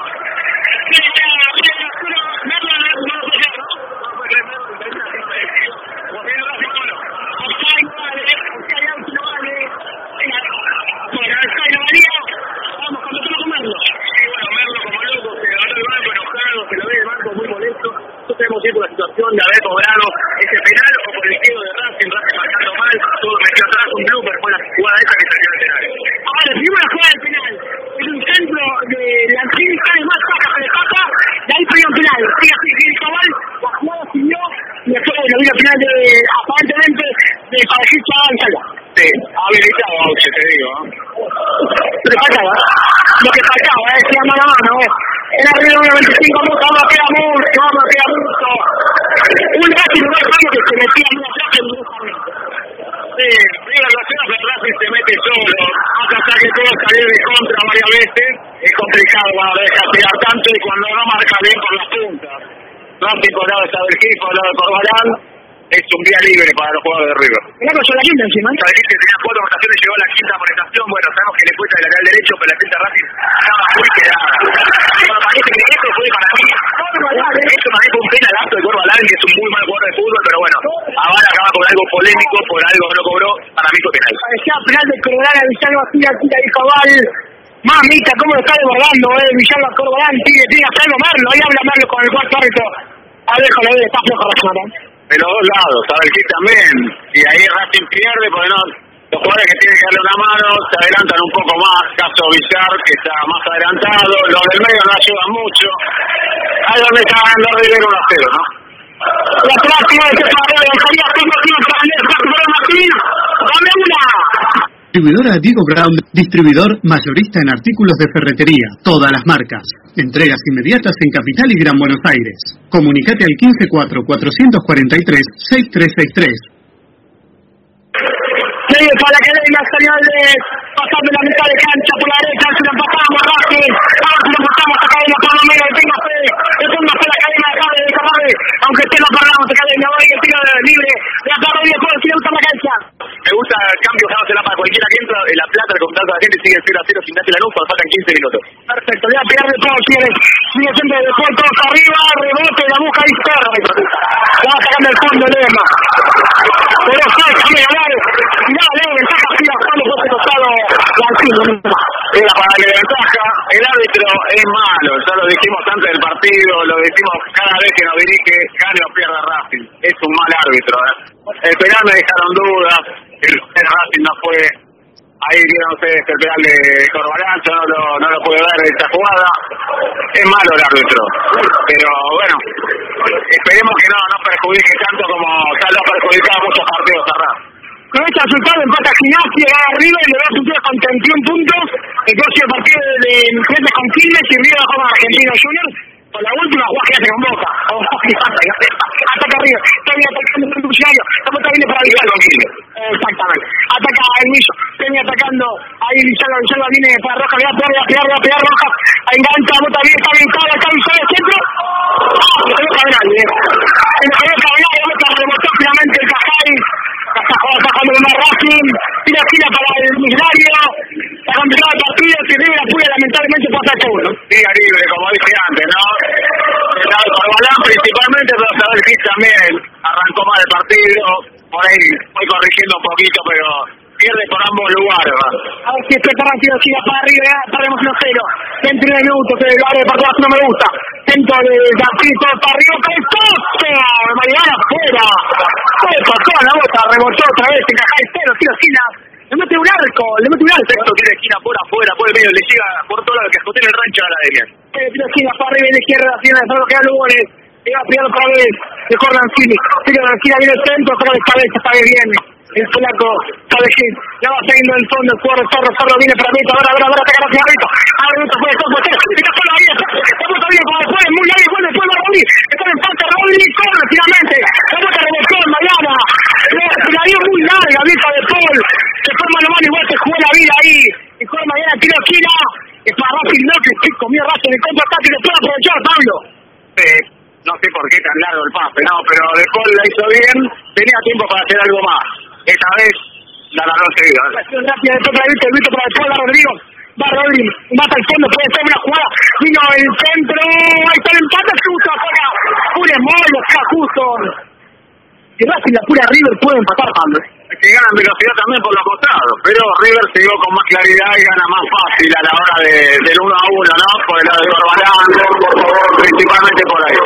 Por la situación de haber cobrado ese penal o por el tiro de Racing, Racing marcando mal, todo metió atrás un blooper, fue la jugada esa que salió del penal. Ahora, primero la jugada del penal, es un centro de Lancini, sale más saca, se le pasa, de ahí pide un penal, sigue así, sigue Cabal, la jugada siguió, y después bueno, vino el penal de, aparentemente, de Parejil Chaval Salva. Sí, habilitado, Auche, te digo. Lo que faltaba, lo que faltaba, eh, se llama la mano, eh. Era arriba de veinticinco minutos, vamos a pegar mucho, vamos a pegar mucho. Un Racing no es que se metía en una plaza inmediatamente. Sí, River lo hace, pero Racing se mete solo, hasta que todo salió de contra varias veces. es complicado cuando deja tirar tanto y cuando no marca bien por las puntas. Racing por lado de Sabergil, por lado de Corbalán, es un día libre para los jugadores de River. Mirá que yo la quinta encima. Sabergil que tenía cuatro votaciones, llegó a la quinta amonestación. Bueno, sabemos que le cuesta el lateral derecho, pero la defensa Racing estaba muy quedada. Bueno, parece que eso fue para mí. Eso más bien fue un penalazo de Corbalán, que es un muy mal jugador de fútbol, pero bueno, Aval acaba con algo polémico, por algo que no cobró, para mí fue penal. Parecía penal de Corbalán a Villalba, tira, tira, dijo Aval. Mamita, cómo lo está desbordando, eh, Villalba Corbalán, tiene, tiene a Salvo Merlo, ahí habla Merlo con el cuarto árbitro. Alejo, le está flojo Racing. De los dos lados, Sabergil también, y ahí Racing pierde, porque no, los jugadores que tienen que darle una mano se adelantan un poco más, caso Villar, que está más adelantado, los del medio no ayudan mucho, ahí donde está ganando River uno a cero, ¿no? La próxima de este partido, dejaría cinco minutos para el Jorge Martín, dame una. Distribuidora Diego Brown, distribuidor mayorista en artículos de ferretería, todas las marcas. Entregas inmediatas en Capital y Gran Buenos Aires. Comunicate al quince cuatro cuatro cuatro tres seis tres seis tres. Sigue para la cadena Exteriores, pasando la mitad de cancha por la derecha, si lo empatamos, Racing, ahora si lo empatamos a cadena por lo menos, tenga fe, tenga fe la cadena de Javi, de Javi, aunque esté lo perdamos a cadena, hoy el tiro libre, de acá arriba, después si le gusta la cancha. Me gusta el cambio que hace la para cualquiera que entra, en la plata, el contrato de la gente sigue cero a cero sin darse la luz, cuando faltan quince minutos. Perfecto, le va a pegar de todo, sigue, sigue siempre después todos arriba, rebote, la busca y cerra, la va sacando el fondo, Lema. Pero sí, déjame ganar, mirá, Lema, ventaja, sigue bajando por ese costado, Lancino. Era para darle ventaja, el árbitro es malo, ya lo dijimos antes del partido, lo decimos cada vez que nos dirige, gane o pierda Racing, es un mal árbitro. ¿eh? El penal me dejaron dudas, el, el Racing no fue, ahí vieron ustedes el penal de Corbalán, yo no lo, no lo pude ver en esta jugada, es malo el árbitro, pero bueno, esperemos que no nos perjudique tanto como ya lo ha perjudicado muchos partidos a Racing. Con este resultado empata Gimnasia, va arriba y le da un tiro con treinta y uno puntos. El próximo partido de Frente con Quilmes y River con Argentino Junior. Con la última jugada que hace con Boca. Ataca arriba, está bien atacando el funcionario. Estamos también para Villar con Quilmes. Exactamente. Ataca el Millo, viene atacando. Ahí Villalba, Villalba viene para Roja, le va a pegar, le va a pegar, le va a pegar Roja. Engancha, bota bien, está bien, está Villalba al centro. ¡Ah! Se lo cabral, bien. Se lo cabral, le bota, rebotó finalmente el Cajay. Bajando de Racing, tira tira para el Mislario, ha complicado el partido, que River apoya lamentablemente pasa el segundo. Tira libre, como dije antes, ¿no? Corbalán principalmente, pero Sabergil también arrancó mal el partido, por ahí voy corrigiendo un poquito, pero pierde por ambos lugares. ¿no? A ver si este partido sigue para arriba, perdemos uno cero, dentro de minutos, que el área de partido no me gusta, dentro del partido para arriba, ¡Costo! Mariana afuera, pasó la bota, rebotó otra vez, encaja el cero, tiro esquina, le mete un arco, le mete un arco. Esto tiene esquina por afuera, por el medio, le llega por todo lo que escote en el rancho a la derecha. Eh, tiro esquina para arriba y de izquierda, tiene solo que da Lugones, le va a pegar otra vez, mejor Lanzini, tiro de la esquina, viene el centro, saca de cabeza, está bien. El polaco Sabergil, ya va siguiendo el fondo, el jugador Zorro, Zorro viene para Rito, ahora, ahora, ahora, ataca hacia Rito, ahora Rito fue, está por está solo ahí, estamos todavía como después, muy largo, igual después va Rodri, está en falta Rodri, corre finalmente, la bota rebotó en Mariana, la dio muy larga, vieja de Paul, se fue mano a mano, igual se jugó la vida ahí, y juega Mariana, tiro esquina, es para Racing, no, que sí, comió Racing en contraataque, y después aprovechar Pablo. Sí. No sé por qué tan largo el pase, no, pero De Paul la hizo bien, tenía tiempo para hacer algo más. Esta vez la ganó seguida. Rápida, después para el Vito, para el Paul, va Rodrigo, va Rodrigo, mata el fondo, puede ser una jugada, vino el centro, ahí está el empate, justo acá, pure molo, acá justo. Si Racing la pura River puede empatar, Pablo. Que ganan velocidad también por los costados, pero River se dio con más claridad y gana más fácil a la hora de, del uno a uno, ¿no? Por el lado de Corbalán, principalmente por ahí.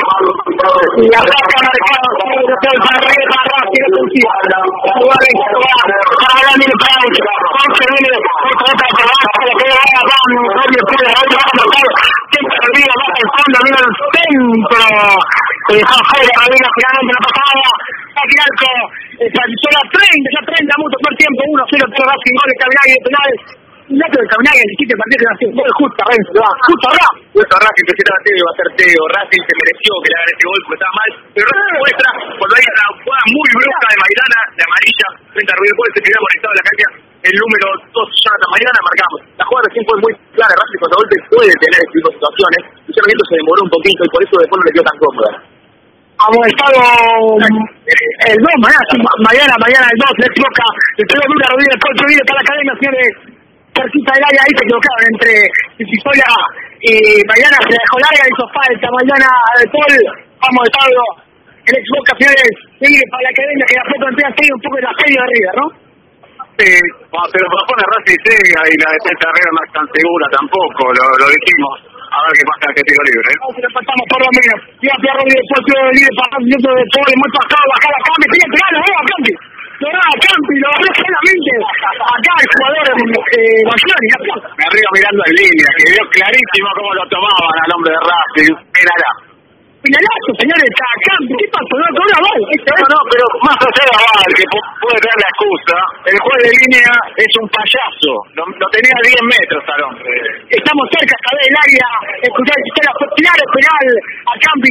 Y la saca marcado, para River, para Racing, ofensiva. Jugar en jugar, para Dani de Pranch, Ponce viene, otra otra para abajo, le pega a Van, Rodri puede, Rodri va a matar, siempre olvida, baja el fondo, viene el centro, se dejó afuera, Rodrigo finalmente la pasada, Taquiralco, tradició la treinta, ya treinta minutos por tiempo, uno cero, tres Racing, goles, Caminagui de penales. Un dato del Caminagui, el sitio partido que nació, gol justo, Renzo, va, justo acá. Justo Racing, que si era Teo, iba a ser Teo, Racing se mereció que le hagan este gol porque estaba mal, pero Racing muestra, cuando hay una jugada muy brusca de Maidana, de amarilla, frente a River Plate, se quedó conectado en la cancha, el número dos, Jonathan Maidana, marcamos. La jugada recién fue muy gana. Racing contra golpe puede tener este tipo de situaciones. Luciano Nieto se demoró un poquito y por eso después no le quedó tan cómoda. Amonestado el dos, mañana, mañana, mañana el dos, le toca, le pegó dura rodilla el coche, viene para la academia, señores, cerquita del área, ahí se equivocaron entre Cisola y mañana se dejó larga, hizo falta, mañana de Paul, amonestado, el ex Boca, señores, sigue para la academia, que la foto empieza a seguir un poco el asedio de River, ¿no? Sí, pero para poner Racing Sega y la defensa de River no es tan segura tampoco, lo, lo dijimos. A ver qué pasa en este tiro libre, ¿eh? No, si le pasamos por lo menos. Tira Pierro y después tiro de libre para el minuto de Paul, muy pasado, bajar a Campi, sigue pegando, ¿no? A Campi. Lo da a Campi, lo agarró solamente acá el jugador eh, Baglioni. Me arriba mirando en línea, que vio clarísimo cómo lo tomaban a nombre de Racing. Penalá. Penalazo, señores, está a Campi. ¿Qué pasó? No, todo Aval. No, no, pero más allá de Aval, que puede tener la excusa, el juez de línea es un payaso. Lo, lo tenía a diez metros al hombre. Estamos cerca, hasta del área. Escuchar el sistema final, el penal a Campi.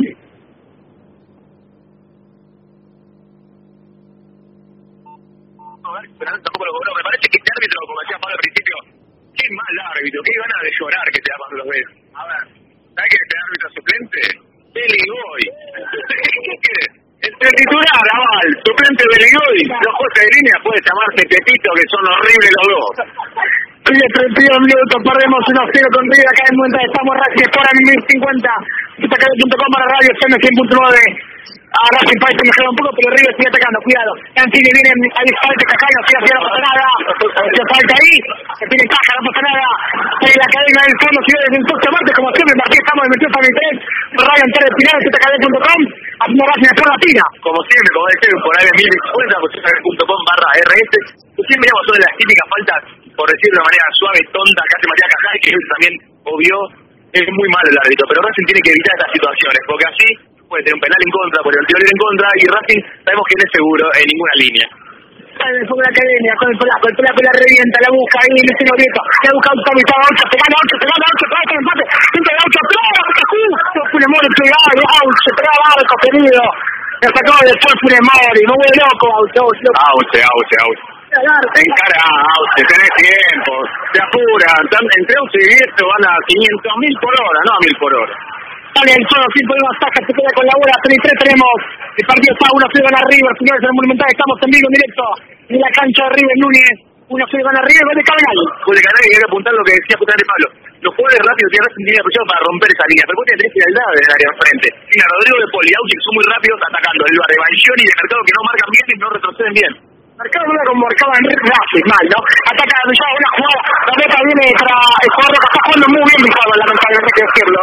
Pero tampoco lo cobró. Me parece que este árbitro, como decía Pablo al principio, qué mal árbitro, qué ganas de llorar que te da cuando los ves. A ver, ¿sabes quién es el árbitro suplente? Beligoy. ¿Qué quieres? Entre el titular, Aval, suplente Beligoy, los jueces de línea puede llamarse Pepito, que son horribles los dos. Sigue treinta y dos minutos, perdemos uno a cero con River acá en Muenta, estamos Racing Sport en mil cincuenta, Zutacabe punto com para radio, F M cien punto nueve. A Racing parece mejor un poco, pero River sigue atacando, cuidado. Cancini viene a disparate, Cacaño, sigue hacia no pasa nada. Se falta ahí, se tiene caja, no pasa nada. En la cadena del fondo, sigue desde el toque martes, como siempre, Martín, estamos en veintiuno para veintitrés. Radio entera de final, Zutacabe punto com, haciendo Racing Sport Latina. Como siempre, como decía, por ahí en mil cincuenta, Zutacabe punto com barra R S. Siempre miramos sobre las típicas faltas, por decirlo de una manera suave, tonta, que hace Matías Cajal, que él también obvio, es muy malo el árbitro, pero Racing tiene que evitar estas situaciones, porque así puede tener un penal en contra, por el tiro libre en contra, y Racing sabemos que no es seguro en ninguna línea. Sale el fondo de la academia con el polaco, el polaco la revienta, la busca ahí, Luciano Nieto, la busca un Tommy, estaba ocho, se gana ocho, se gana ocho, se gana empate, entra el ocho, atrás, justo, Funemori pegado, Auche, pegado arco, querido, le sacó después Funemori, no vuelve loco, Auche, Auche, Auche, Auche, Auche. Encara, Auche, tenés tiempo, se apuran, entre once y diez van a quinientos mil por hora, no a mil por hora. Sale el solo, sin problemas, saca, se queda con la bola, treinta y tres tenemos, el partido está uno cero gana River, señores del Monumental, estamos en vivo en directo, en la cancha de River Núñez, uno cero gana River, gol de Cabanal. Gol de Cabanal, y hay que apuntar lo que decía justamente Pablo, los jugadores rápidos tienen Racing tiene apoyado para romper esa línea, pero vos tenés frialdad en el área enfrente. Mira, Rodrigo de Poli y Auche son muy rápidos atacando, el Barrebanchón y de Mercado que no marcan bien y no retroceden bien. Mercado no como marcaba en Racing, mal, ¿no? Ataca ya una jugada, la meta viene para el jugador que está jugando muy bien, Bisbal, lamentablemente hay que decirlo.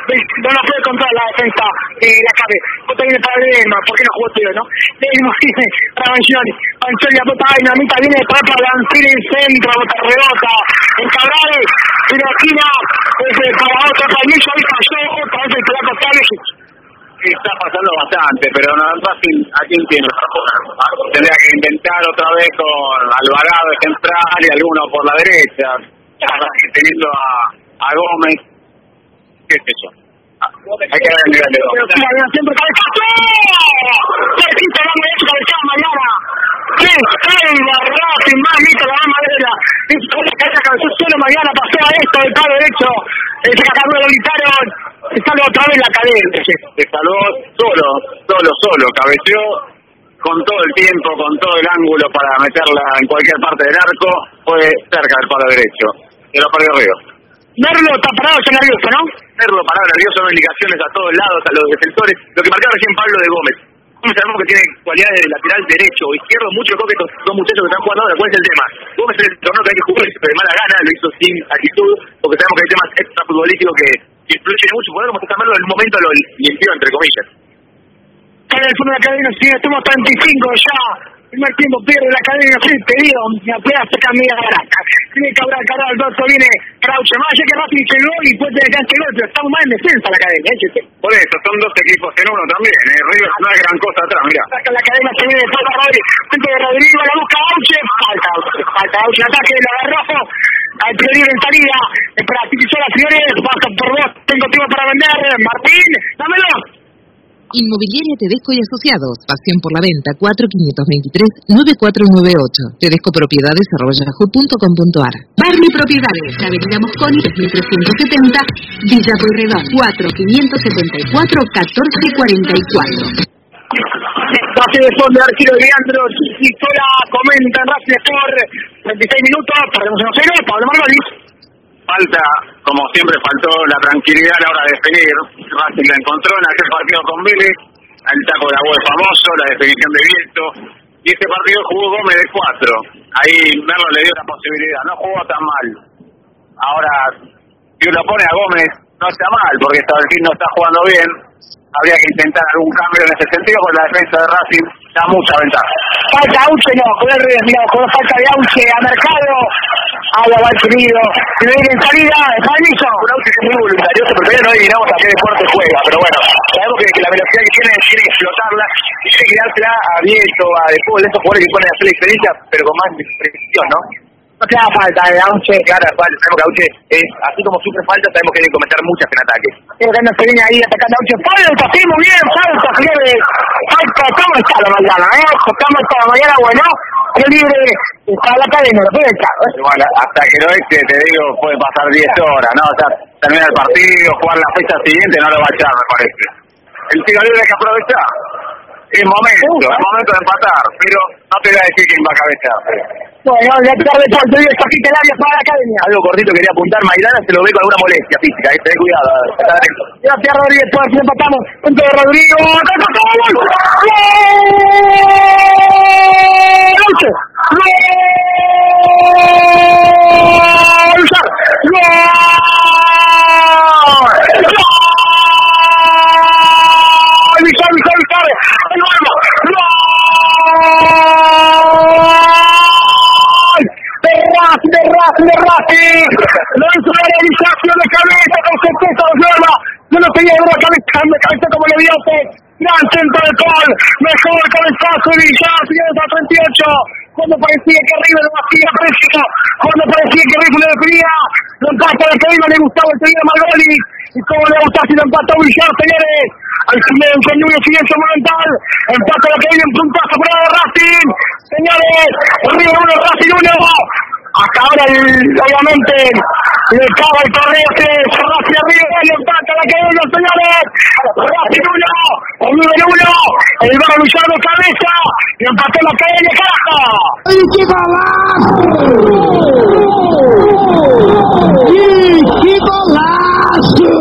No la puede controlar la defensa de la Cabe. Bota viene para Ledesma, ¿por qué no jugó tío, no? Ledesma viene para Banchoni, Banchoni la bota ahí, la mitad viene para Lanzini en centro, bota rebota, en Cabral, en la esquina, es para otra, para mí, ahí cayó, otra vez el polaco Tavicic. Está pasando bastante, pero no Racing a quién tiene para jugar. Tendría que inventar otra vez con Alvarado de central y alguno por la derecha. Teniendo a, a Gómez, qué es eso. Hay que ver el nivel de Gómez. Siempre cabezazo. Cerquita la derecha, cabezada mañana. ¡Qué calma, Racing! Más mito la madera. Es una cabeza cabezó solo mañana, pasó a esto del palo derecho. Ese cacadú lo gritaron. Se salvó otra vez la cadena. Se salvó solo, solo, solo. Cabeceó con todo el tiempo, con todo el ángulo para meterla en cualquier parte del arco. Fue cerca del palo derecho. Y lo perdió Río. Merlo está parado, está nervioso, ¿no? Merlo parado, nervioso, no indicaciones a todos lados, a los defensores. Lo que marcaba recién Pablo de Gómez. Sabemos que tiene cualidades de lateral derecho o izquierdo, mucho mejor que estos dos muchachos que están jugando ahora. ¿Cuál es el tema? Gómez es el torneo que hay que jugar de mala gana, lo hizo sin actitud, porque sabemos que hay temas extra futbolísticos que, que influyen mucho. Podemos Merlo en el momento lo limpió, entre comillas. Sale el fondo de la cadena, sí, estamos treinta y cinco ya. Primer tiempo pierde la cadena, sí, pedido, me apenas se cambia la baraca. Tiene que hablar Carral, el otro viene Trauche, más allá que Racing se gol y puede tener cancha de gol, pero estamos mal en defensa la cadena, ¿eh? Por eso, son dos equipos en uno también, ¿eh? River no hay gran cosa atrás, mirá. Saca la cadena, se viene después a Rodri, frente de Rodrigo, la busca Auche, falta Auche, falta Auche, ataque de la Garrafo, al pedir en salida, para Titisola, señores, pasa por vos, tengo tiempo para vender, Martín, dámelo. Inmobiliaria Tedesco y Asociados. Pasión por la venta. cuatro cinco dos tres nueve cuatro nueve ocho. Tedesco Propiedades arroba yahoo punto com punto ar. Barney Propiedades. Avenida Mosconi tres mil trescientos setenta. Villa Pueyrredón. cuatro cinco siete cuatro uno cuatro cuatro cuatro. Pase de fondo de arquero Leandro Chisola comenta en Racing Sport. veintiséis minutos, perdemos uno cero. Pablo Margolis. Falta, como siempre, faltó la tranquilidad a la hora de definir. Racing la encontró en aquel partido con Vélez, el taco de agua famoso, la definición de Vieto, y ese partido jugó Gómez de cuatro. Ahí Merlo le dio la posibilidad, no jugó tan mal. Ahora, si uno pone a Gómez, no está mal, porque Sabalquín no está jugando bien. Habría que intentar algún cambio en ese sentido, porque la defensa de Racing da mucha ventaja. Falta Auche, no, con el mira, con la falta de Auche a Mercado. Agua va al sonido. Si me viene en salida, está listo. Un Auche que es muy voluntarioso, pero todavía no adivinamos a qué deporte juega. Pero bueno, sabemos que, que la velocidad que tiene tiene que explotarla y tiene que dársela a Vieto, a De Paul, de esos jugadores que pueden hacer la experiencia, pero con más precisión, ¿no? No te da falta de Auche. Claro, sabemos que Auche es, así como sufre falta, sabemos que debe cometer muchas en ataque. Creo que no se viene ahí atacando a Auche. Falta, sí, muy bien, falta, libre. Falta, ¿cómo está la mañana, eh? ¿Cómo está la mañana? Bueno, que libre. Está la cadena, lo puede echar, ¿eh? Bueno, hasta que no este, te digo, puede pasar diez horas, ¿no? O sea, termina el partido, jugar la fecha siguiente, no lo va a echar, me parece. El tiro libre hay que aprovechar. Es momento, es momento de empatar, pero no te voy a decir quién va a cabecear. Bueno, ya tarde por el está aquí el área para la academia. Algo cortito quería apuntar, Maidana se lo ve con alguna molestia física, ¿eh? Ten cuidado. Gracias, Rodríguez, por si empatamos. Punto de Rodrigo. ¡Gol! Villar, Villar, Villar, el nuevo, ¡gol! De Racing, de Racing, de Racing, lo hizo la realización de cabeza con certeza de Florba, yo no tenía una cabeza, de cabeza como le dio usted, gran centro de gol, mejor cabezazo de Villar, señores a treinta y ocho, cuando parecía que River no hacía precio, cuando parecía que River le definía, lo empata de Kevin, le gustaba el seguido Margoli, y cómo le gusta si lo empata Villar, señores. Al final un cañón de silencio monumental, empate lo que viene en puntazo por de Racing, señores, River uno, Racing uno, hasta ahora el, obviamente le caga el torneo que es Racing River, y empate la que viene, señores, Racing uno, River uno, el bar Villar de cabeza, y empate la que viene, carajo. ¡Y qué golazo! ¡Y qué golazo!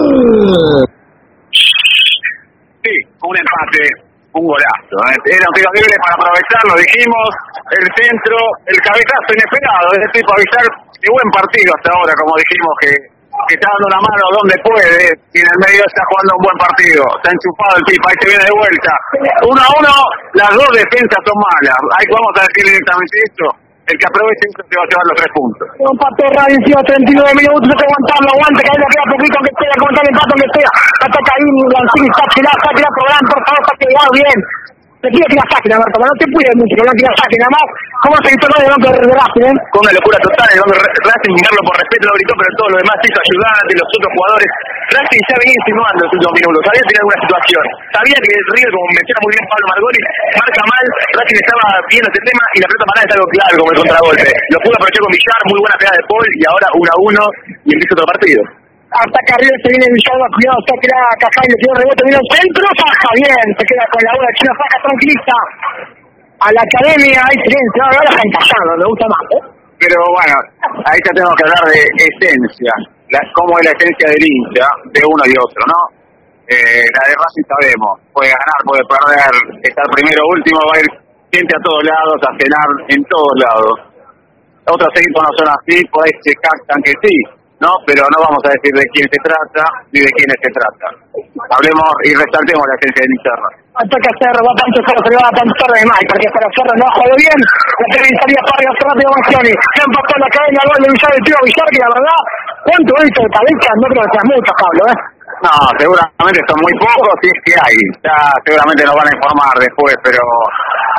Sí, un empate, un golazo. ¿eh? Era un tiro libre para aprovechar, lo dijimos, el centro, el cabezazo inesperado, de este tipo avisar, qué buen partido hasta ahora, como dijimos, que, que está dando una mano donde puede, y en el medio está jugando un buen partido, está enchufado el tipo, ahí se viene de vuelta. Uno a uno, las dos defensas son malas, ahí vamos a decir directamente esto. El que aproveche esto se va a llevar los tres puntos. Un empate rarísimo, treinta y nueve minutos, hay que aguantarlo, aguante, que ahí le queda poquito, aunque sea, aguantar el empate, aunque sea. Ataca ahí, Lancini, sáquela, sáquela, Prográn, por favor, sáquela, bien. Te quiero que la saquen, Marco, no te pude mucho, no que la saquen, nada más. ¿Cómo se gritó el banco de Racing, eh? Con una locura total, el banco de Racing, mirarlo por respeto, lo gritó, pero todo lo demás hizo ayudante, los otros jugadores. Racing ya venía insinuando en los últimos minutos, sabía que tenía alguna situación. Sabía que el River, como menciona muy bien Pablo Margoli, marca mal, Racing estaba viendo este tema y la pelota parada es algo claro como el contragolpe. Lo pudo aprovechar con Villar, muy buena pegada de Paul y ahora uno a uno y empieza otro partido. Ataca arriba, se viene Villalba, cuidado, está que la Cajá y le quiere rebote, viene al centro, Faja, bien, se queda con la bola, Chino Faja, tranquiliza. A la academia, hay silencio, ahora la están callando, me gusta más, ¿eh? Pero bueno, ahí ya tenemos que hablar de esencia, la, cómo es la esencia del hincha, de uno y otro, ¿no? Eh, la de Racing sabemos, puede ganar, puede perder, estar primero o último, va a ir gente a todos lados, a cenar en todos lados. Otros equipos no son así, por ahí se captan que sí, ¿no? Pero no vamos a decir de quién se trata ni de quiénes se trata. Hablemos y resaltemos la esencia del hincha. Ataca Cerro, va Pancho Cerro, se le va a Pancho Cerro de mal, porque para Cerro no ha jugado bien. La que salía para arriba, Cerro de Mangioni. Se empató en la cadena, gol de Villar, el tiro Villar, que la verdad, ¿cuánto hizo de cabeza? No creo que sea mucho, Pablo, ¿eh? No, seguramente son muy pocos, sí es que hay. Ya seguramente nos van a informar después, pero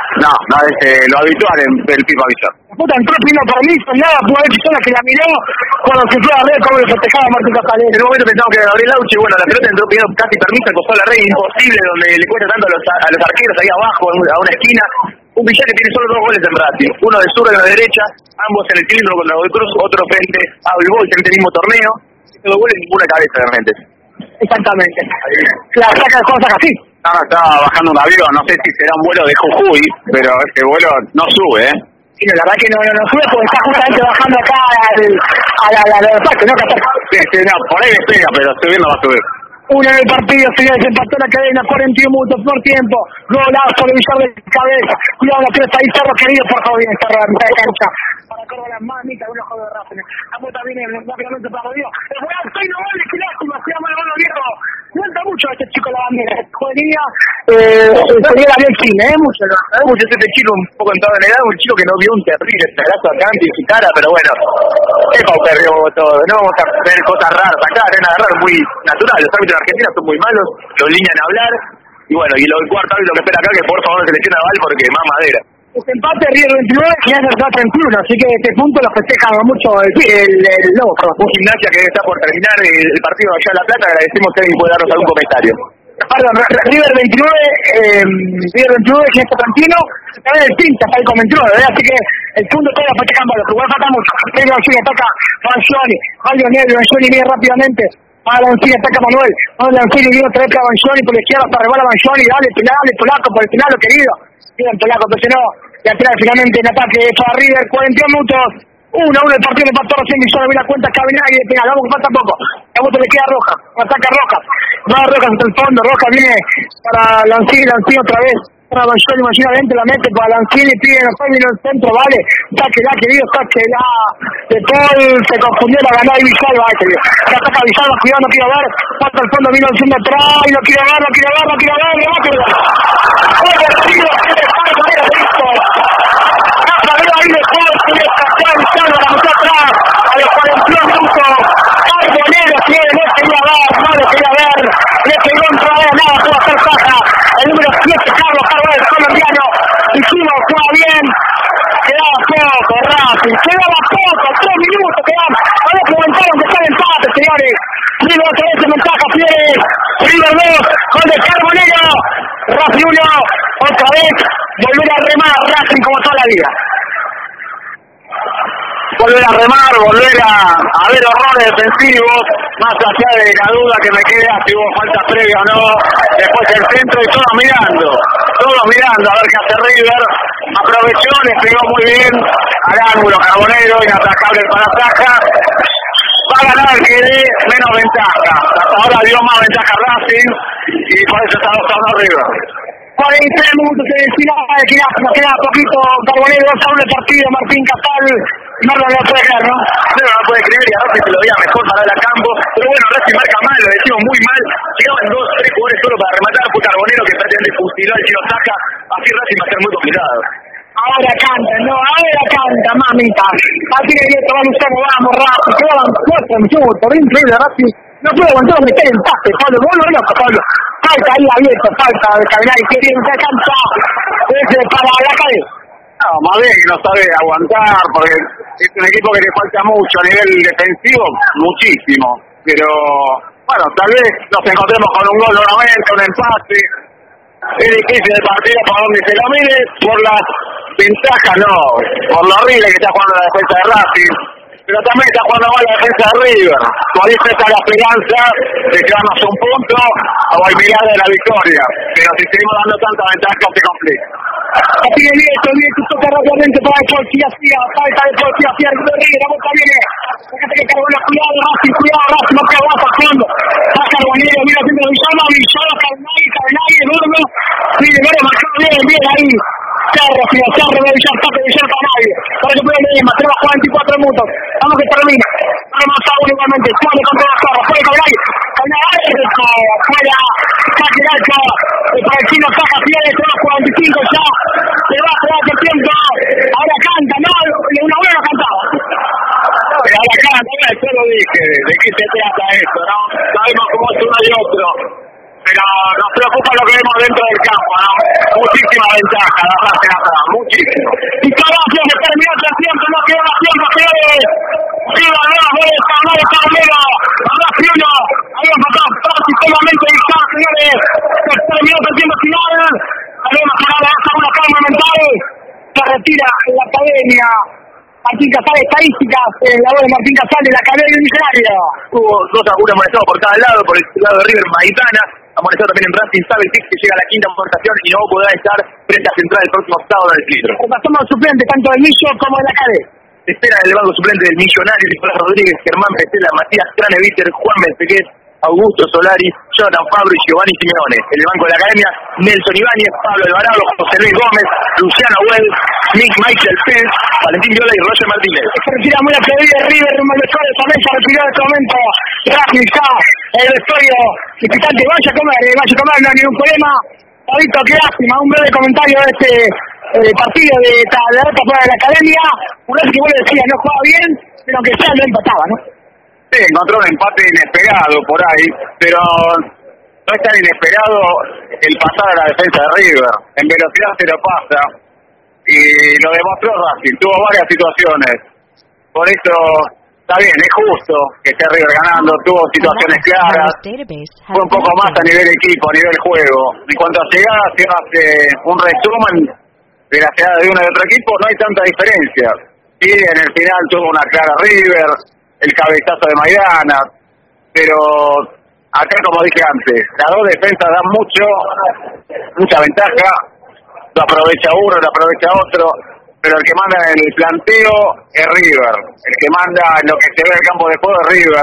No, no es eh, lo habitual en el Pipa Villar. Puta, entró pidiendo permiso, nada, pudo haber personas que la miró cuando se fue a ver cómo le festejaba a Martín Casale. En un momento pensamos que Gabriel Auchi, bueno, la pelota entró pidiendo casi permiso, acostó la red, imposible, donde le cuesta tanto a los, a los arqueros ahí abajo, a una esquina. Un Villar que tiene solo dos goles en Racing, uno de sur y uno de derecha, ambos en el cilindro contra Godoy Cruz, otro frente a Boys en este mismo torneo. Dos goles y ninguna cabeza realmente. Exactamente. La saca de cosas así. No, no, estaba bajando un avión, no sé si será un vuelo de Jujuy, pero este vuelo no sube, ¿eh? Sí, la verdad que no, no, no sube porque está justamente bajando acá al, al, al, al aeropuerto, ¿no? Sí, sí, no, por ahí despega, pero subiendo va a subir. Uno en el partido, señores, empató la cadena, cuarenta y un minutos por tiempo, golazo de Villar de cabeza, cuidado la pelota ahí, Cerro querido, por favor, bien, Cerro a mitad de cancha, para Córdoba las mamita, un ojo de Racing, vamos también rápidamente para Rodrigo, el jugador Soy no vale, qué lástima, se llama el gol viejo, cuenta mucho a este chico la bandera, jugaría, eh, sería la del cine, eh, mucho, ¿no? ¿Sabes mucho este chico un poco entrado en edad, un chico que no vio un terrible pedazo acá en su cara, pero bueno, es paupérrimo todo, no vamos a ver cosas raras acá, es nada raro, muy natural, los árbitros de Argentina son muy malos, los línean a hablar, y bueno, y lo del cuarto árbitro que espera acá, que por favor no se le a Val porque más madera. Este empate River veintinueve, que es el treinta y uno, así que este punto lo festeja mucho el, el, el Lobo, perdón. Un Gimnasia que está por terminar el, el partido allá en La Plata, agradecemos que alguien puede darnos algún comentario. Perdón, River veintinueve, eh, River veintinueve, Gimnasia treinta y uno, también el Pinta está ahí con veintinueve, ¿verdad? Así que el punto todo lo festejamos, pero igual falta mucho. Pedro Anzini ataca Banzoni, Mario Negro, Banzoni viene rápidamente. Para Lanzini ataca Manuel, Manuel Lanzini viene otra vez para Banzoni, por la izquierda para rebala Banzoni, dale, dale, polaco, por el final, lo querido. Bien, polaco, presionó, y atrás finalmente en ataque para River, cuarenta y un minutos, uno a uno el partido de empató recién Villar, ve la cuenta Cabinagui de penal, vamos que falta poco, la vuelta le queda Roja, ataca Roja, va Roja hasta el fondo, Roja viene para Lanzini, Lanzini otra vez, para Banzoni, Banzoni adentro, la mete para Lanzini, pide en el vino el centro, vale, sáquela querido, sáquela, de Paul, se confundió, la ganó y Villar, va, que ataca Villar, va cuidado, no quiero ver, falta el fondo, vino el centro atrás, y no quiero ver, no quiero ver, no quiero ver, no quiero ver, ¡muy divertido, qué despacho, qué listo! Ahí de juego, que le pasó a Villar, la metió atrás, a los cuarenta y un minutos, Carbonero, que no quería ver, no lo quería ver, le pegó otra vez, nada, pudo hacer caja, el número siete, Carlos Carbonero, colombiano, hicimos, juega bien, quedaba poco, Racing, quedaba poco, tres minutos quedaban, a ver que aumentaron que está el empate, señores, River otra vez en ventaja, Fieres, River dos, gol de Carbonero, Racing uno, otra vez, volver a remar Racing como toda la vida. Volver a remar, volver a, a ver horrores defensivos, más allá de la duda que me queda si hubo falta previa o no, después el centro y todos mirando, todos mirando a ver qué hace River, aprovechó, le pegó muy bien al ángulo Carbonero, inatacable para Saja, va a ganar el que dé menos ventaja, hasta ahora dio más ventaja Racing y por eso está dos a uno River. cuarenta y tres minutos de final, queda, queda poquito, Carbonero, dos a uno el partido, Martín Casal, no lo puede creer, ¿no? No, no puede creer y a Racing se lo veía mejor para el campo, pero bueno, Racing marca mal, lo decimos muy mal, llegaban dos, tres jugadores solo para rematar, fue Carbonero que prácticamente fusiló al Chino Saja, así Racing va a ser muy complicado. Ahora canta, no, ahora canta, mamita. Así que esto va Luciano, vamos, Racing, quedaban cuatro minutos, increíble, Racing. No puede aguantar a meter el empate, Pablo, vuelvo loco, Pablo. Falta ahí abierto, falta de Cabinagui, que bien, se cansa. Ese para la calle. No, más bien que no sabe aguantar, porque es un equipo que le falta mucho a nivel defensivo, muchísimo. Pero, bueno, tal vez nos encontremos con un gol nuevamente, un empate. Es difícil el partido por donde se lo mire, por las ventajas no, por lo horrible que está jugando la defensa de Racing. Pero también está jugando mal la defensa de River. Por eso está la esperanza de llevarnos un punto o el mirar de la victoria. Pero si seguimos dando tanta ventaja, se complica. Así que bien, bien, que toca rápidamente para el policía, falta de policía, de River, la boca viene. Fíjate que Carbonero, cuidado, Racing, cuidado, Racing, no queda baja, fondo. Va Carbonero, mira, siempre Villano, Villano, Cabinagui, Cabinagui, Durno. Mire, bueno, marcado bien, bien ahí. Cerro, Fío, Cerro, Villar, Tape, Villar, Cabinagui. Para que pueda leer más, tenemos cuarenta y cuatro minutos. Vamos que termina. Rematado igualmente, sale contra la Cerro, fue Cabinagui. Cabinagui, fuera, saque el alto. Para el Chino Saja, Fieres, tenemos cuarenta y cinco ya. Se va, se va el tiempo. Ahora canta, no, una hora no cantaba. Pero ahora canta, yo lo dije, de qué se trata esto, ¿no? Sabemos cómo es uno y otro. Pero pero nos preocupa lo que vemos dentro del campo, ¿no? Muchísima ventaja, la verdad, atrás, muchísimo. Y Caracias que terminó el tiempo, no queda más tiempo, Fede. Viva Dios, Fede, Carlos Carmelo, Rafiuno, ahí va a pasar sistemamente el campo, señores. Terminó el tiempo final. Tenemos que dar una calma mental. Se retira en la academia. Martín Casal, estadísticas, eh, la voz de Martín Casal de la Academia Millonaria. Hubo dos aguras amonestados por cada lado, por el lado de River, Maidana, amonestado también en Racing, sabe el que llega a la quinta amonestación y no podrá estar frente a Central el próximo sábado del Cilindro. Pasamos al suplente tanto del Millo como de la Academia. Espera el banco suplente del Millonario, Nicolás Rodríguez, Germán Pesela, Matías Craneviter, Juan Benzequez, Augusto Solari, Jonathan Fabro y Giovanni Simeone. En el banco de la Academia, Nelson Ibáñez, Pablo Alvarado, José Luis Gómez, Luciano Wells, Nick Michael Pérez, Valentín Viola y Roger Martínez. Se retira muy aplaudido de River, un vestuario también se retiró en este momento. Racing está en el vestuario visitante. Vaya a comer, eh, vaya a comer, no hay ningún problema. Pablito, qué lástima, un breve comentario de este eh, partido de esta derrota fuera de la Academia. Un Racing que vos le decías, no jugaba bien, pero que sea lo empataba, ¿no? Sí, encontró un empate inesperado por ahí, pero no es tan inesperado el pasar a la defensa de River. En velocidad se lo pasa y lo demostró Racing, tuvo varias situaciones. Por eso está bien, es justo que esté River ganando, tuvo situaciones claras, fue un poco más a nivel equipo, a nivel juego. En cuanto a llegadas, si hace un resumen de la llegada de uno y otro equipo, no hay tanta diferencia. Sí, en el final tuvo una clara River, el cabezazo de Maidana, pero acá, como dije antes, las dos defensas dan mucho, mucha ventaja, lo aprovecha uno, lo aprovecha otro, pero el que manda en el planteo es River, el que manda en lo que se ve en el campo de juego es River,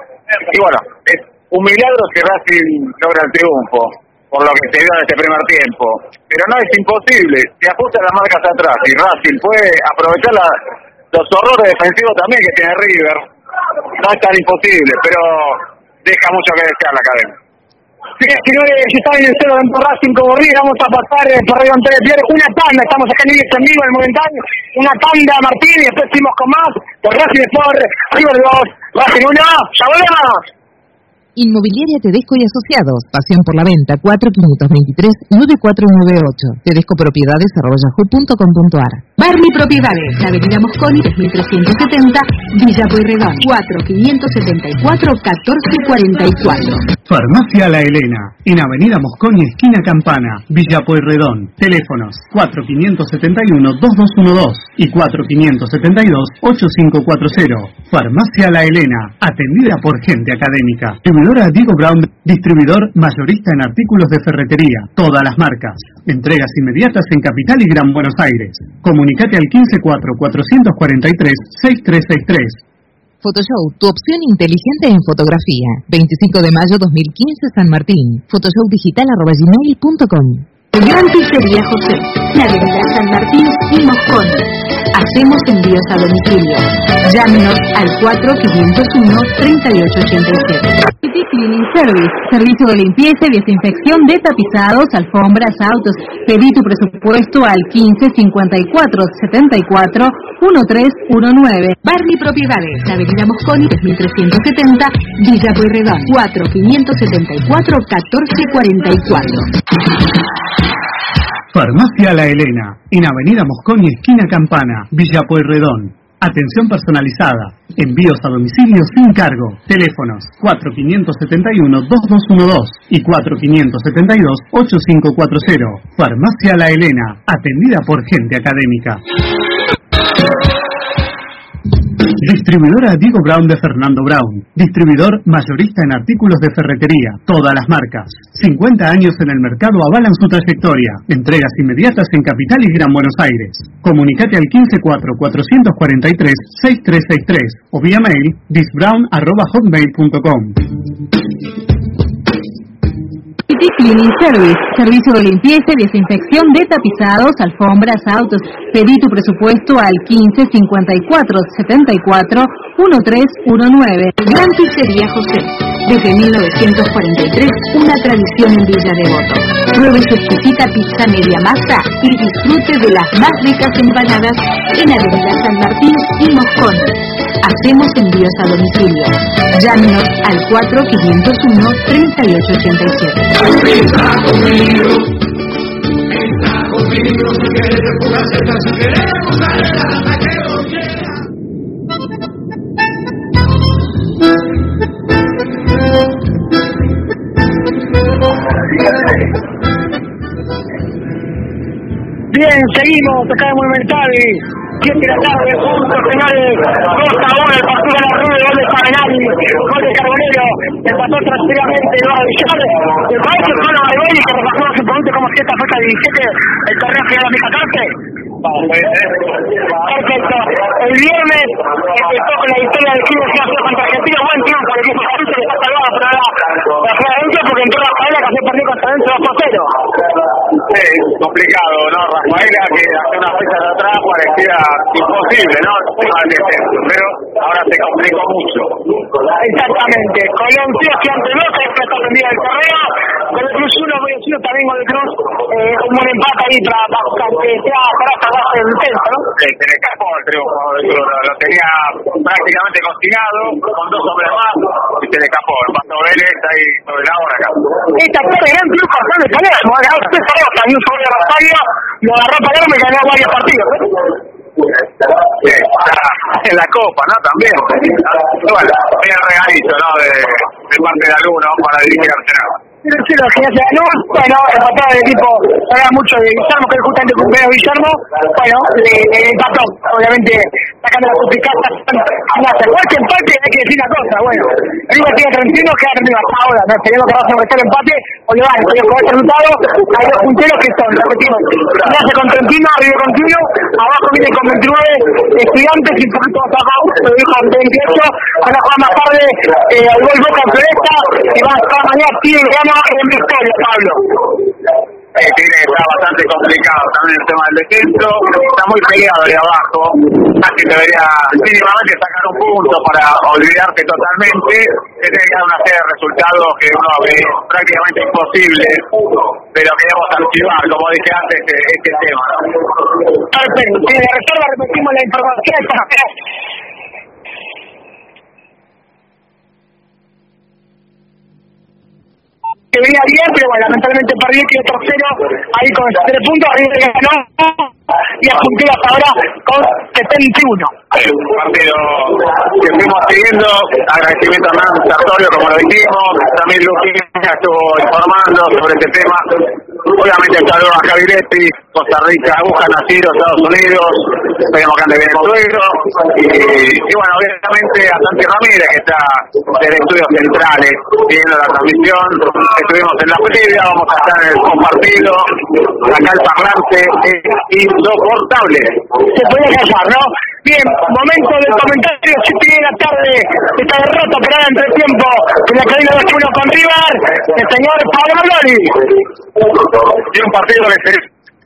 y bueno, es un milagro que Racing logra el triunfo, por lo que se dio en este primer tiempo, pero no es imposible, se ajustan las marcas atrás, y Racing puede aprovechar la, los horrores defensivos también que tiene River. No es tan imposible, pero deja mucho que desear la Academia. Sí, señores, si están en el cero dentro de Racing como River, vamos a pasar eh, por Radio Antonio Pierre, una tanda, estamos acá en en vivo en el Monumental, una tanda Martín, y después seguimos con más, por Racing Sport, River dos, Racing uno, ¡ya volvemos! Inmobiliaria Tedesco y Asociados. Pasión por la venta. cuatro cinco dos tres nueve cuatro nueve ocho. Tedesco Propiedades arroba yahoo punto com punto ar. Barney Propiedades. Avenida Mosconi tres mil trescientos setenta. Villa Pueyrredón. cuatro cinco siete cuatro uno cuatro cuatro cuatro. Farmacia La Elena. En Avenida Mosconi, esquina Campana. Villa Pueyrredón. Teléfonos cuatro cinco siete uno dos dos uno dos y cuatro cinco siete dos ocho cinco cuatro cero. Farmacia La Elena. Atendida por gente académica. Distribuidora Diego Brown, distribuidor mayorista en artículos de ferretería, todas las marcas. Entregas inmediatas en Capital y Gran Buenos Aires. Comunicate al quince cuatro cuatro cuatro tres seis tres seis tres. Photoshow, tu opción inteligente en fotografía. veinticinco de mayo dos mil quince, San Martín. Photoshowdigital arroba gmail punto com. Gran Pizzería José, la avenida San Martín y Mosconi. Hacemos envíos a domicilio. Llámenos al cuatro cinco cero uno tres ocho ocho siete. City Cleaning Service, servicio de limpieza y desinfección de tapizados, alfombras, autos. Pedí tu presupuesto al quince cincuenta y cuatro setenta y cuatro trece diecinueve. Barney Propiedades, avenida Mosconi tres mil trescientos setenta, Villa Pueyrredón, cuatro cinco siete cuatro uno cuatro cuatro cuatro. Farmacia La Elena, en Avenida Mosconi, esquina Campana, Villa Pueyrredón. Atención personalizada, envíos a domicilio sin cargo. Teléfonos cuatro cinco siete uno dos dos uno dos y cuatro cinco siete dos ocho cinco cuatro cero. Farmacia La Elena, atendida por gente académica. Distribuidora Diego Brown de Fernando Brown. Distribuidor mayorista en artículos de ferretería, todas las marcas. cincuenta años en el mercado avalan su trayectoria. Entregas inmediatas en Capital y Gran Buenos Aires. Comunicate al quince cuatro cuatro cuatro tres seis tres seis tres o vía mail disbrown arroba hotmail punto com. City Cleaning Service, servicio de limpieza y desinfección de tapizados, alfombras, autos. Pedí tu presupuesto al quince cincuenta y cuatro setenta y cuatro trece diecinueve. Gran Pizzería José, Desde mil novecientos cuarenta y tres, una tradición en Villa Devoto. Pruebe su exquisita pizza media masa y disfrute de las más ricas empanadas en Avenida San Martín y Moscón. Hacemos envíos a domicilio. Llámenos al cuatro quinientos uno, treinta y ocho ochenta y siete. Está conmigo, está conmigo, si quieres jugar, si quieres jugar, hasta que lo quiera. Bien, seguimos acá en Monumental, siete de la tarde, puntos finales, dos a uno, el partido de la Rubio, gol de Parenari, gol de Carbonero, empató tranquilamente Eduardo Villar, el país que fue a Maribel y que repasamos simplemente como si esta fecha diecisiete, el torneo final de dos mil catorce. Perfecto, el viernes empezó con la victoria del equipo contra Argentina, buen triunfo el equipo argentino que está salvado, pero la la Florencia porque entró Rafaela que hace perdió contra dentro dos por cero. Sí, complicado, ¿no? Rafaela, que hace unas fechas de atrás parecía imposible, ¿no? Pero ahora se complicó mucho. Exactamente, Colón sí que ante Boca, esto está pendiente del torneo, con el Cruz uno, voy a decir también con el Cruz, eh, un buen empate ahí para que sea para base del intenso, ¿no? Sí, se le escapó el triunfo del Cruz, lo tenía prácticamente cocinado, con dos hombres más, y se le escapó, el Paso Vélez ahí sobre la hora acá. Esta tarde gran triunfo de Palermo, ahora usted sabe, también sobre Rosario, lo agarró Palermo y ganó varios partidos, ¿eh? Sí, en la Copa, ¿no? También. Bueno, bien regalito, ¿no? De, de parte de algunos para dirigir al Senado. Pero sí, lo que hace ganó, bueno, empatado el equipo, habla mucho de Guillermo, que es justamente cumpleaños de Guillermo, bueno, le, le empató, obviamente, sacando la suplicacia, hace fuerte empate, hay que decir una cosa, bueno, River tiene treinta y uno, queda treinta y uno hasta ahora, no, tenemos que hacer el empate, o le van, pero con este resultado, hay dos punteros que son, repetimos, Nace con treinta y uno, River con treinta y uno, abajo viene con veintinueve, Estudiantes y un poquito más abajo, pero dijo con veintiocho, van a jugar más tarde, eh, al gol Boca en Floresta, y van a jugar mañana, Tigre gana en Victoria, Pablo. Eh, Tigre está bastante complicado también el tema del descenso, está muy peleado de abajo, casi debería mínimamente sacar un punto para olvidarse totalmente, tiene que dar una serie de resultados que uno ve prácticamente imposible, pero queremos archivar, como dije antes, este, este tema. Perfecto, si de reserva repetimos la información, que venía bien, pero bueno, lamentablemente perdió, quedó tercero ahí con tres puntos, River ganó y es puntero hasta ahora con setenta y uno. Un partido que fuimos siguiendo, agradecimiento a Hernán Sartorio, como lo dijimos, también Luquina estuvo informando sobre este tema. Obviamente el saludo a Javiretti, Costa Rica, buscan asilo, Estados Unidos, esperemos que ande bien el suegro, y, y bueno, obviamente a Santi Ramírez, que está del Estudios Centrales, siguiendo la transmisión. Estuvimos en la previa, vamos a estar en el compartido, acá el parlante es insoportable. Se puede callar, ¿no? Bien, momento del comentario, siete de la tarde, esta derrota que era entre tiempo, en la cadena de uno con River, el señor Pablo Malori. Y un partido que se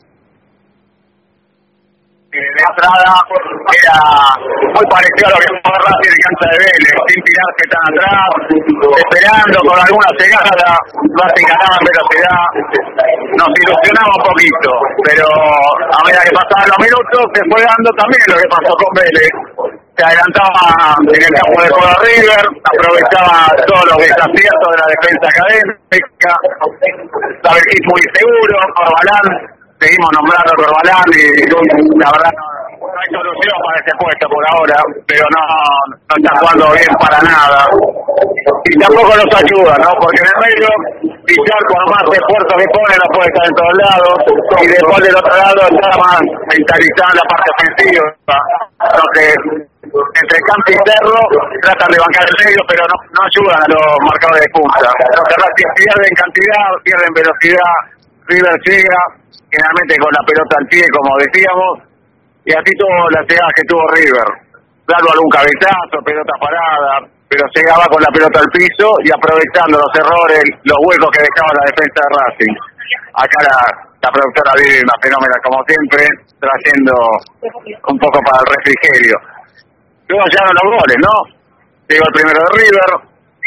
de entrada era muy parecido a lo que fue Racing en cancha de Vélez, sin tirarse tan atrás, esperando con alguna llegada, Racing ganaba en velocidad, nos ilusionaba un poquito, pero a medida que pasaban los minutos se fue dando también lo que pasó con Vélez. Se adelantaba en el campo de juego River, aprovechaba todos los desaciertos de la defensa académica, estaba el equipo muy seguro, Corbalán, seguimos nombrando a Corbalán y la verdad no, no hay solución para ese puesto por ahora, pero no, no está jugando bien para nada. Y tampoco nos ayuda, ¿no? Porque en el medio, Villar por más esfuerzo que pone no puede estar en todos lados, y después del otro lado está más mentalizado en la parte ofensiva, entonces entre Campi y Cerro tratan de bancar el medio, pero no, no ayudan a los marcadores de punta. Entonces pierden cantidad, pierden velocidad, River llega generalmente con la pelota al pie, como decíamos, y así tuvo las llegadas que tuvo River, dando algún cabezazo, pelota parada, pero llegaba con la pelota al piso y aprovechando los errores, los huecos que dejaba la defensa de Racing. Acá la, la productora vive una fenómena como siempre, trayendo un poco para el refrigerio. Luego llegaron los goles, ¿no? Llegó el primero de River,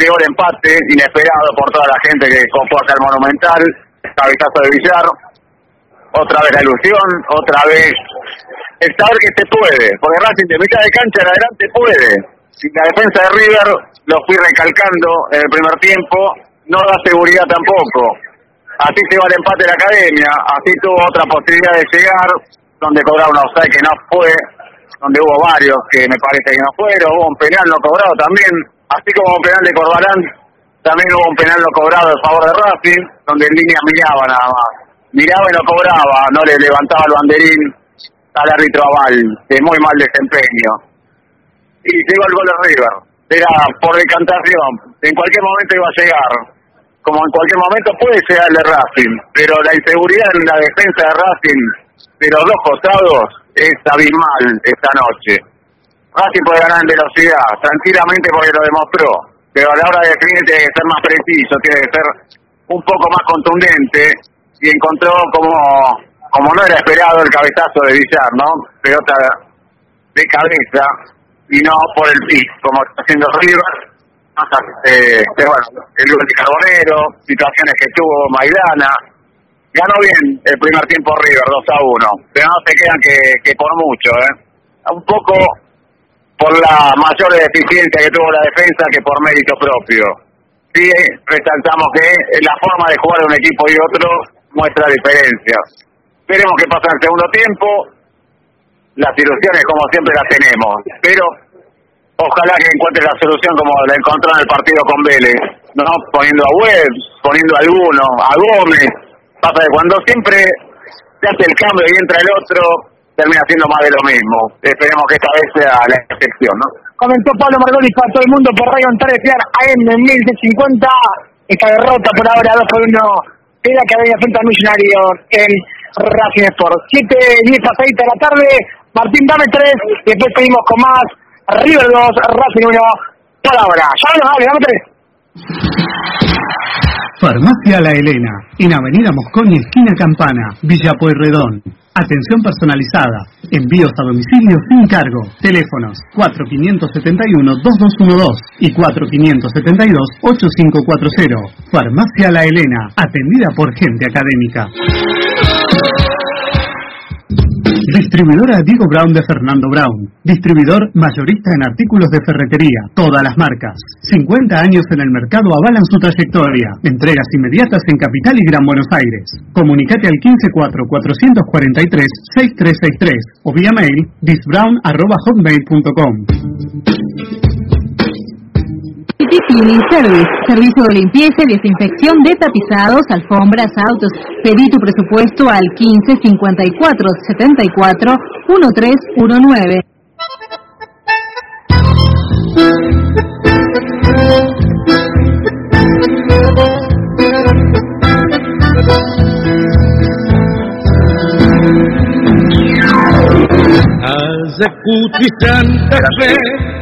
llegó el empate, inesperado por toda la gente que copó acá el Monumental, cabezazo de Villar, otra vez la ilusión, otra vez el saber que se puede, porque Racing de mitad de cancha en adelante puede. Si la defensa de River, lo fui recalcando en el primer tiempo, no da seguridad tampoco. Así se va el empate de la Academia, así tuvo otra posibilidad de llegar, donde cobraron un offside que no fue, donde hubo varios que me parece que no fueron, hubo un penal no cobrado también, así como un penal de Corbalán, también hubo un penal no cobrado a favor de Racing, donde en línea miraba nada más, miraba y no cobraba, no le levantaba el banderín al árbitro Aval, de muy mal desempeño. Y llegó el gol de River, era por decantación, en cualquier momento iba a llegar, como en cualquier momento puede llegar el de Racing, pero la inseguridad en la defensa de Racing de los dos costados es abismal esta noche. Racing puede ganar en velocidad, tranquilamente porque lo demostró, pero a la hora de definir tiene que ser más preciso, tiene que ser un poco más contundente, y encontró como, como no era esperado el cabezazo de Villar, ¿no? Pelota de cabeza, y no por el pis, como está haciendo River. Eh, pero bueno, el gol de Carbonero, situaciones que tuvo Maidana. Ganó bien el primer tiempo River, dos a uno, pero no se quedan que, que por mucho, ¿eh? Un poco por la mayor deficiencia que tuvo la defensa que por mérito propio. Sí, resaltamos que la forma de jugar de un equipo y otro muestra diferencias. Veremos qué pasa en el segundo tiempo. Las ilusiones, como siempre, las tenemos, pero ojalá que encuentre la solución como la encontró en el partido con Vélez, ¿no? Poniendo a Webs, poniendo a alguno, a Gómez. Pasa que cuando siempre se hace el cambio y entra el otro, termina siendo más de lo mismo. Esperemos que esta vez sea la excepción, ¿no? Comentó Pablo Margoli para todo el mundo por Radio Antares Pilar A M en mil cincuenta. Esta derrota por ahora dos por uno de la Academia frente al Millonario en Racing Sport. siete diez a seis de la tarde. Martín, dame tres. Después seguimos con más. River dos, Racing uno. Por ahora. Ya no, dale, dame tres. Farmacia La Elena, en Avenida Mosconi, esquina Campana, Villa Pueyrredón. Atención personalizada, envíos a domicilio sin cargo. Teléfonos cuatro cinco siete uno, dos dos uno dos y cuatro cinco siete dos, ocho cinco cuatro cero. Farmacia La Elena, atendida por gente académica. Distribuidora Diego Brown de Fernando Brown. Distribuidor mayorista en artículos de ferretería, todas las marcas. cincuenta años en el mercado avalan su trayectoria. Entregas inmediatas en Capital y Gran Buenos Aires. Comunicate al uno cinco cuatro, cuatro cuatro tres, seis tres seis tres o vía mail disbrown arroba hotmail punto com. Cleaning Service, servicio de limpieza y desinfección de tapizados, alfombras, autos. Pedí tu presupuesto al quince cincuenta y cuatro setenta y cuatro trece diecinueve. Azacuti Santa Fe.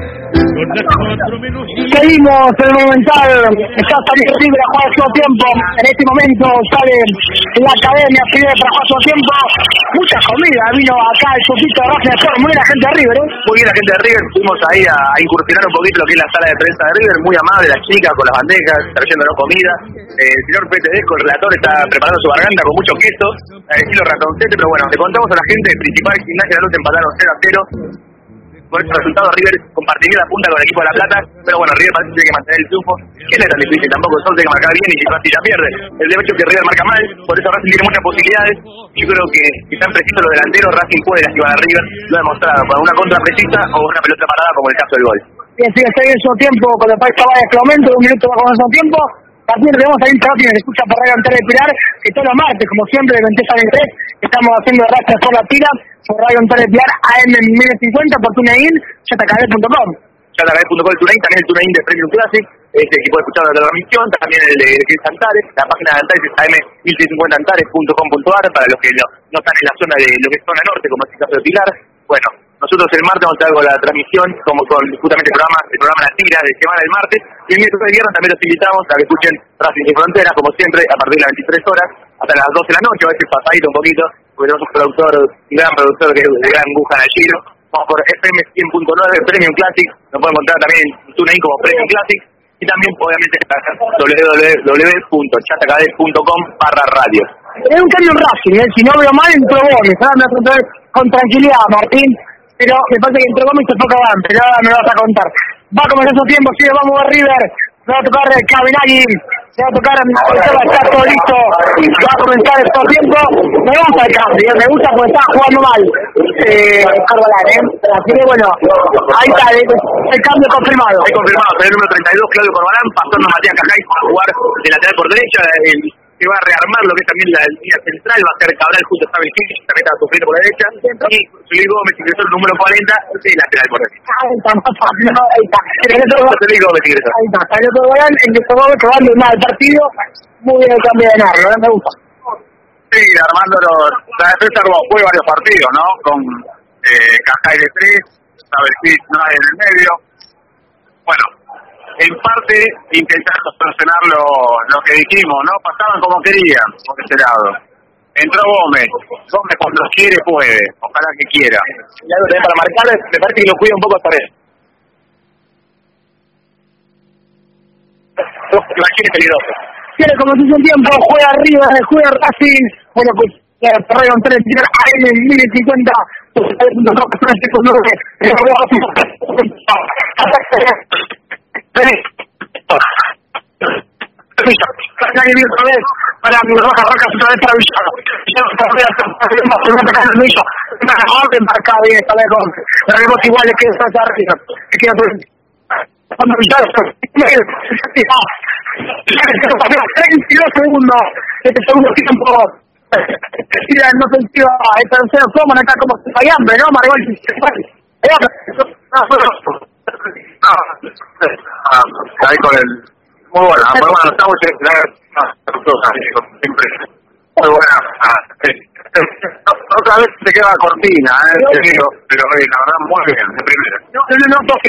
Seguimos en el Monumental, está saliendo libre a jugar a todo tiempo. En este momento sale la Academia Fidel para jugar a todo tiempo. Mucha comida vino acá el chupito de Racing Sport. Muy bien la gente de River, ¿eh? Muy bien la gente de River, fuimos ahí a, a incursionar un poquito lo que es la sala de prensa de River, muy amable la chica con las bandejas, trayéndonos comida. Eh, el señor Pete Desco, el relator, está preparando su garganta con mucho queso, al estilo ratoncete, pero bueno, le contamos a la gente, el principal Gimnasia de la Luz empataron cero a cero. Con ese resultado River compartiría la punta con el equipo de La Plata, pero bueno, River parece que tiene que mantener el triunfo, que no es tan difícil tampoco, solo tiene que marcar bien y si Racing ya pierde. El de hecho es que River marca mal, por eso Racing tiene muchas posibilidades. Yo creo que si están precisos los delanteros, Racing puede lastimar a River, lo ha demostrado, con una contra precisa o una pelota parada como el caso del gol. Bien, sigue está en su tiempo con el país estaba en este momento, un minuto más con su tiempo. También tenemos ahí un trabajo que nos escucha por Radio Antares Pilar, que todos los martes, como siempre, de veintiséis a veintitrés, estamos haciendo Racing por la tira, por Radio Antares Pilar A M mil cincuenta, por TuneIn, j k b punto com. j k b punto com, el TuneIn, también el TuneIn de Premium Classic, este equipo escuchado de la transmisión, también el de Chris Antares, la página de Antares es a m mil cincuenta antares punto com punto a r para los que no, no están en la zona de lo que es zona norte, como es el caso de Pilar. Bueno, nosotros el martes vamos a estar con la transmisión, como con justamente el programa, el programa La Tira de semana del martes, y el miércoles de viernes también los invitamos a que escuchen Racing Sin Fronteras, como siempre, a partir de las veintitrés horas, hasta las doce de la noche, a veces pasadito un poquito, porque tenemos un productor, un gran productor que es de gran Bujan al Giro. Vamos por F M cien punto nueve, Premium Classic, nos pueden encontrar también en TuneIn como Premium Classic, y también obviamente doble u doble u doble u punto chatacadez punto com barra radio. Es un cambio en Racing, ¿eh? Si no veo mal, entró Gómez, ahora me vas a contar con tranquilidad, Martín, pero me parece que entró Gómez y se toca Van, pero ahora me vas a contar. Va a comenzar su tiempo, sí, vamos a River, se va a tocar Cabenagui, se va a tocar, está todo listo, va a comenzar estos tiempos. Me gusta el cambio, me gusta porque está jugando mal, eh, Carvalán, ¿eh? Así que bueno, ahí está, el, el cambio confirmado. Hay confirmado, el número treinta y dos, Claudio Corbalán, pasando a Matías Cajay a jugar de lateral por derecha, el que va a rearmar lo que es también la línea central, va a ser Cabral junto a Sabel Gil, que también está sufriendo por la derecha, y Luis Gómez ingresó el número cuarenta, de lateral por derecha. Ahí está, no, ahí está. El otro Luis Gómez ingresó. Ahí está, el otro Gómez, el que tomó que va a dominar el partido, muy bien el cambio de Narro, ¿eh? Me gusta. Sí, Armando, la defensa fue varios partidos, ¿no? Con eh, Cajay de tres, Sabel Gil no hay en el medio. Bueno, en parte intentando solucionar lo, lo que dijimos, ¿no? Pasaban como querían, por ese lado. Entró Gómez, Gómez cuando quiere puede, ojalá que quiera. Y algo también para marcar, me parece que lo cuida un poco hasta vez. Imagínate es peligroso. Tiene como si un tiempo, juega arriba, juega Racing, bueno pues ya Ferrero en tres, tirar a él en mil cincuenta, para mi roja roca otra vez para Villano. Villano otra vez a tocar el millo. Una orden marcada bien esta vez con. Pero vemos igual le queda hasta arriba. Le queda todo. Cuando Villano treinta y dos segundos. Este segundo tiempo. Tira en ofensiva. El tercero Soman acá como si hay hambre, ¿no? Margol. Ahí con el. Muy buena, muy buena, estamos en la siempre muy buena. Otra vez se queda cortina, eh, te digo, pero la verdad muy bien, de primera. No, no, no, no,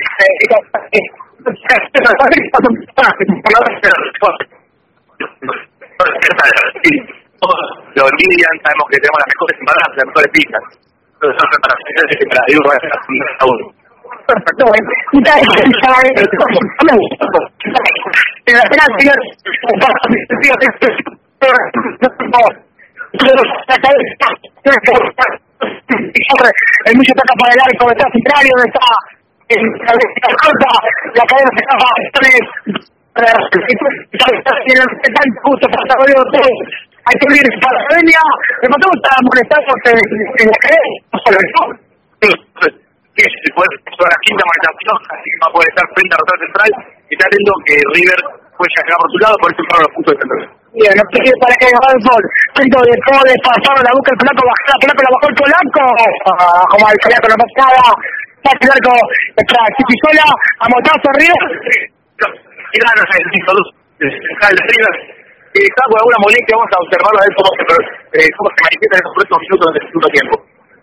Los Lilian sabemos que tenemos las mejores empanadas, las mejores pizzas. Entonces son preparaciones que para digo, voy a hacer a uno. Perfecto, bueno. Y tal, el mucho toca para el arco, está centrario, está en la corta, la cadena se escapa, tiene el justo para el hay que abrir para la academia, me mató está molestando en la cadena, no solo eso. Que se puede a la quinta marcación, así que va a poder estar frente a la rotación central, y está atento que River puede llegar por su lado, por eso entraron los puntos de central. Bien, no te para que agarrar el gol. Tanto de Codes, pasaron la boca el polaco, bajó la pelota, la bajó el polaco. Ah, como el polaco no pasa nada. Está el arco, está Chichisola, a motazo River. Y nada, no sé, el cinco dos, central de River. Y está con alguna molestia, vamos a observarlo a ver cómo se, eh, cómo se manifiesta en estos próximos minutos del segundo tiempo.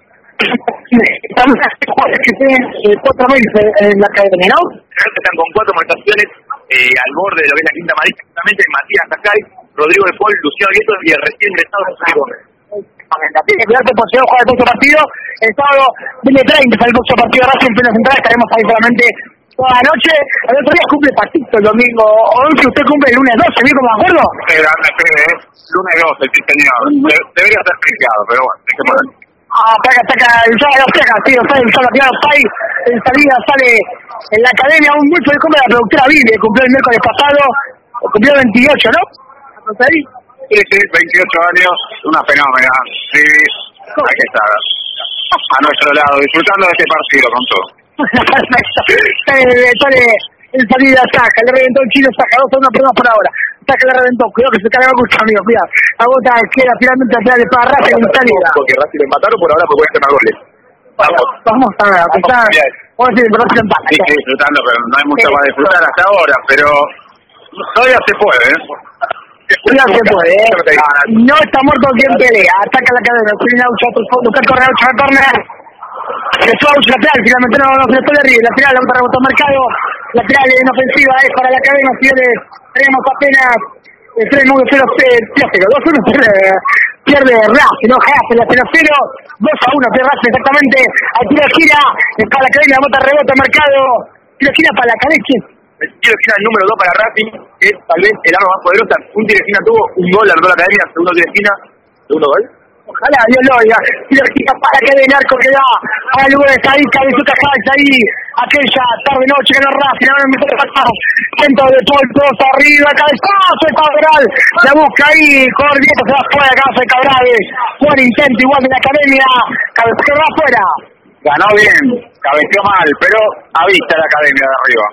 Estamos que tienen cuatro meses en la cadena, ¿no? Están con cuatro marcaciones eh, al borde de lo que es la quinta amarilla, justamente Matías Cajay, Rodrigo de Paul, Luciano Vieto y el recién ingresado José Gómez. Tiene que cuidarte por si no juega el próximo partido. El sábado viene treinta el próximo partido de Racing en plena central. Estaremos ahí solamente toda la noche. El otro día cumple Patito el domingo once, usted cumple el lunes doce, ¿bien como de acuerdo? Pero, eh, lunes doce, sí señor. De- debería estar explicado, pero bueno, hay que poner. Ah, ataca, ataca, el sábado pega, tío, está el sábado tirado Pai, en salida sale en la academia un mucho de compra de la productora Vive, cumplió el miércoles pasado, cumplió veintiocho, ¿no? ¿Estás ahí? Sí, sí, veintiocho años, una fenómena, sí, hay que estar a nuestro lado, disfrutando de este partido con todo. Perfecto. Eh, sale en salida saca, le reventó el chino, saca dos a uno, perdón por ahora. Saca, le reventó, cuidado que se carga mucho, amigo, cuidado. La bota queda finalmente atrás de para Racing en salida. Porque Racing le empataron, por ahora pues pueden tener goles. Vamos, vamos a ver, pensar, vamos a decir, pero Racing empata. Sí, sí, disfrutando, pero no hay mucho para disfrutar hasta ahora, pero todavía se puede, ¿eh? Cuidado se puede, ¿eh? No está muerto quien pelea, ataca la cadena, tiene Aucho, otro fondo, busca corner, Aucho, corner. Le suba Aucho lateral, finalmente no, no se le puede arriba, lateral, la otra rebotó mercado, lateral en ofensiva, es para la cadena, señores, tenemos apenas tres nueve cero cero, dos uno pierde Racing, no Racing, la cero cero, dos a uno, pierde Racing exactamente, al tiro gira, para la cadena, la bota rebota mercado, tiro gira para la cadena, El tiro de esquina número dos para Racing, que es tal vez el arma más poderosa. Un tiro de esquina tuvo un gol, anotó la Academia, segundo tiro de esquina, segundo gol. Ojalá Dios lo oiga. Tiro de esquina para que del arco que da a Luis ahí, Cabezota Calza ahí, aquella tarde-noche que no Racing, ahora me está pasando. Centro de Paul, dos arriba, cabezazo de Cabral. La busca ahí, jugador Vieto se va fuera, cabeza de Cabral. Buen intento igual de la Academia, cabeza que va afuera. Ganó bien, cabeceó mal, pero a vista la Academia de arriba.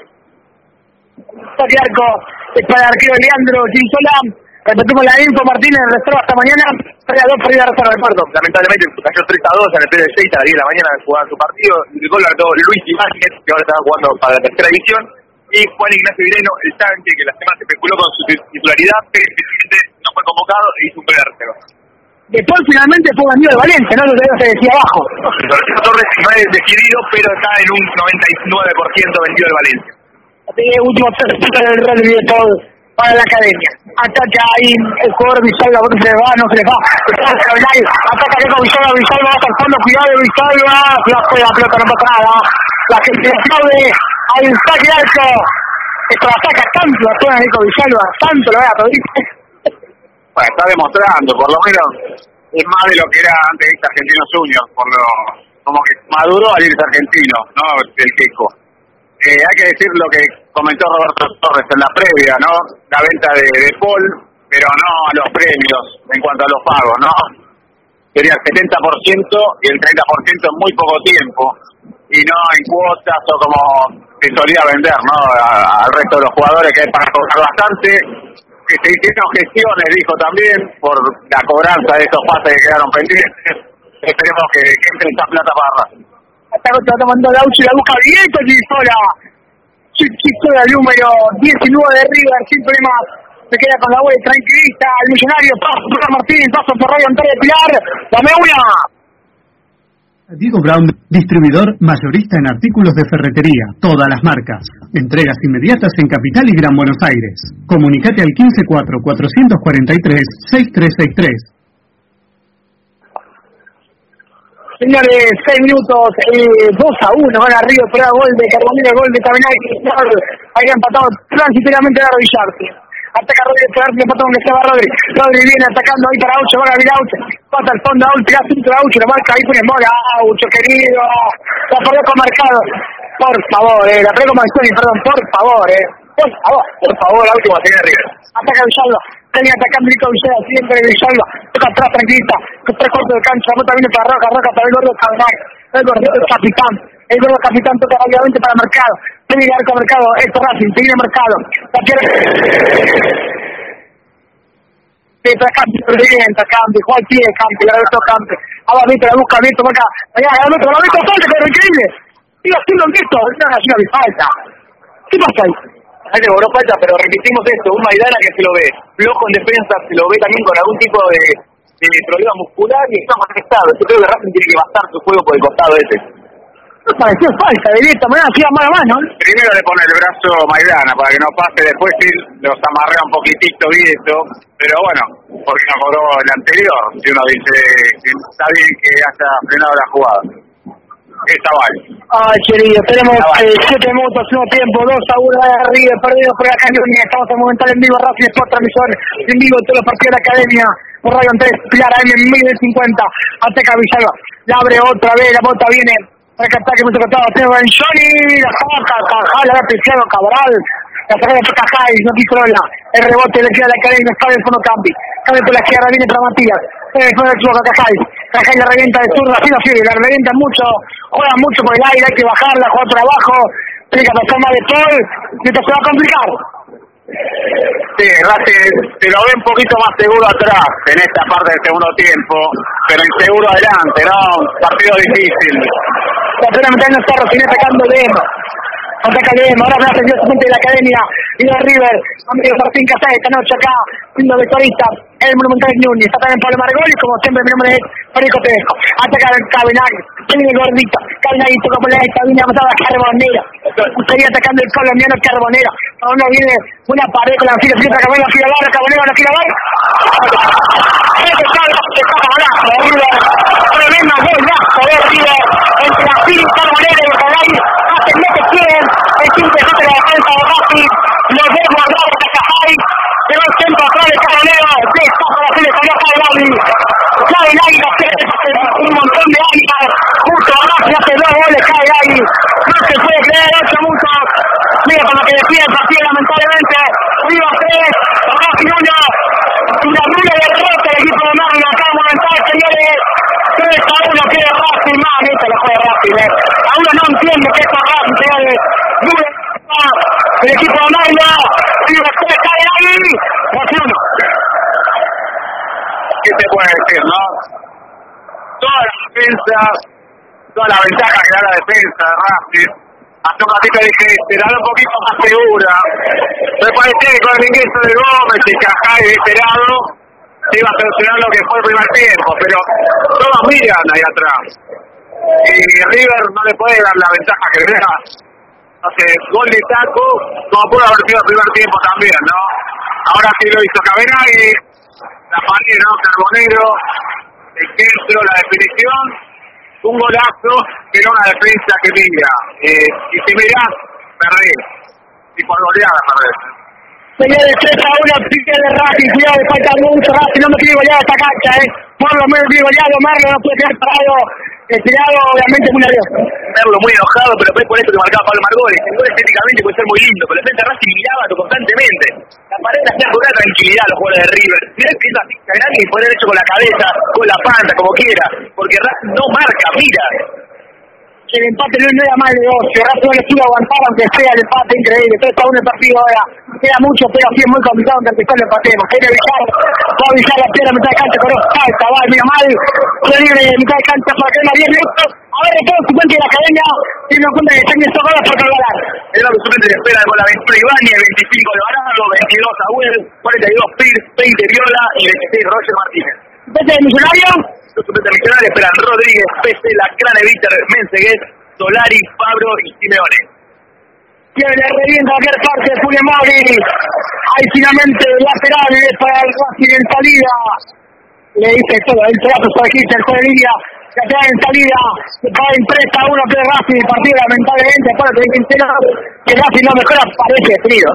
Toque arco, es para el arquero Leandro Ginzola. Repetimos la info, Martínez, reserva hasta mañana. tres a dos, perdida reserva de Puerto. Lamentablemente cayó tres a dos en el P D seis a las diez de la mañana jugaba su partido. El gol lo anotó Luis Ibáñez, que ahora estaba jugando para la tercera división. Y Juan Ignacio Vireno, el tanque, que la semana se especuló con su titularidad, pero finalmente no fue convocado e hizo un gol de reserva. Después finalmente fue vendido de Valencia, ¿no? Lo que se decía abajo. Lorenzo Torres no es decidido, pero está en un noventa y nueve por ciento vendido de Valencia. Tiene último tres puntos del rugby de todo para la Academia. Ataca ahí el jugador Villalba, no se le va, no se le va. Ataca que con Villalba, Villalba va al fondo, cuidado de Villalba. La fue la pelota, no pasa nada. La gente aplaude, hay un saque de arco. Esto ataca tanto la zona de Villalba, tanto lo va a aplaudir. Bueno, está demostrando, por lo menos es más de lo que era antes de Argentinos Juniors, por lo como que maduró al irse argentino, ¿no? El Queco. Eh, hay que decir lo que comentó Roberto Torres en la previa, ¿no? La venta de, de Paul, pero no a los premios en cuanto a los pagos, ¿no? Sería el setenta por ciento y el treinta por ciento en muy poco tiempo, y no en cuotas o como se solía vender, ¿no? A, al resto de los jugadores, que hay para cobrar bastante, que se hicieron gestiones, dijo también, por la cobranza de esos pases que quedaron pendientes. Esperemos que, que entre esta plata para Racing. Hasta que está tomando Lauchi, la busca bien con Chisola. Chisola número diecinueve de River, sin problemas. Se queda con la web tranquilista, el millonario, paso por Martín, paso por Radio Antonio Pilar. Dame una. Diego Brown, distribuidor mayorista en artículos de ferretería, todas las marcas. Entregas inmediatas en Capital y Gran Buenos Aires. Comunicate al quince cuatro cuatrocientos cuarenta y tres sesenta y tres sesenta y tres. Señores, seis minutos, eh, dos a uno, van arriba, pero gol de Carbonero, gol de Tabenay, ahí empatado transitoriamente a Villarte. Ataca Rodríguez, Rodríguez, empatado donde estaba Rodríguez. Rodríguez viene atacando ahí para Aucho, va a ganar Aucho, pasa al fondo, Aucho, tira centro de Aucho, lo marca ahí con el Mora, Aucho, querido, la perdió con marcado. Por favor, eh, la perdió con Mancini, perdón, por favor, eh, por favor, por favor, la última serie de River. Ataca Villalba, tenía atacando Nico Villalba, siempre Villalba, toca atrás, tranquilita, tres cuartos de cancha, la pelota viene para Roca, Roca para el gordo Cabenay, el gordo el capitán, el gordo capitán toca rápidamente para Mercado, tiene que arco Mercado, esto Racing, se viene Mercado, la quiere... Mientras Campi, presidenta, Campi, Juan Pie, Campi, la Alberto Campi, ahora Vito, la busca Vito, marca, allá, Alberto, la Vito, falta, pero increíble, sigue haciendo esto, no, no, no, falta, ¿qué pasa ahí? Hay que cobró falta, pero repetimos esto, un Maidana que se lo ve flojo en defensa, se lo ve también con algún tipo de, de problema muscular y está manifestado. Yo creo que Racing tiene que bastar su juego por el costado ese. No pareció falta, de esta manera hacía mano a mano. Primero le pone el brazo Maidana para que no pase, después sí los amarrea un poquitito y eso, pero bueno, porque no cobró el anterior, si uno dice que está bien que haya frenado la jugada. Está mal. Ay, querido, tenemos eh, siete minutos, segundo tiempo, dos a uno de River, perdido por acá en Unión. Estamos en momental en vivo, Racing Sport, transmisión en vivo en todos los partidos de la Academia, por Radio Andrés, Pilar, A M mil cincuenta, ataca Villalba, la abre otra vez, la bota viene, para que ataque, mucho costado, tengo en Johnny, la saca, Cajal, la ha apreciado Cabral, la saca de Cajal, no quiso la, el rebote le queda a la Academia, está en el fondo Campi, Campi por la izquierda, viene para Matías, en el fondo del club, Cajal, Cajal la revienta de zurda, así no sirve, la revienta mucho, juega mucho por el aire, hay que bajarla, jugar por abajo, tiene que pasar más de Paul, y esto se va a complicar. Sí, Racing se lo ve un poquito más seguro atrás en esta parte del segundo tiempo, pero inseguro adelante, ¿no? Partido difícil. La primera mitad no está Racing atacando Lema. Ataca Lema, ahora me hace Dios de la Academia y de River. Amigo Martín Casay, esta noche acá, siendo vestuarista, el Monumental Núñez. Está también Pablo Margoli, como siempre mi nombre es Federico Tedesco. Ataca el Cabenag, tiene el gordito. Cabenag toca por la derecha, viene a matar a Carbonera. Seguía atacando el colombiano Carbonera. Ahora viene una pared con la fila, fila, Carbonera, la fila larga, Carbonera, la fila larga. Tremenda golazo de River entre la fila Carbonera y el Cabenag. Hacen lo que quieren, el simple de la defensa de Racing. equipo de Merlo, acá momentáneo, señores. tres a uno queda Racing, más, esto lo juega Racing, eh. A uno no entiende que esto es Racing, señores. Duro, el equipo de Merlo, River tres cae ahí, Racing uno. ¿Qué se puede decir, no? Toda la defensa, toda la ventaja que da la defensa de Racing. Hace un ratito dije, será un poquito más segura. Me parecía que con el ingreso de Gómez y Cajay de este lado se iba a solucionar lo que fue el primer tiempo, pero todos miran ahí atrás. Y River no le puede dar la ventaja que le da. Entonces, gol de Taco, como pudo haber sido el primer tiempo también, ¿no? Ahora sí lo hizo Cabenagui, la pared, ¿no? Carbonero, el centro, la definición. Un golazo, pero una defensa que mira. Eh, y si mirás, perdés. Y por goleada perdés. Señores, tres a uno, pique de Racing, cuidado, le falta mucho Racing, no me quiere golear esta cancha, eh. Por lo menos quiere goleado, Merlo no puede quedar parado, estirado, obviamente muy nervioso. Merlo muy enojado, pero fue por eso que marcaba Pablo Margolis. El gol estéticamente puede ser muy lindo, pero el defensa Racing miraba constantemente. La pared la hacía con una tranquilidad los jugadores de River. Mirá que es así, grande y poner hecho con la cabeza, con la panza, como quiera, porque Racing no marca, mira. El empate no era más de negocio, Racing no le quiere aguantar aunque sea el empate increíble, tres a uno el partido ahora, queda mucho, pero así es muy complicado que empezó el empatemos, quiere avisar, va a avisar la piedra a mitad de cancha, pero falta, va, mira mal, se libre de mitad de cancha para que no diez minutos, a ver, todo su cuenta de la academia, tiene en cuenta que están estos goles para ganar. El gol suplente le espera con la veintiuno Ivani, el veinticinco de Barado, veintidós Agüero, cuarenta y dos Pierce, veinte Viola y veintiséis Roger Martínez. ¿Vete de Millonario? Los suplentes milionarios esperan Rodríguez, Pese, La Crane, Víctor, Menseguez, Solari, Fabro y Simeone. Que le revienta a cualquier parte de Funes Mori. Hay finalmente laterales para el Racing en salida. Le dice todo, el trato por aquí, tercera línea. Lateral en salida. Se cae en tres a uno que Racing. El partido lamentablemente, para que Quintero, que Racing no mejora, parece frío.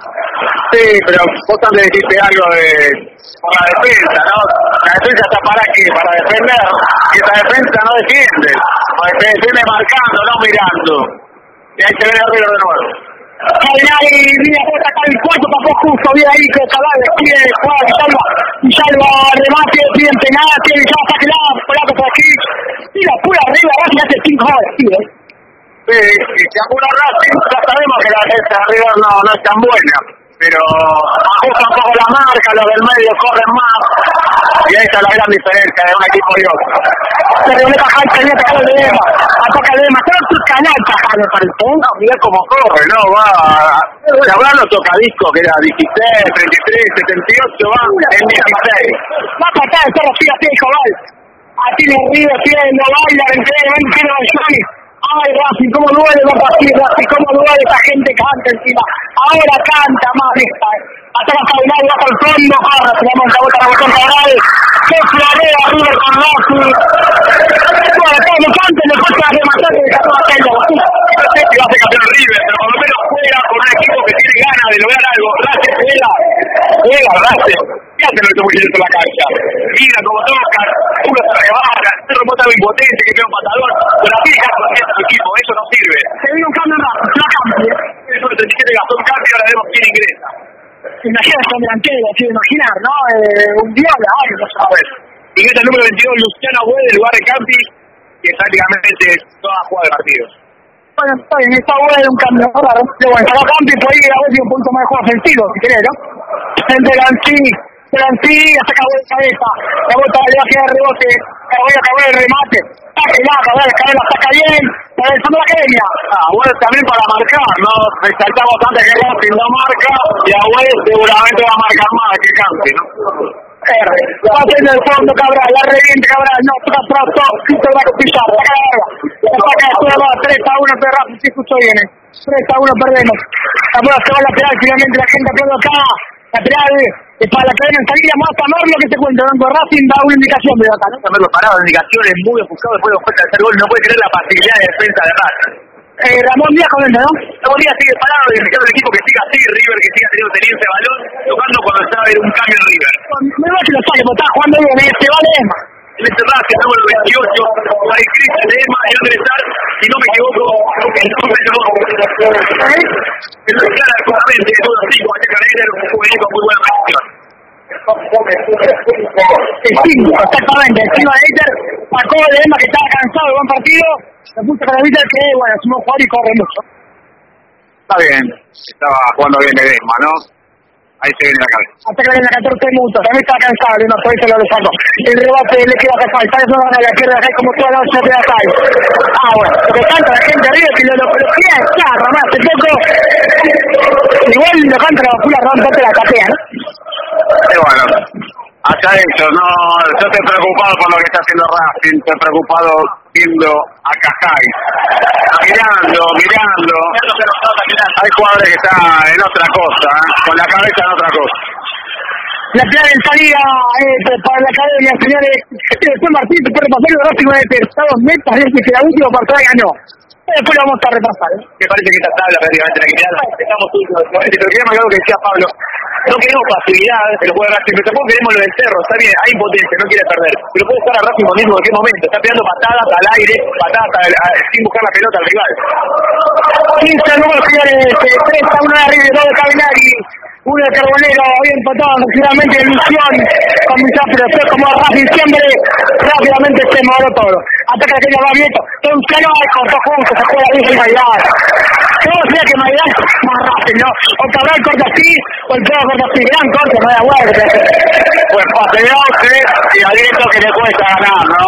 Sí, pero vos también dijiste algo de por la defensa, ¿no? La defensa está para qué, para defender, y esa defensa no defiende, porque se defiende marcando, no mirando. Y ahí se ve el River de nuevo. Cabenagui, mira, puede sacar el cuarto, tapó justo, bien ahí, que Cabal despide, juega, y salva, y salva, remate, piden penal, tiene ya saque la, polaco por aquí, mira, pura arriba, Racing hace cinco horas, sí, eh. Sí, y si apura Racing, ya sabemos que la defensa de River no, no es tan buena, pero ajusta un poco la marca, los del medio corren más, y ahí está la gran diferencia de un equipo y otro. Se revolea Cajal, se viene Cajal de Lema, ataca de Lema, todo tu canal Cajal, me parece, ¿eh? No, mirá cómo corre, ¿no? Va, la verdad los tocadiscos que era dieciséis, treinta y tres, setenta y ocho, va en dieciséis. Va a tratar de estar así, así, Cabal. Así le ríe, tiene, no baila, increíblemente, tiene a Johnny. Ay, Racing, cómo duele ver así, Racing, cómo duele esa gente que canta encima. Ahora canta más esta. Hasta la Cabenagui va para el fondo, ahora se la monta vuelta a la botón Cabral. Que florea River con Racing. Bueno, todo lo cante, después se va a rematar de dejarlo a aquello. No sé si va a ser campeón River, pero por lo menos juega con un equipo que tiene ganas de lograr algo. Racing juega, juega Racing. ¿Qué hacen los muchachos en la cancha? Mira cómo tocan, uno se rebaja, se remota algo impotente que queda un patador. Pero así dejar con este equipo, eso no sirve. Se viene un cambio en Racing, se va a cambiar. Eso de treinta y siete gastó un cambio, ahora vemos quién ingresa. Imagínate con delantero, quiero imaginar, ¿no? Eh, un viola, algo, no sabes. Ingresa el número veintidós, Luciano Agüero, en lugar de Campi, que prácticamente toda jugada de partidos. Bueno, está bien, está bueno un cambio raro. Pero bueno, sacó Campi, por ahí a ver si un poquito más de juego ofensivo, si querés, ¿no? El Delancí, Delancí, hasta acabó de cabeza. La vuelta le va a quedar rebote, acabó de acabar el remate. Sáquela, acabó de caer, la saca bien. Para el fondo de la academia. Ah, bueno, también para marcar, ¿no? Resaltamos antes que Racing no marca, y Agüero seguramente va a marcar más que Campi, ¿no? Va a tener el fondo Cabral, la reviente Cabral, no, tras pronto, Quito va a pisar, la carga, la saca de todo, tres a uno, pero Racing se escuchó bien, tres a uno perdemos. La bola se va a lateral, finalmente la gente aplaude acá, lateral, es para la cadena en salida, más a ver lo que te cuento, Banco Racing da una indicación de acá, ¿no? Verlo parado, indicaciones muy ofuscado, después de después de hacer gol, no puede creer la facilidad de defensa de Racing. Eh, Ramón Díaz comenta, ¿no? Ramón Díaz sigue parado y dejando el equipo que siga así, River que siga teniendo tenencia de balón, tocando cuando se va a ver un cambio en River. Me va que lo saque, porque está jugando bien, eh, se va Lema. En este Racing, número veintiocho, hay Cristian Lema y Andrés Sar, si no me equivoco, el número ¿Eh? El número claramente, todo así, como este canal era un juvenil con muy buena posición. El cinco, exactamente, el cinco de Inter sacó de Emma que estaba cansado de buen partido, se puso con el Inter que, bueno, es un jugador y corre mucho. Está bien, estaba jugando bien de Emma, ¿no? Ahí se viene la cabeza. Hasta que viene catorce minutos, también estaba cansado, no, por eso lo sacó. El rebote le queda a Casal, tal vez no van a la pierna como toda la noche de Casal. Ah, bueno, lo que canta la gente arriba, que lo lo quiere, ya, Ramón, hace poco. Igual lo canta la basura, Ramón, te la catea, ¿no? Y bueno, hasta eso, no, yo estoy preocupado por lo que está haciendo Racing, estoy preocupado viendo a Casal, mirando, mirando, hay jugadores que están en otra cosa, ¿eh? Con la cabeza en otra cosa. La final en salida eh, para la academia, señores, después Martín, te puede repasar el Racing de terceros metas desde que la última partida ganó. Después lo vamos a repasar, ¿eh? Me parece que esta tabla prácticamente la que queda, estamos últimos. Pero queremos algo que decía Pablo, no queremos facilidad, el juego de Racing, pero tampoco queremos lo del Cerro, está bien, hay impotencia, no quiere perder, pero puede estar a Racing con mismo en qué momento, está pegando patadas al aire, patadas al, a, sin buscar la pelota al rival. quince números finales, tres a uno de River, dos de Caminari, uno de Carbonero, había empatado finalmente de ilusión con Millán, pero después como Racing siempre, rápidamente se movió todo. Ataca aquella va abierto, todo un cano, cortó junto, se juega bien el Maidán. ¿Cómo sería que Maidán más rápido, no? O Cabral corta así, o el Pego corta así, gran corte, no da vuelta. Pues paseóse y aliento que le cuesta ganar, ¿no?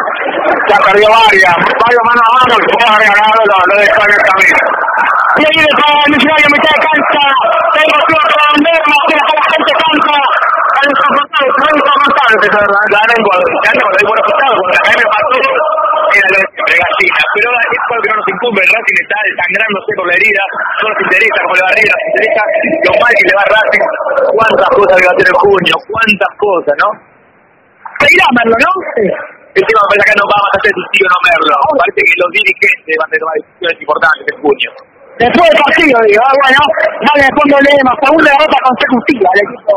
Ya perdió varias, varios mano a mano, y puede haber ganado, lo, lo dejó en el camino. Y ahí le paga el Millonario a mitad de cancha, tengo que redondear, más que la gente canta. Es insoportable, no es insoportable, es verdad. Ganan cuando hay buenos resultados, cuando la academia pasó, era lo de siempre, gallina. Pero es algo que no nos incumbe, el Racing está desangrándose por la herida, no nos interesa como le va a arriba, nos interesa lo mal que le va a Racing, cuántas cosas le va a hacer en junio, cuántas cosas, ¿no? Seguirá Merlo, ¿no? Sí. Encima parece acá no va a hacer decisión no Merlo, parece que los dirigentes van a tomar decisiones importantes en junio. Después del partido, digo, ah, bueno, vale, después no leemos, segunda derrota consecutiva al equipo.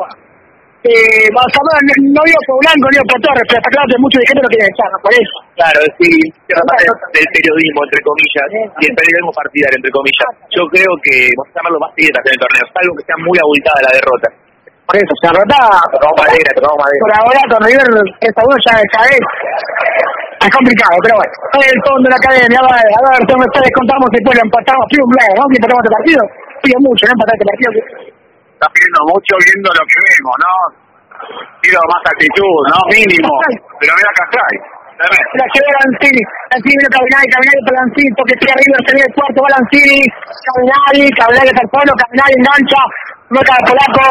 Eh, Balsamar no dio por Blanco, no dio por Torres, pero está claro que muchos dirigentes lo quieren echar, ¿no? Por eso. Claro, sí, del periodismo, entre comillas, y el periodismo partidario, entre comillas. Yo creo que Balsamar lo va a seguir en el torneo, salvo que sea muy abultada la derrota. Por eso, se derrota. Tocamos madera, tocamos madera. Por ahora, con River, tres a uno ya esta vez. Es complicado, pero bueno. Es el fondo de la academia, a ver, a ver, ustedes contamos después lo empatamos, pide un blog, ¿no? Si empatamos este partido, pide mucho, ¿no? Empatar este partido. Está pidiendo mucho viendo lo que vemos, ¿no? Pido más actitud, ¿no? Mínimo. Pero mira acá hay. La que ve Lanzini, Lanzini vino Caminari, Caminari para Lanzini, toque tira River, se viene el cuarto, va Lanzini, Caminari, Caminari de Carpano, Caminari engancha, marca de Polaco,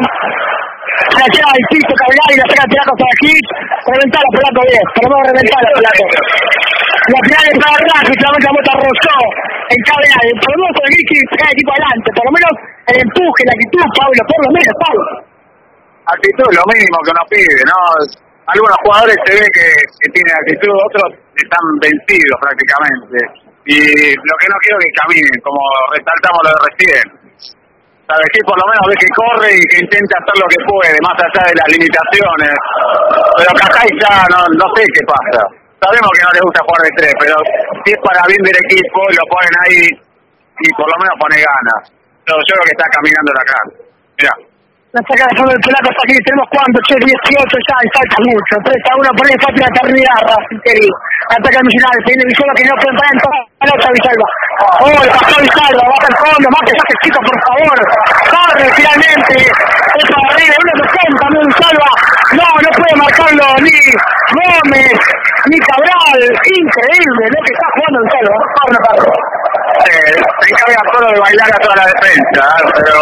la lleva al piso Caminari, la saca Polaco hacia aquí, reventar a Polaco bien, pero vamos a reventar a Polaco. La final es para Racing, finalmente la bota rozó en Caminari, por lo menos con el Griki saca el equipo adelante, por lo menos el empuje, la actitud, Pablo, por lo menos, Pablo. Actitud es lo mínimo que uno pide, ¿no? Algunos jugadores se ve que, que tienen actitud, otros están vencidos prácticamente. Y lo que no quiero es que caminen, como resaltamos lo de recién. ¿Sabes qué? Por lo menos ve que corre y que intenta hacer lo que puede, más allá de las limitaciones. Pero Casay ya no, no sé qué pasa. Sabemos que no le gusta jugar de tres, pero si es para bien del equipo, lo ponen ahí y por lo menos pone ganas. Pero yo creo que está caminando la cara. Mirá. La saca de fondo del Polaco hasta aquí, tenemos cuánto, che, dieciocho ya, y falta mucho, tres a uno, por ahí falta la eternidad, Racing querido. Ataca el Millonario, se viene Villalba que no puede entrar en toda la noche a Villalba. Oh, le pasó a Villalba, baja el fondo, más que saque chico, por favor. Corre finalmente, es para arriba, uno se come también Villalba. No, no puede marcarlo ni Gómez, ni Cabral, increíble, lo que está jugando Villalba, para una parte. Eh, se encarga solo de bailar a toda la defensa, pero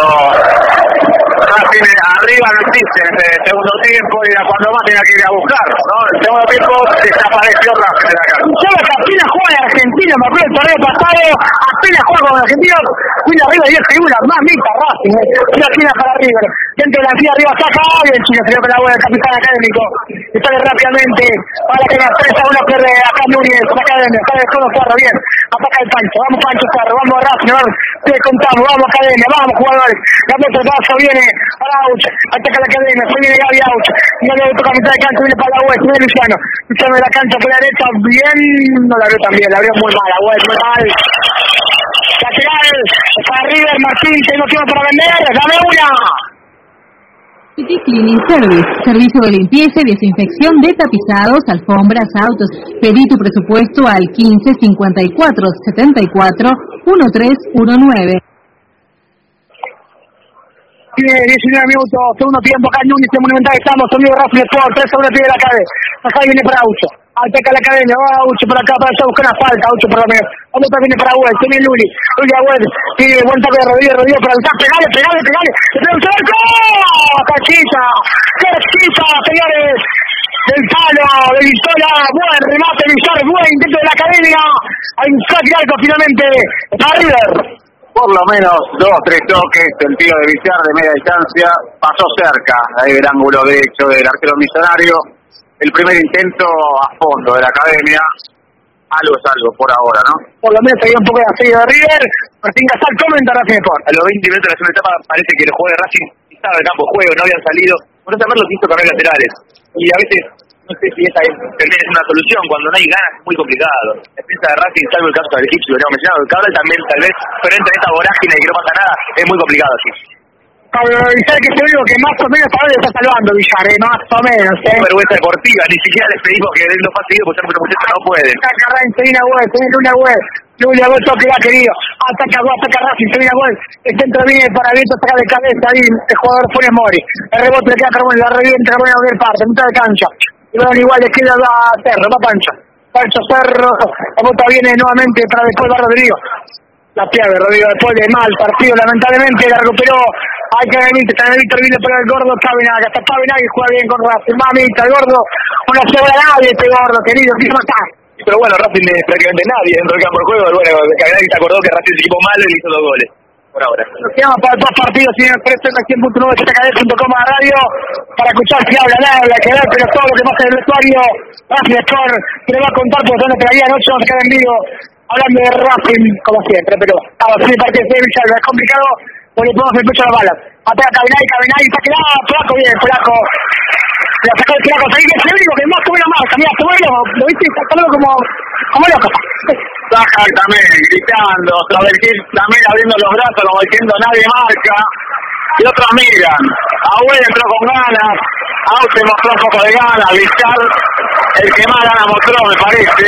Racing arriba no existe en el segundo tiempo y era cuando más tenía que ir a buscar, ¿no? El segundo tiempo desapareció Racing de la casa. Solo que apenas juega en Argentina, me acuerdo el torneo pasado, apenas juega con Argentinos, fui arriba y diez una más mitad Racing, una esquina para River, dentro de la fila arriba saca y el chino se dio con la buena, el capitán académico, y sale rápidamente, para que más tres a uno pierde acá Núñez, la academia, sale todo Cerro, bien, ataca el Pancho, vamos Pancho Cerro, vamos a Racing, vamos, te contamos, vamos academia, vamos jugadores, la pelota de paso viene para Auch, ataca la academia, se viene Gaby Auch, y no le toca a mitad de cancha, viene para la West, viene Luciano, Luciano de la cancha por la derecha, bien, no la abrió también, la abrió muy mal, la West, muy mal. Lateral, para River, Martín, tengo tiempo para vender, dame una. City Cleaning Service, servicio de limpieza y desinfección de tapizados, alfombras, autos. Pedí tu presupuesto al quince cincuenta y cuatro setenta y cuatro trece diecinueve. Tiene diecinueve minutos, segundo tiempo acá en Núñez Monumental, estamos, sonido Racing Sport, tres sobre el pie de la cadena. Acá viene para Aucho, ataca la cadena, va Aucho por acá, para allá, busca una falta, Aucho por lo menos. Vamos viene para Agüed, tiene Luli, Luli Agüed, tiene buen toque de Rodríguez, Rodríguez para el tap, pegale, pegale, pegale, le pega un cerco, ¡Cachita! ¡Cachita, señores! Del palo, de Victoria, buen remate, Villar, buen intento de la academia, hay un saque alto finalmente, para River. Por lo menos dos, tres toques, el tiro de Villar de media distancia, pasó cerca del ángulo derecho del arquero millonario. El primer intento a fondo de la academia, algo es algo por ahora, ¿no? Por lo menos hay un poco de asedio de River. Martín Casal comenta Racing Sport. A los veinte minutos de la segunda etapa parece que el juego de Racing estaba en el campo de juego, no habían salido. Por eso lo quiso cargar laterales. Y a veces, no sé si esa es, termina siendo una solución, cuando no hay ganas es muy complicado. La defensa de Racing, salvo el caso del egipcio que habíamos mencionado, el Cabral también tal vez, pero entra en esta vorágine y que no pasa nada, es muy complicado así. Pablo Villar, que te digo que más o menos Pablo está salvando Villar, eh, más o menos. Eh. Vergüenza deportiva, ni siquiera les pedimos que den los partidos, porque muchos muchachos no pueden. Ataca Racing, se viene a Agüed, se viene Luna Agüed, Luna Agüed, toque la querido. Ataca Agüed, ataca Racing, se viene Agüed. El centro viene para Vito, saca de cabeza ahí, el jugador pone Mori. El rebote le queda a Carbone, la revienta Carbone a cualquier parte, mitad de cancha. Y bueno, igual le queda a Cerro, va Pancha. Pancho Cerro, la bota viene nuevamente para después va Rodrigo. La pierde Rodrigo después de mal partido, lamentablemente la recuperó. Hay que venir, Canelito viene para el gordo Cabenagui, hasta Cabenagui juega bien con Racing. Mamita, el gordo, una sobra nadie este gordo, querido, quiso matar. Pero bueno, Racing es prácticamente nadie dentro del campo de juego. Bueno, Cabenagui se acordó que Racing es un equipo malo y le hizo dos goles. Por ahora. Nos quedamos para dos partidos, señor Presto, en cien punto nueve, z k d punto com a radio, para escuchar si habla, habla, que ver, pero todo lo que pasa en el vestuario, Racing Sport, que le va a contar por donde te la día noche, vamos a quedar en vivo, hablando de Racing, como siempre, pero vamos a parte de Villar, es complicado, porque le podemos el pecho a las balas. Ataca Cabenagui, Cabenagui, está quedado, Polaco bien, Polaco. Le atacó el Polaco, ahí es el único que más tuvo la marca, mira, tu vuelo, lo viste, está todo como, como loco. Baja también, gritando, Traverquín también abriendo los brazos, como diciendo nadie marca. Y otros miran, Agüed entró con ganas, Auche mostró un poco de ganas, Villar, el que más ganas mostró me parece.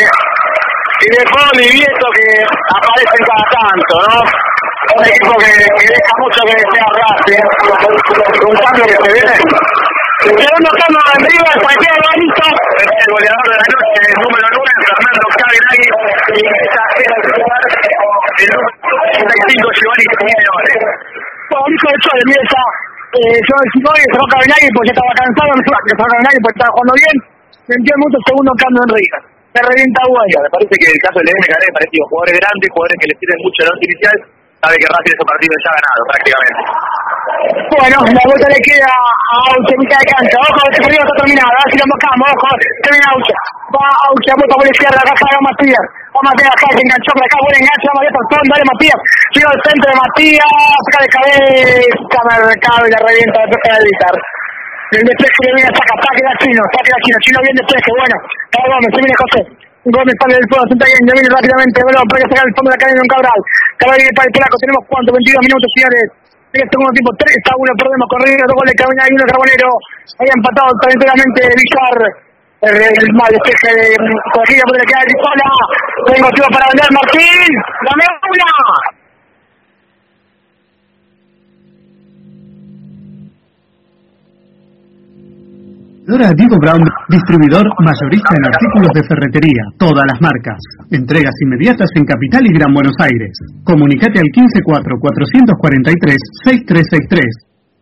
Y de Paul y Vieto que aparecen cada tanto, ¿no? Un equipo que, que deja mucho que desear Racing, un cambio que se viene. Segundo cambio en River, Santiago Alvarito. El goleador de la noche, el número nueve, Fernando Cabenagui, y esta es el número treinta y cinco, Giovanni Simeone. Bueno, hijo de Chole, mira esa, eh, Giovanni Simeone, se fue a Cabenagui porque ya estaba cansado, no se fue a Cabenagui porque estaba jugando bien. Sentió mucho segundo cambio en River. Se revienta Agüed. Me parece que el caso del M K D parece jugadores grandes, jugadores que les sirven mucho el once inicial, sabe que Racing ese partido ya ha ganado prácticamente. Bueno, la vuelta le queda a Auche, mitad de cancha. Ojo, este partido está terminado. A ver si lo mocamos. Ojo, termina Auche. Va Auche, vuelta por la izquierda. Acá está Matías. Va Matías acá, se enganchó por acá. Buen enganche. Va Matías por todo. Dale Matías. Sigue al centro de Matías. Saca de cabeza. Me recado y la revienta de Pepe de Villar. El despeje le viene a sacar. Saque la Chino. Saque la Chino. Chino bien despeje. Bueno. Ahora Gómez. Se viene José. Gómez sale del fuego. Senta bien. Ya viene rápidamente. Bueno, puede sacar el fondo de la cadena de un Cabral. Cabral viene para el Polaco. Tenemos cuánto. veintidós minutos, señores. En este segundo tiempo, tres a uno, perdemos corriendo, dos goles de Cabenagui y uno Carbonero. Había empatado enteramente Villar. El, el mal despeje de Corrida, porque le queda el Rizola. Tengo motivo para vender Martín. ¡Dame una! Ahora Diego Brown, distribuidor mayorista en artículos de ferretería, todas las marcas. Entregas inmediatas en Capital y Gran Buenos Aires. Comunicate al quince cuatro cuatrocientos cuarenta y tres sesenta y tres sesenta y tres.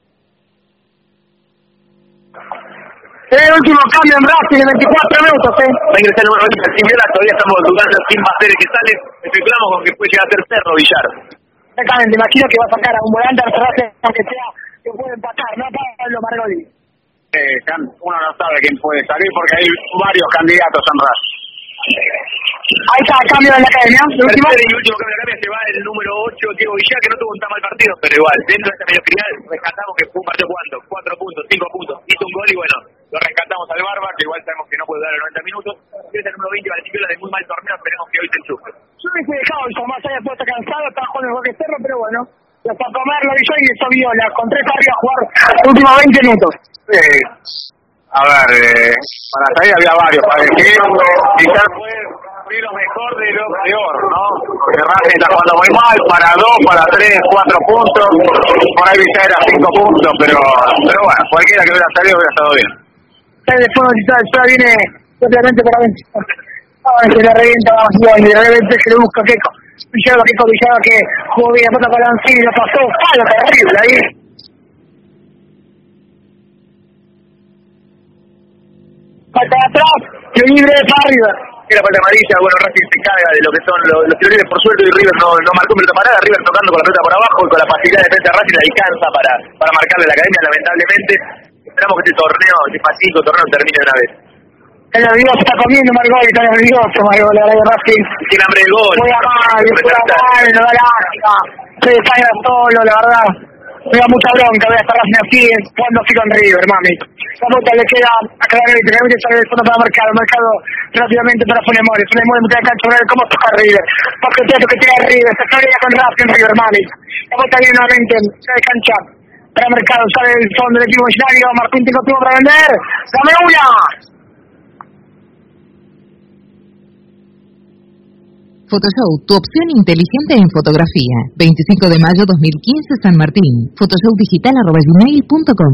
El último cambio en Racing en veinticuatro minutos, ¿eh? Va a ingresar el número veinte, sin Vela, todavía estamos dudando sin Baceres que sale. Especulamos con que puede llegar a ser Cerro Villar. Exactamente, imagino que va a sacar a un volante a Racing, aunque sea que puede empatar, no para Pablo Margoli. Eh, uno no sabe quién puede salir porque hay varios candidatos en Racing. Ahí está el cambio en la academia. El último y último cambio de la academia se va el número ocho, Diego Villar, que no tuvo un tan mal partido, pero igual, dentro de esta mediocridad rescatamos que fue un partido cuánto, cuatro puntos, cinco puntos, hizo un gol y bueno, lo rescatamos al Barba, que igual sabemos que no puede dar los noventa minutos. Y es el número veinte, Valentín de muy mal torneo, esperemos que hoy se enchufe. Yo me he dejado, el Tomás haya puesto cansado, está jugando el Jorge Cerro, pero bueno, hasta comer lo hizo y hizo Viola, con tres arriba a jugar los últimos veinte minutos. Sí. A ver, eh, para hasta ahí había varios, para elegir, quizás fue lo mejor de lo peor, ¿no? Porque Racing está jugando muy mal, para dos, para tres, cuatro puntos, por ahí Villa era cinco puntos, pero pero bueno, cualquiera que hubiera salido hubiera estado bien. Después ya viene rápidamente para adentro. Se le revienta más y de repente se le busca Keco. Villaba, Keco, Villaba que jugó bien, pata con Lancini, lo pasó, palo terrible ahí. Falta de atrás, y libre para River. La falta amarilla, bueno, Racing se carga de lo que son los, los tiros libres por suerte y River no, no marcó minuto parada, River tocando con la pelota por abajo y con la facilidad de defensa de Racing le alcanza para, para marcarle la academia, lamentablemente. Esperamos que este torneo, este fatídico torneo termine de una vez. El nervioso está comiendo Margol, está nervioso Margol, la verdad de Racing. Tiene hambre de gol. Juega mal, juega mal, no da lástima. Se despaña solo, la verdad. Me da mucha bronca, voy a estar Racing así, jugando así con River, mami. La pelota le queda a claramente, claramente sale el fondo para Mercado, Mercado rápidamente para Funemores, Funemores mitad de cancha, a ver cómo toca River. Porque todo que tira River, se pelea con Racing River, mami. La pelota viene nuevamente, mitad de cancha para Mercado, sale el fondo del equipo millonario, Martín tengo tuvo para vender, ¡dame una! Photoshow, tu opción inteligente en fotografía. veinticinco de mayo dos mil quince, San Martín. Photoshow digital arroba gmail punto com.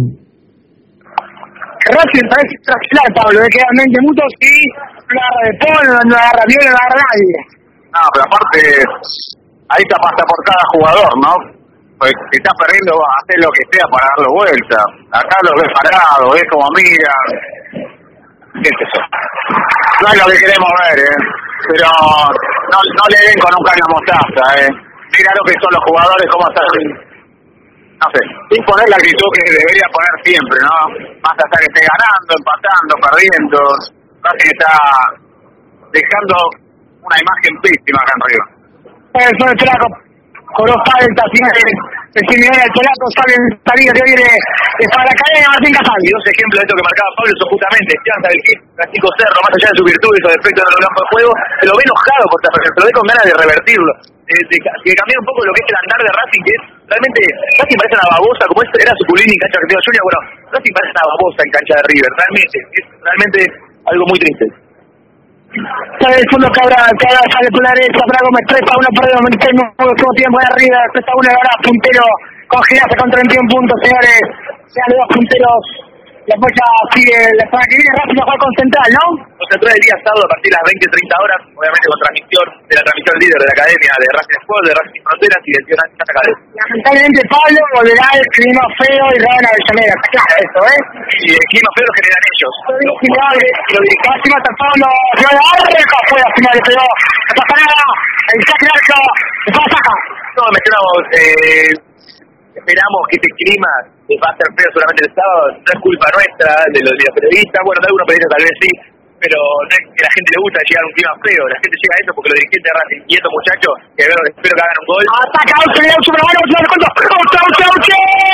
Racing parece trasquilar, Pablo, le quedan veinte minutos y no agarra de Polo, no agarra Viola, no agarra nadie. No, pero aparte, ahí está pasa por cada jugador, ¿no? Pues si estás perdiendo, haces lo que sea para darlo vuelta. Acá los ves parados, ves como miran. ¿Qué es eso? No es lo que queremos ver, ¿eh? Pero no, no le den con un caño a mostaza, ¿eh? Mira lo que son los jugadores, cómo están, no sé, sin poner la actitud que debería poner siempre, ¿no? Más allá que esté ganando, empatando, perdiendo, casi está dejando una imagen pésima acá en Río. Eso es Polaco, con los faltas, de Simeone, el Polaco sale en salida que viene para la cadena Martín Casal. Y dos ejemplos de esto que marcaba Pablo son justamente Estianza del Kid, Francisco Cerro, más allá de sus virtudes o defectos en el campo de juego, se lo ve enojado por esta se lo ve con ganas de revertirlo, de, de, de cambiar un poco lo que es el andar de Racing, que es realmente, Racing parece una babosa, como es, era Suculini en cancha Argentino Junior, bueno, Racing parece una babosa en cancha de River, realmente, es realmente algo muy triste. Sale el fondo Cabral, Cabral sale por la derecha para Gómez, tres a uno perdemos, el último tiempo de arriba, tres a uno ahora puntero con Giraza con treinta y un puntos, señores, sean los dos punteros, la apoya sigue la semana que viene, Racing va a jugar con Central, ¿no? Central el día sábado a partir de las veinte treinta horas, obviamente con transmisión de la transmisión líder de la academia de Racing Sport, de Racing Fronteras y de Tionan Academia. Lamentablemente Pablo volverá el clima feo y Raúl Avellaneda, está claro eso, ¿eh? Y el clima feo lo generan ellos. Lo dirigía encima hasta Pablo, yo la arreca fue a final, pero no pasa nada, el saque arco, se pasa acá. No, mencionamos, eh, esperamos que este clima va a ser feo solamente el sábado, no es culpa nuestra, de los, de los periodistas, bueno, de algunos periodistas tal vez sí, pero no es que a la gente le gusta llegar a un clima feo, la gente llega a eso porque los dirigentes de Racing y estos muchachos, que espero, espero que hagan un gol. Ataca Auche, Auche, pero bueno, Auche, Auche, Auche, Auche, Auche,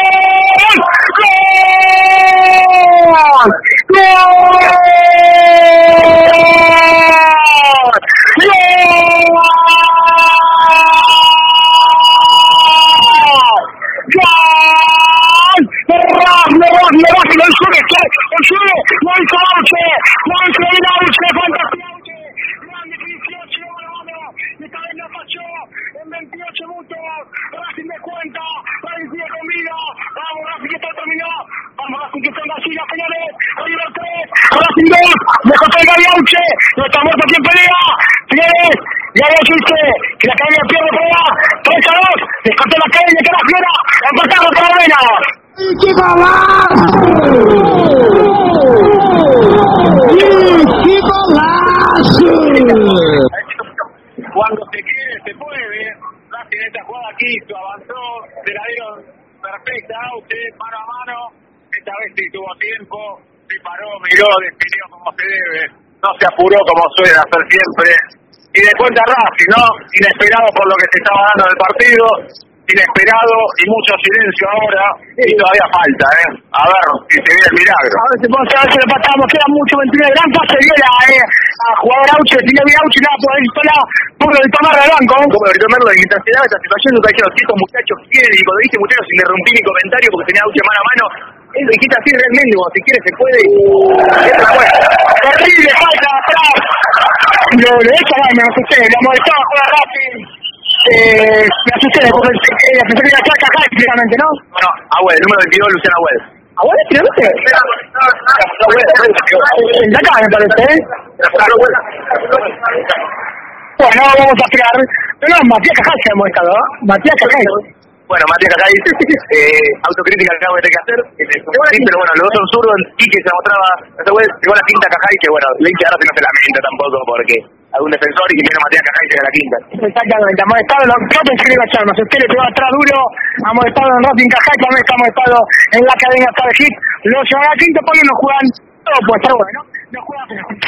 Mejor pega Biauche, no está muerto quien pelea, señores, ya lo dice, que la academia pierde pelea, tres a dos, descontó la academia que la fiera, empatamos por lo menos. ¡Qué golazo! ¡Qué golazo! Cuando se quiere, se puede, Racing en esta jugada quiso, avanzó, se la dieron perfecta, Auche, mano a mano, esta vez sí tuvo tiempo, se paró, miró, definió como se debe, no se apuró como suele hacer siempre, y de cuenta Racing, ¿no? Inesperado por lo que se estaba dando en el partido, inesperado y mucho silencio ahora, y todavía falta, ¿eh? A ver si se viene el milagro. A ver si podemos saber si lo pasamos, queda mucho, veintiuno gran pase Viera, eh, a jugador Auche, tenía bien Auche, nada, por ahí sola, por el tomar del banco. Como el tomarlo de intensidad de esta situación, nunca dijeron, si estos muchachos quieren, y cuando dice muchachos, sin interrumpir mi comentario, porque tenía Auche mano a mano, él dijiste así realmente, como si quiere se puede, es la buena. Terrible, falta atrás. Lo de esa, me asusté, la molestaba, juega Racing. Eh, me asusté, porque pensé que iba a estar Cajal, claramente, ¿no? No, Agüed, número veintidós, Luciano Agüed. ¿Agüed, finalmente? El de acá, me parece, ¿eh? Bueno, vamos a tirar. Pero no, Matías Cajal se ha molestado, ¿no? Matías Cajal. Bueno, Matías Cajal, eh, autocrítica que acabo de tener que hacer. Sí, pero bueno, los dos son zurdos. Quique se mostraba, esa Agüed llegó a la quinta Cajal, que bueno, le hincha ahora si no se lamenta tampoco, porque algún defensor y menos Matías Cajal llega a la quinta. Exactamente, amonestado, no pensé que iba a echarnos. Usted le pegó atrás duro, amonestado en Racing Cajal, también está amonestado en la cadena hasta de hit. Lo llevan a la quinta porque no juegan, todo puede estar bueno, no juegan.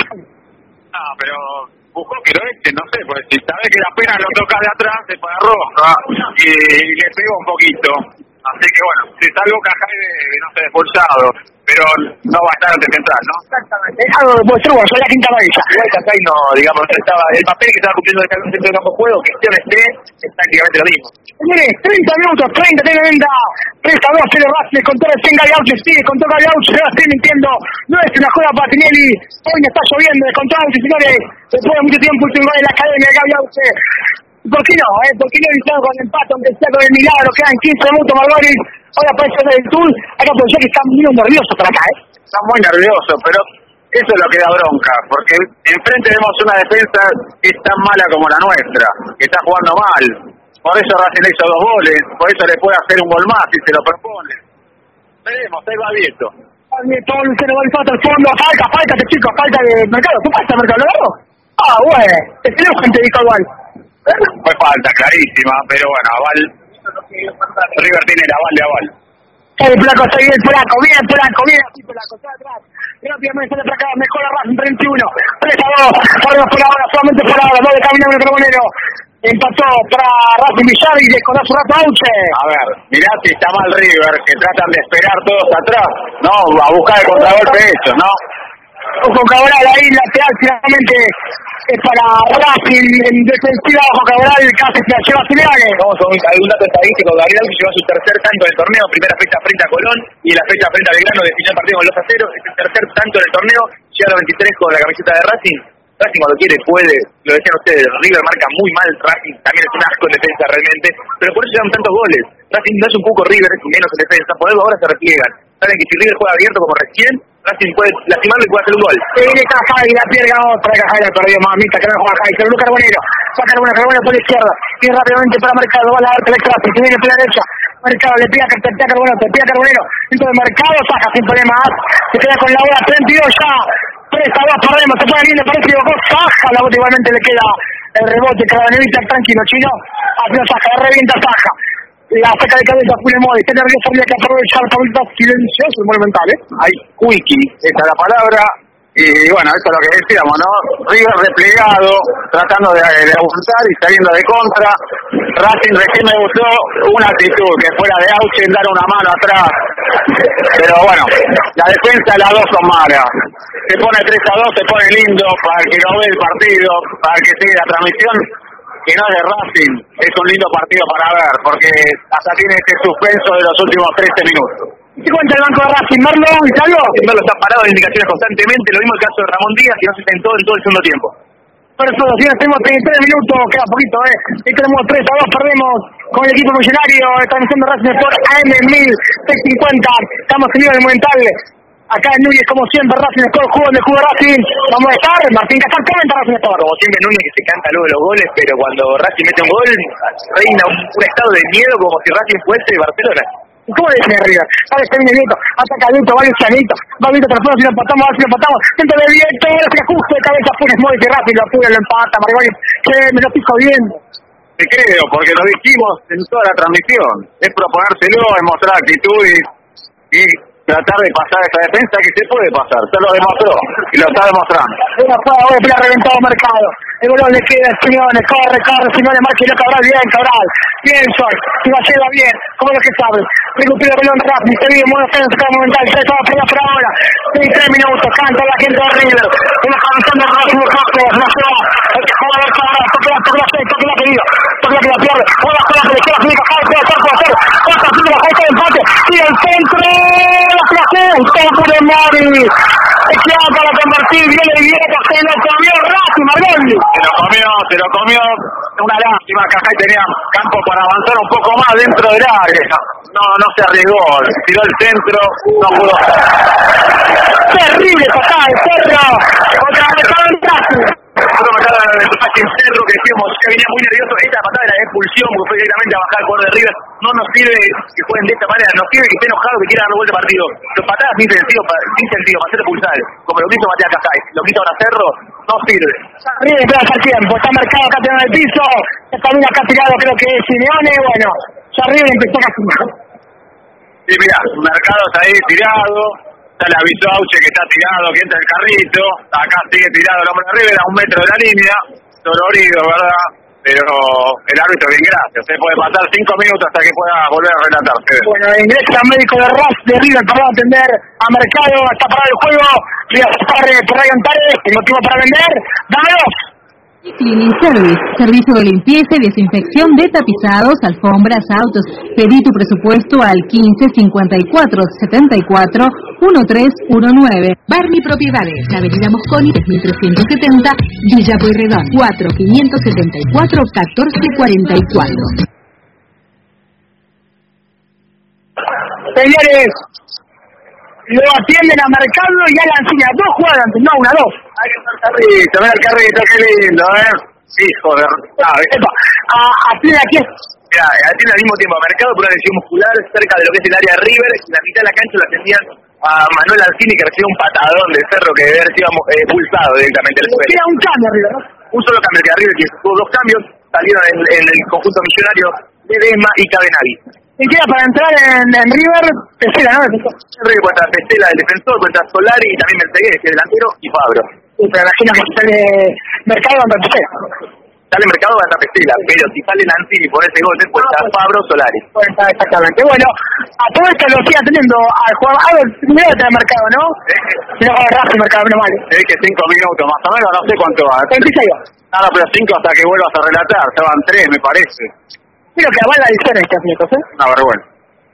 No, pero buscó que lo eche, no sé, porque si sabes que apenas lo tocas de atrás, se pone roja y, y le pega un poquito. Así que bueno, si salgo Cajal, no sé, expulsado, pero no va a estar ante central, ¿no? Exactamente, algo de Boestrugo, soy la quinta amarilla. Igual Cajal no, digamos, estaba, el papel que estaba cumpliendo el centro de campo de juego, que esté o esté, es prácticamente lo mismo. Señores, treinta minutos, treinta, treinta, tres a dos, pero Racing con todo el cien Gauche, sí, con todo Gauche, se va a estar mintiendo, no es una joda para Tinelli, hoy no está lloviendo, con todo Gauche, señores, después de mucho tiempo, último gol en la academia de Gauche. ¿Por qué no? Eh? ¿Por qué no iniciaron con el empate, aunque sea con el milagro? Quedan quince minutos, Margolis. Ahora aparece el Tour. Acá pensé que están muy nerviosos para acá, ¿eh? Están muy nerviosos, pero eso es lo que da bronca. Porque enfrente vemos una defensa que es tan mala como la nuestra, que está jugando mal. Por eso Racing le hizo dos goles. Por eso le puede hacer un gol más si se lo propone. Veremos, ahí va abierto. Todo Luciano Gol falta al fondo. Falta, falta, este chico, falta de Mercado. ¿Tú falta, Mercado? ¿Lo agarró? Ah, bueno. Este no gente dijo igual. Fue falta, clarísima, pero bueno, aval. River tiene el aval de aval. El Flaco está bien, Flaco, bien, Flaco, bien, así Flaco, está atrás. Rápidamente sale para acá, mejor a Racing, treinta y uno. tres a dos, por ahora, solamente por ahora, dos de camino en el Carbonero. Empató para Racing Villar y desconó su rato Auche. A ver, mirá si está mal River, que tratan de esperar todos atrás. No, a buscar el contragolpe hecho, ¿no? Ojo Cabral ahí, lateral, finalmente es para Racing, en defensiva bajo Cabral, casi se la lleva a Simeone. Vamos a un, un dato estadístico, Gabriel que lleva su tercer tanto del torneo, primera fecha frente a Colón, y en la fecha frente a Belgrano definió el partido con dos a cero, es el tercer tanto del torneo, llega a veintitrés con la camiseta de Racing. Racing cuando quiere puede, lo decían ustedes, River marca muy mal, Racing también es un asco en defensa realmente, pero por eso llegan tantos goles. Racing no es un poco River, es menos en defensa, por eso ahora se repliegan. Saben que si River juega abierto como recién, Racing puede lastimarlo y puede hacer un gol. Se viene Cajal y la pierda otra de Cajal, perdió mamita, que no juega Cajal, se lo Carbonero, va Carbonero, Carbonero por la izquierda, y rápidamente para Mercado, va a la alta del Racing, se viene por la derecha, Mercado le pega a Carbonero, te pega Carbonero, dentro de Mercado, saca sin problemas, se queda con la hora treinta y dos ya, tres a dos, perdemos, se pone bien, le parece que Saja, la bota igualmente le queda el rebote, Carabanevita, tranquilo, chino, hacia Saja, le revienta Saja. La saca de cabeza Funemode, está nervioso, habría que aprovechar el momento silencioso, el monumental, ¿eh? Hay quickie, esa es la palabra, y bueno, eso es lo que decíamos, ¿no? River replegado, tratando de, de avanzar y saliendo de contra. Racing recién me gustó una actitud que fuera de Auche en dar una mano atrás, pero bueno, la defensa de las dos son malas. Se pone tres a dos, se pone lindo para el que lo ve el partido, para el que sigue la transmisión. Que no es de Racing, es un lindo partido para ver, porque hasta tiene este suspenso de los últimos trece minutos. ¿Qué cuenta el banco de Racing? ¿Marlo? ¿Algo? Marlo está parado de indicaciones constantemente, lo mismo el caso de Ramón Díaz, y no se sentó en todo el segundo tiempo. Por eso, si tenemos treinta y tres minutos, queda poquito, ¿eh? Y tenemos tres a dos, perdemos con el equipo millonario, transmisión de Racing por A M mil seiscientos cincuenta, estamos en el monumental. Acá en Núñez, como siempre, Racing Sport, juego de juego Racing. Vamos a estar, Martín Casar, comenta Racing Sport. Como siempre Núñez que se canta luego de los goles, pero cuando Racing mete un gol, reina un, un estado de miedo como si Racing fuese Barcelona. ¿Cómo le dicen arriba? Vale, está bien Vieto, ataca Vieto, vale Chanito, va Vieto, tras si lo empatamos, a ver si lo empatamos, dentro de Vieto, se justo de cabeza, Funes Mori, que Racing lo apura, lo empata, Marigoni, que me lo pico bien. Te creo, porque lo dijimos en toda la transmisión, es proponérselo, es mostrar actitud y, y tratar de pasar esa defensa que se puede pasar, se lo demostró y lo está demostrando. Una jugada, bueno, ha reventado Mercado. El balón le queda a Simeone, corre, corre, Simeone, marcha y Cabral, bien, Cabral. Bien, Sol, se la lleva bien, como lo que sabe. Recupera el balón rápido, se viene, mueve defensa, cada momental, se va por la por ahora. veintitrés minutos, canta la gente de River. Una canción de Racing de Castro, no se va. El que juega del Cabral, toque la, toque la, toque la pedido, toque la que la pierde. Juega con la selección, tiene que jugar, puede hacer, puede hacer. Esta tiene la juega de empate, y el centro, la placer, el centro de Mori. Se queda para convertir, viene el Vieta, se lo comió Racing, Margolli. Se lo comió, se lo comió. Una lástima que acá tenía campo para avanzar un poco más dentro del área. No, no se arriesgó, tiró el centro, no pudo. Terrible patada de Cerro, otra patada en Racing. Otra patada de Racing Cerro que decíamos que venía muy nervioso. Esta patada de la expulsión, porque fue directamente a bajar el jugador de River. No nos sirve que jueguen de esta manera, nos sirve que esté enojado, que quiera dar vuelta al partido. Los patadas sin sentido, sin sentido, para ser expulsados, como lo quiso Matías Cascais, lo quiso ahora Cerro, no sirve. River espera hasta el tiempo, está marcado acá en el piso, también acá tirado creo que es Simeone, bueno, ya River empezó a cocinar. Sí, mirá, Mercado está ahí tirado, ya le avisó a Auche que está tirado, que entra el carrito, acá sigue tirado el hombre de River a un metro de la línea, dolorido, ¿verdad? Pero el árbitro bien gracias, usted puede pasar cinco minutos hasta que pueda volver a relatar. Bueno, ingresa médico de Ras de River para atender a Mercado, está parado el juego, voy a estar por ahí Antares, el motivo para vender, dámelos. Cleaning Service, servicio de limpieza y desinfección de tapizados, alfombras, autos. Pedí tu presupuesto al quince cincuenta y cuatro setenta y cuatro trece diecinueve. Barney Propiedades, Avenida Mosconi, tres mil trescientos setenta, Villa Pueyrredón, cuatro quinientos setenta y cuatro catorce cuarenta y cuatro. Señores, lo atienden a Mercado y a la Ancina, dos jugadas antes, no, una, dos. Hay que estar carrito, ver el carrito, qué lindo, ¿eh? Hijo de... Ah, Epa, a, a plena aquí es... Mira, tiene al mismo tiempo a Mercado por una lesión muscular cerca de lo que es el área de River, y la mitad de la cancha la atendían a Manuel Alcini, que recibe un patadón de Cerro que debe haber sido eh, pulsado directamente al suelo. Era un cambio River, ¿no? Un solo cambio que a River, que tuvo dos cambios, salieron en, en el conjunto millonario de Desma y Cabenavi. Y queda para entrar en, en River, Pesela, ¿no? River cuenta Pesela, el defensor, cuenta Solari y también Mercedes, que es delantero, y Fabro. Sí, pero imagino que sale Mercado contra Pesela. Sale Mercado contra Pesela, pero si sale Lanzini por ese gol, después está Fabro, Solari. Cuenta exactamente. Bueno, a todo esto lo sigue teniendo al jugador. A ver, primero está el Mercado, ¿no? Si no juega Racing, Mercado, no vale. Es que cinco minutos más o menos, no sé cuánto va. veintiséis. No, no, pero cinco hasta que vuelvas a relatar, se van tres, me parece. Mira que avala la edición estos minutos, ¿eh? Una vergüenza.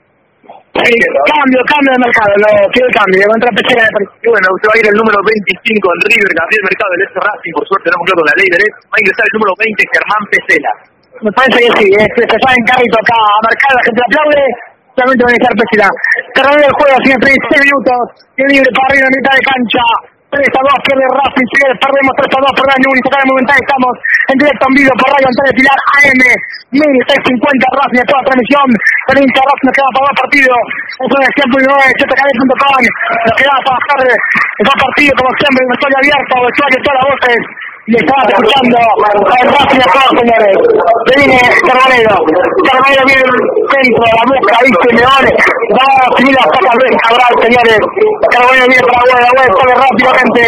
Sí, cambio, cambio de Mercado, lo quiero el cambio, contra Pesela de París. Y bueno, se va a ir el número veinticinco en River, Gabriel Mercado del S Racing, por suerte tenemos claro con la ley de Red, va a ingresar el número veinte, Germán Pesela. Me parece que sí, eh, se va en carrito acá a Mercado, la gente le aplaude, solamente va a iniciar Pesela. Terminó el juego, sigue treinta y seis minutos, y libre para arriba en mitad de cancha. tres a dos, pierde Racing, sigue, perdemos tres a dos por Dani Único, cada momental estamos en directo en vivo por Radio Antonio Pilar A M, mil seiscientos cincuenta Racing de toda transmisión, el hincha Racing nos queda para dos partidos, eso es siempre nueve, z k d punto com, nos queda para bajar dos partidos como siempre, un estudio abierto, vestuario todas las voces, y estamos escuchando el Racing a todos, señores. Se viene Carbonero, Carbonero viene el centro de la busca, viste, Leones, va a seguir hasta Cabral, Cabral, señores, Carbonero viene para la web, sale rápidamente.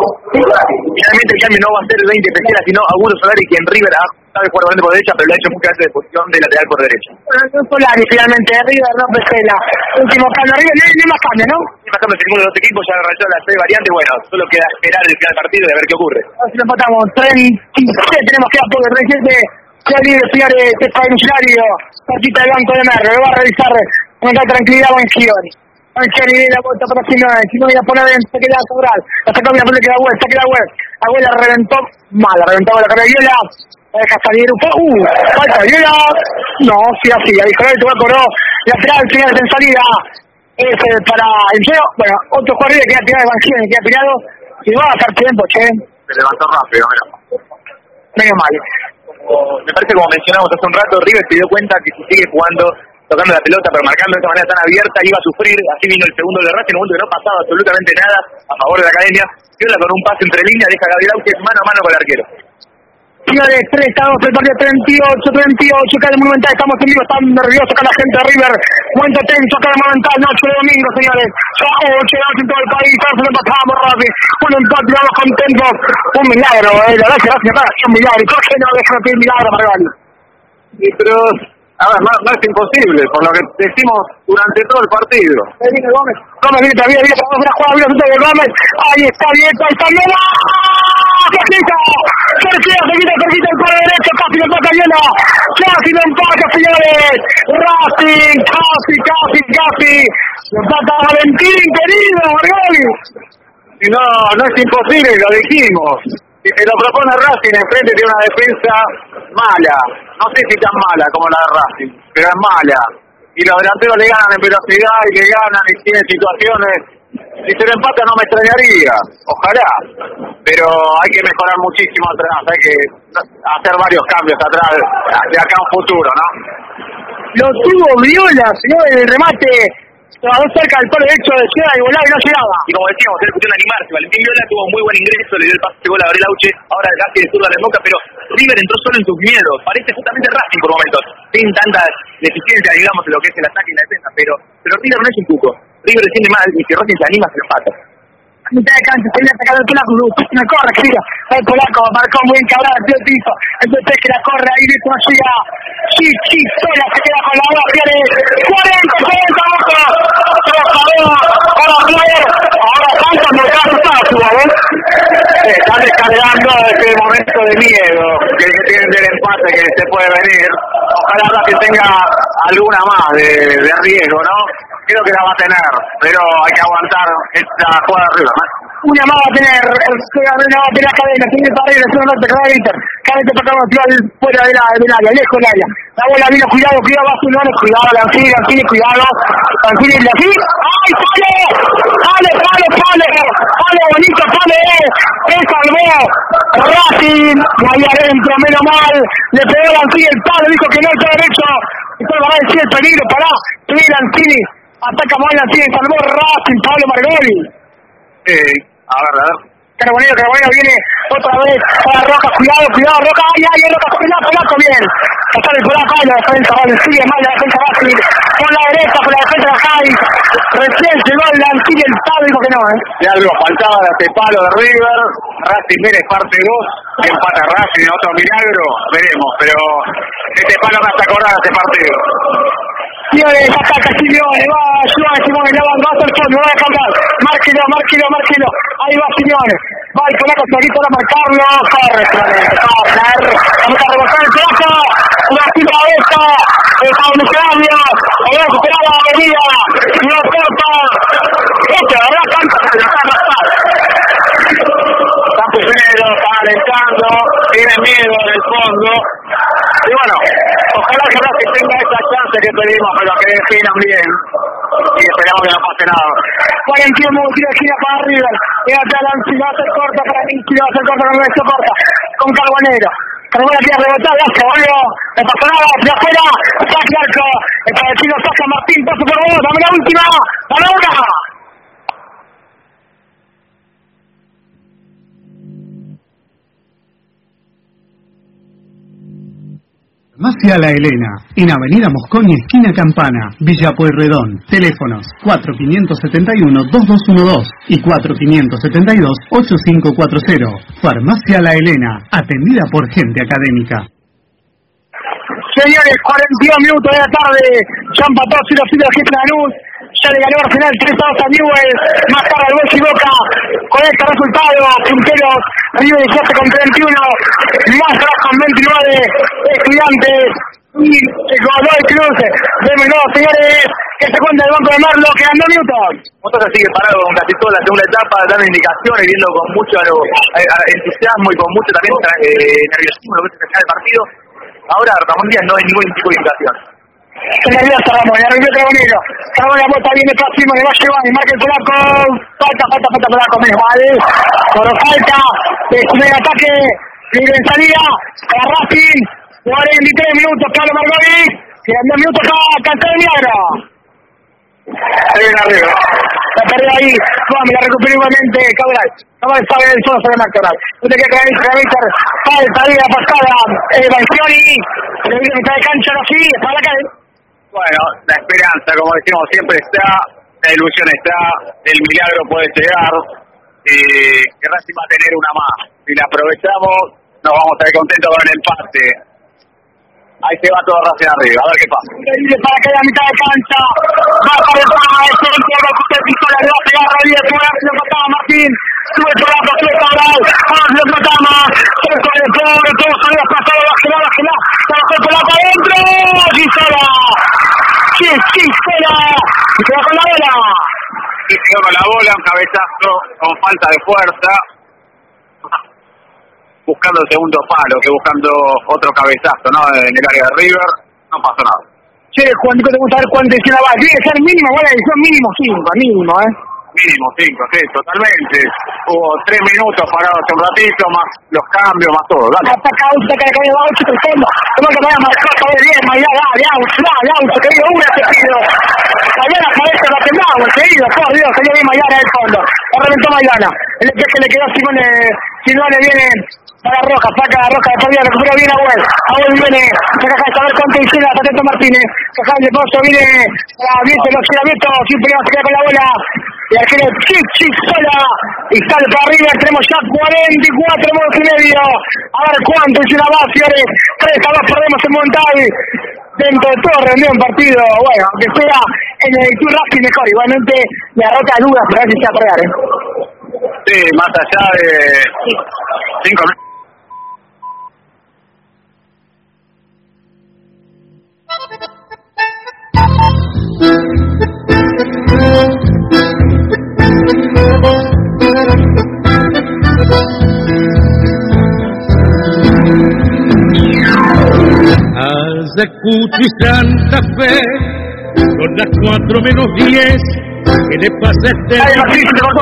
Finalmente el cambio no va a ser el veinte Pesela, sino Augusto Solari, quien River ha, sabe jugar volante por derecha, pero lo ha hecho muchas veces de posición de lateral por derecha. Solari finalmente, River, no Pesela. Último cambio, River, no hay más cambio, ¿no? No hay más cambio, ninguno de los equipos ya realizó las seis variantes, bueno, solo queda esperar el final del partido y a ver qué ocurre. A ver si nos empatamos, treinta y seis, tenemos que dar por el treinta y siete, ya libre, señores, este millonario, partita de Banco de Merlo, lo va a revisar con toda tranquilidad Banchioni. Banchioni viene la vuelta para Simeone, Simeone la pone adentro, se queda Cabral, la saca bien, se queda web, se queda web, Abuela reventó, mal, la reventó la cara de Viola, la deja salir un poco, uh, falta Viola, no, sí, así, a disparar el tubo coró, lateral, señores, en salida, ese para el Geo, bueno, otro jugador que queda tirado de Banchioni, queda tirado, y va a hacer tiempo, che. Se levantó rápido, mira. Menos mal. Como, me parece como mencionamos hace un rato, River se dio cuenta que si sigue jugando, tocando la pelota, pero marcando de esta manera tan abierta, iba a sufrir. Así vino el segundo de Racing, en un momento que no pasaba absolutamente nada a favor de la academia. Viola con un pase entre líneas, deja a Gabriel Auche mano a mano con el arquero. Señores, tres estados del partido treinta y ocho, treinta y ocho, acá en el Monumental, estamos en vivo, están nerviosos acá la gente de River, momento tenso acá en el Monumental, noche de domingo, señores, ya ocho de noche en todo el país, todos nos empatamos rápido, un empate, vamos contentos, un milagro, eh, la verdad que gracias a un milagro, ¿por qué no dejan de pedir milagro, Margali? Y pero, a ver, no, no es imposible, por lo que decimos durante todo el partido. Ahí viene Gómez, Gómez viene todavía, viene para una jugada, viene de Gómez, ahí está abierto, ahí está abierto, cerquita, cerquita, cerquita, cerquita, el palo derecho, casi lo empata Viena, casi lo empata, señores, Racing, casi, casi, casi, lo empata Valentín, querido, Margali. Y no, no es imposible, lo dijimos. Si se lo propone Racing, enfrente tiene una defensa mala, no sé si tan mala como la de Racing, pero es mala. Y los delanteros le ganan en velocidad y le ganan y tienen situaciones. Si se lo empata no me extrañaría, ojalá, pero hay que mejorar muchísimo atrás, hay que hacer varios cambios atrás de acá a un futuro, ¿no? Lo tuvo Viola, señor, en el remate, trabajó cerca del palo derecho de Ciudad y volaba y no llegaba. Y como decíamos, era cuestión de animarse. Valentín Viola tuvo un muy buen ingreso, le dio el pase de gol a Gabriel Auche, ahora el Gassi de zurda de Boca, pero River entró solo en sus miedos, parece justamente Racing por momentos, sin tanta deficiencia, digamos, en lo que es el ataque y la defensa, pero, pero River no es un cuco. River defiende mal y si Racing se anima, se lo empata. Mitad de cancha, se viene atacando el polaco, me corre, querido, el polaco, marcó muy encabrado el tío piso, entonces que la corre ahí, listo, no llega, Chichi, sola se queda con la bola, tiene cuarenta, cuarenta, ocho, se lo pagó, para Player, ahora tanto me está asustado, ¿eh? Están descargando ese momento de miedo que, que tienen del empate que se puede venir, ojalá que tenga alguna más de, de riesgo, ¿no? Creo que la va a tener, pero hay que aguantar esta jugada de arriba, ¿no? Una más va a tener, una va a tener la cadena, tiene para ir, hacer un norte, cada Inter, cada Inter para acá, fuera del área, lejos del área. La bola vino, cuidado, cuidado, va a su nombre, cuidado, Lanzini, Lanzini, cuidado, Lanzini, Lanzini, ¡ay, palo! ¡Palo, palo, palo! ¡Palo, bonito, palo! ¡Eh, salvó! Racing, ahí adentro, menos mal, le pegó Lanzini el palo, dijo que no, está derecho, entonces va a decir el peligro, pará, tiene Lanzini, ataca mal Lanzini, salvó Racing, Pablo Margoli. Sí, a ver, a ver. Carbonero, Carbonero viene otra vez para Roca, cuidado, cuidado, Roca, ay, ay, Roca, polaco, polaco, bien. Pasar el polaco, ay, la defensa, vale, sigue mal la defensa Racing, con la derecha, con la defensa de Jai, recién llegó el Lanzini, el palo, dijo que no, eh. De algo faltaba de este palo de River, Racing viene parte dos, empata Racing, otro milagro, veremos, pero este palo me hace acordar de este partido. Señores, ataca Simeone, va, ayuda a Simeone, la va, va a hacer fondo, va a dejar, márquelo, márquelo, márquelo, ahí va Simeone, va el polaco, Clarito para marcarlo, corre, corre, corre, vamos a rebotar el polaco, una tira de esta, el Pablo Claudio, ahí va a superar la avenida, no corta, este, ¿verdad? Tanto se le está pasando. Están primeros, están alentando, tienen miedo en el fondo, y bueno, ojalá que Racing tenga esa chance que pedimos, pero que definan bien, y esperamos que no pase nada. cuarenta y uno minutos de esquina para River, y acá Lanzini va a ser corta para Minky, va a ser corta con esto corta, con Carbonero. Carbonero quiere rebotar, ya se volvió, no pasó nada, de afuera, saque arco, el palestino saca Martín, paso por vos, dame la última, dame una. Farmacia La Elena, en Avenida Mosconi, esquina Campana, Villa Pueyrredón. Teléfonos cuatro cinco siete uno, dos dos uno dos y cuatro cinco siete dos, ocho cinco cuatro cero. Farmacia La Elena, atendida por gente académica. Señores, cuarenta y dos minutos de la tarde, ya empató cero cero el jefe Lanús, ya le ganó Arsenal tres a dos a Newell's, más tarde el Boys y Boca, con este resultado, punteros, River diecisiete con treinta y uno, más atrás con veintinueve, Estudiantes, y Godoy Cruz, démelo, señores, que se cuenta el banco de Merlo, quedan dos minutos. Motosa sigue parado con casi toda la segunda etapa, dando indicaciones, viendo con mucho eh, entusiasmo y con mucho también eh, nerviosismo lo que se final del partido. Ahora Ramón Díaz no hay ningún tipo de indicación. Se nervioso Ramón, el nervioso Carbonero. Carbonero la bota viene para cima, le va a llevar y marca el polaco. Falta, falta, falta polaco, menos mal. Por falta, es un ataque, libre en salida, para Racing. cuarenta y tres minutos, Pablo Margoli. Quedan dos minutos para cantar el milagro. Ahí viene arriba. La perdió ahí, Suami, la recuperó igualmente, Cabral. Cabral sabe del solo sobre McDonald. Usted que cae, Cabral, falta ahí la pasada, eh, Bancioni, le viene mitad de cancha, no sigue, para la calle. Bueno, la esperanza, como decimos, siempre está, la ilusión está, el milagro puede llegar, eh, que Racing va a tener una más. Si la aprovechamos, nos vamos a estar contentos con el empate. Ahí se va todo Racing arriba, a ver qué pasa. Para que la mitad de cancha, va a aparecer el centro, lo que usted pisola, le va a pegar Rodríguez, por ahí lo mataba Martín, sube por la pasó Cabral, ahora lo mataba, cerca del pobre, todo salió pasado, bájela, bájela, se bajó por la para adentro, Gisola, sí, Gisola, y se va con la bola. Y se quedó con la bola, un cabezazo con falta de fuerza, buscando el segundo palo, que buscando otro cabezazo, ¿no? En el área de River, no pasó nada. Che, Juan, ¿te gusta saber cuánto edición va? Tiene que ser mínimo, buena edición, mínimo cinco, mínimo, ¿eh? Mínimo cinco, sí, totalmente. Hubo tres minutos parados hace un ratito, más los cambios, más todo. Dale. Hasta acá, usted que le cayó a ocho, treinta, como que me vaya a marcar, a ver bien, Maidana, dale, out, dale, out, que digo una, te pido. Maidana parece la temblado, querido, por Dios, salió bien Maidana del fondo. La reventó Maidana. El que le quedó si no le, si no le viene... Para Roja, saca a Roja de Pavía, recupera bien a Agüel. Agüel viene, saca acá, a ver cuánto dice la Tateto Martínez. Saca el depósito, viene a Vieto, lo gira Vieto, siempre va a sacar con la bola. Y aquí el Chichi sola. Y sale para arriba, tenemos ya cuarenta y cuatro minutos y medio. A ver cuánto dice la base, señores. tres a dos perdemos en Montal. Dentro de todo rendió un partido, bueno, aunque sea en el Tour Racing mejor. Igualmente la derrota de dudas, pero a ver si se va a pegar, ¿eh? Sí, más allá de cinco minutos. Ayacucho y Santa Fe, son las cuatro menos diez, ¿qué le pasa a este? ¡Ay, Martín, se te cortó!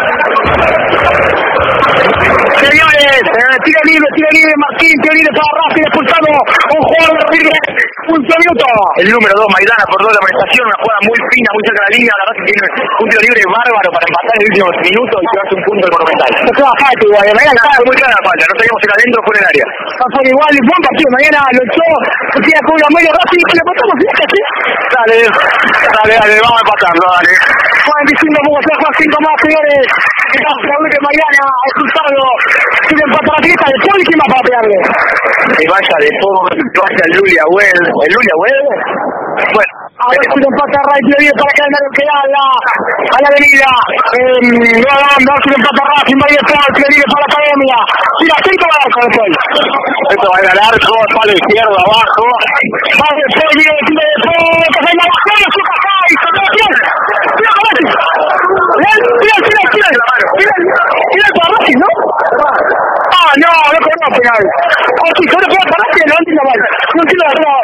Señores, eh, tiro libre, tiro libre, Martín, tiro libre para Racing, expulsado, un jugador de River, quince minutos. El número dos, Maidana, por toda la prestación, una jugada muy fina, muy cerca de la línea, la Racing tiene un tiro libre bárbaro para empatar en los últimos minutos y llevarse un punto del Monumental. Se queda falta igual, Maidana fue muy clara la falta, no sabíamos si era adentro o fuera del área. Pasó igual, buen partido, mañana lo echó, se tira con una media Racing, y le pasamos, fíjate, ¿sí? Dale, dale, dale, vamos a empatarlo, dale. cuarenta y cinco puntos, Juan, cinco más, señores. Raúl de Maidana, expulsado, tiene empate la fiesta, después de quién va para pegarle. Que vaya de todo, que vaya el Lulia Well, ¿el Lulia Well? Bueno. Ahora sí le empata a Ray, tiro libre para que queda a la, a la avenida. Eh, no dando, si le empata a Racing, va a ir detrás, tiro libre para la academia. Tira cinco al arco después. Esto va a ir al arco, palo izquierdo, abajo. Va después, viene el tiro después, que se la bajó, lo suca acá y se queda bien. Tira para Racing. Tira, tira, tira. Tira, tira para Racing, ¿no? Ah, no, no corrió penal. Ah, sí, solo fue para Racing, levanten la bala. No entiendo la bala.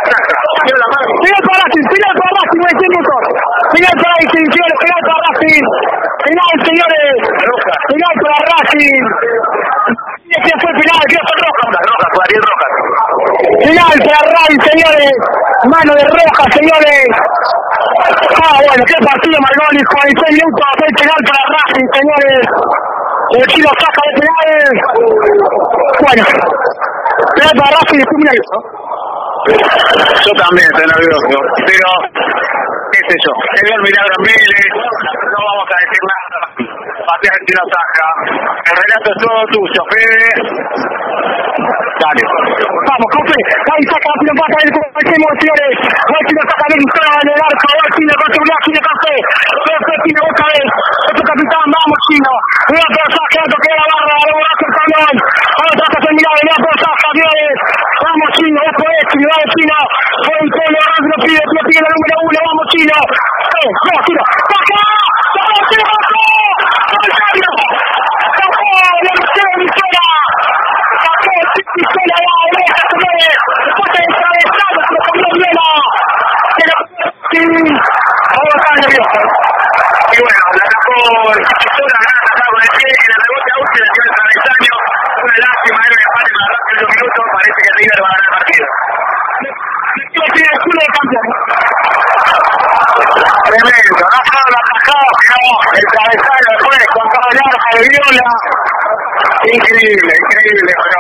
Final para Racing, final para Racing, no hay minutos. Final para Racing, señores, final para Racing. Final, señores. Final para Racing. ¿Quién fue el final? ¿Quién fue Rojas? Rojas, Ariel Rojas. Final para Racing, señores. Mano de Rojas, señores. Ah, bueno, qué partido, Margoni, cuarenta y seis minutos. El final para Racing, señores. El Chilo saca de penales. Bueno, final para Racing, después mira eso. Yo también estoy nervioso, pero qué sé yo, se vio el milagro en Vélez, no vamos a decir nada, patea el Chino Saja, el relato es todo tuyo, Fede. Dale. Vamos, José, ahí saca la pelota del comencemos, señores. El Chino Saja le dispara en el arco, el Chino con seguridad, Chino Café, José Chino otra vez, este capitán, vamos Chino, mira por Saja, toque la barra, ahora va a hacer cañón, ahora trata de mirar, mira por Saja, señores, vamos Chino, otra vez, Chino, vamos Chino, por un solo, lo pide, lo pide la número uno, vamos Chino, eh, no, Chino, Saja, vamos Chino, Y bueno, la sacó Chisola, gana con el pie, en el rebote a Uche, la tiró el travesaño, una lástima, era un empate para los primeros minutos, parece que River va a ganar el partido. tiene el culo de campeón. Tremendo, no solo la atajó, el travesaño después con todo el arco de Viola. Increíble, increíble, pero...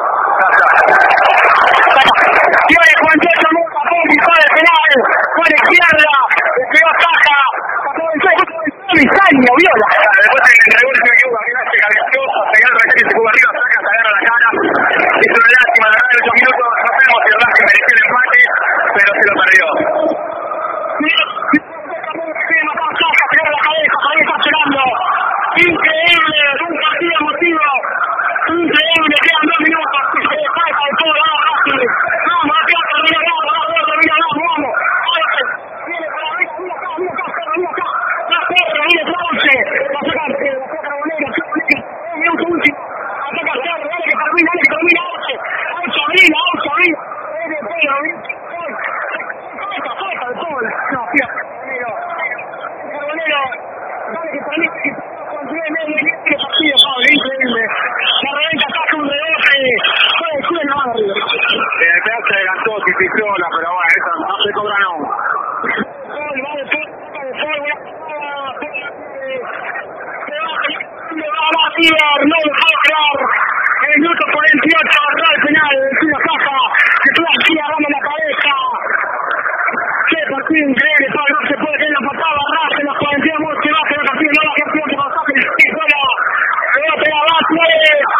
Tiene Juan Checho Luca, pisó el penal, con la izquierda, pegó Saja, Bisaño, Viola. Después el rebote se equivoca, que hace cabecioso, se agarra el se sube arriba, Saja se agarra la cara. Es una lástima, la verdad, en ocho minutos, no sabemos si el Racing mereció el empate, pero se lo perdió. Increíble, un partido emotivo, increíble, quedan dos minutos, se falta de todo, vamos Racing, vamos, Racing, termina, vamos, vamos, termina, vamos, vamos, viene por arriba, viene acá, viene acá, viene acá, la Ferro, viene Trauce, va a sacar, va a sacar Bolera, un minuto último, ataca Ferro, dale que termina, dale que termina, ocho, ocho abril, ocho abril, viene Pedro, viene falta, falta de todo, no, fíjate, Bolero, Bolero, dale que termina, increíble, la reventa saca un rebote, fue el culo en la mano arriba. El pedazo se adelantó, si pisola, pero bueno, eso no se cobra no. Sol, va de sol, va de sol, va a tirar, no lo puedo creer. En el minuto cuarenta y ocho, agarró el penal, el la caja, que tú aquí agarrando la cabeza. Qué partido increíble, Pablo, no se puede tener la patada, Racing, los cuarenta y dos, que va a ser el partido, no la gestión que pasó, que el pisola. Pelota la base,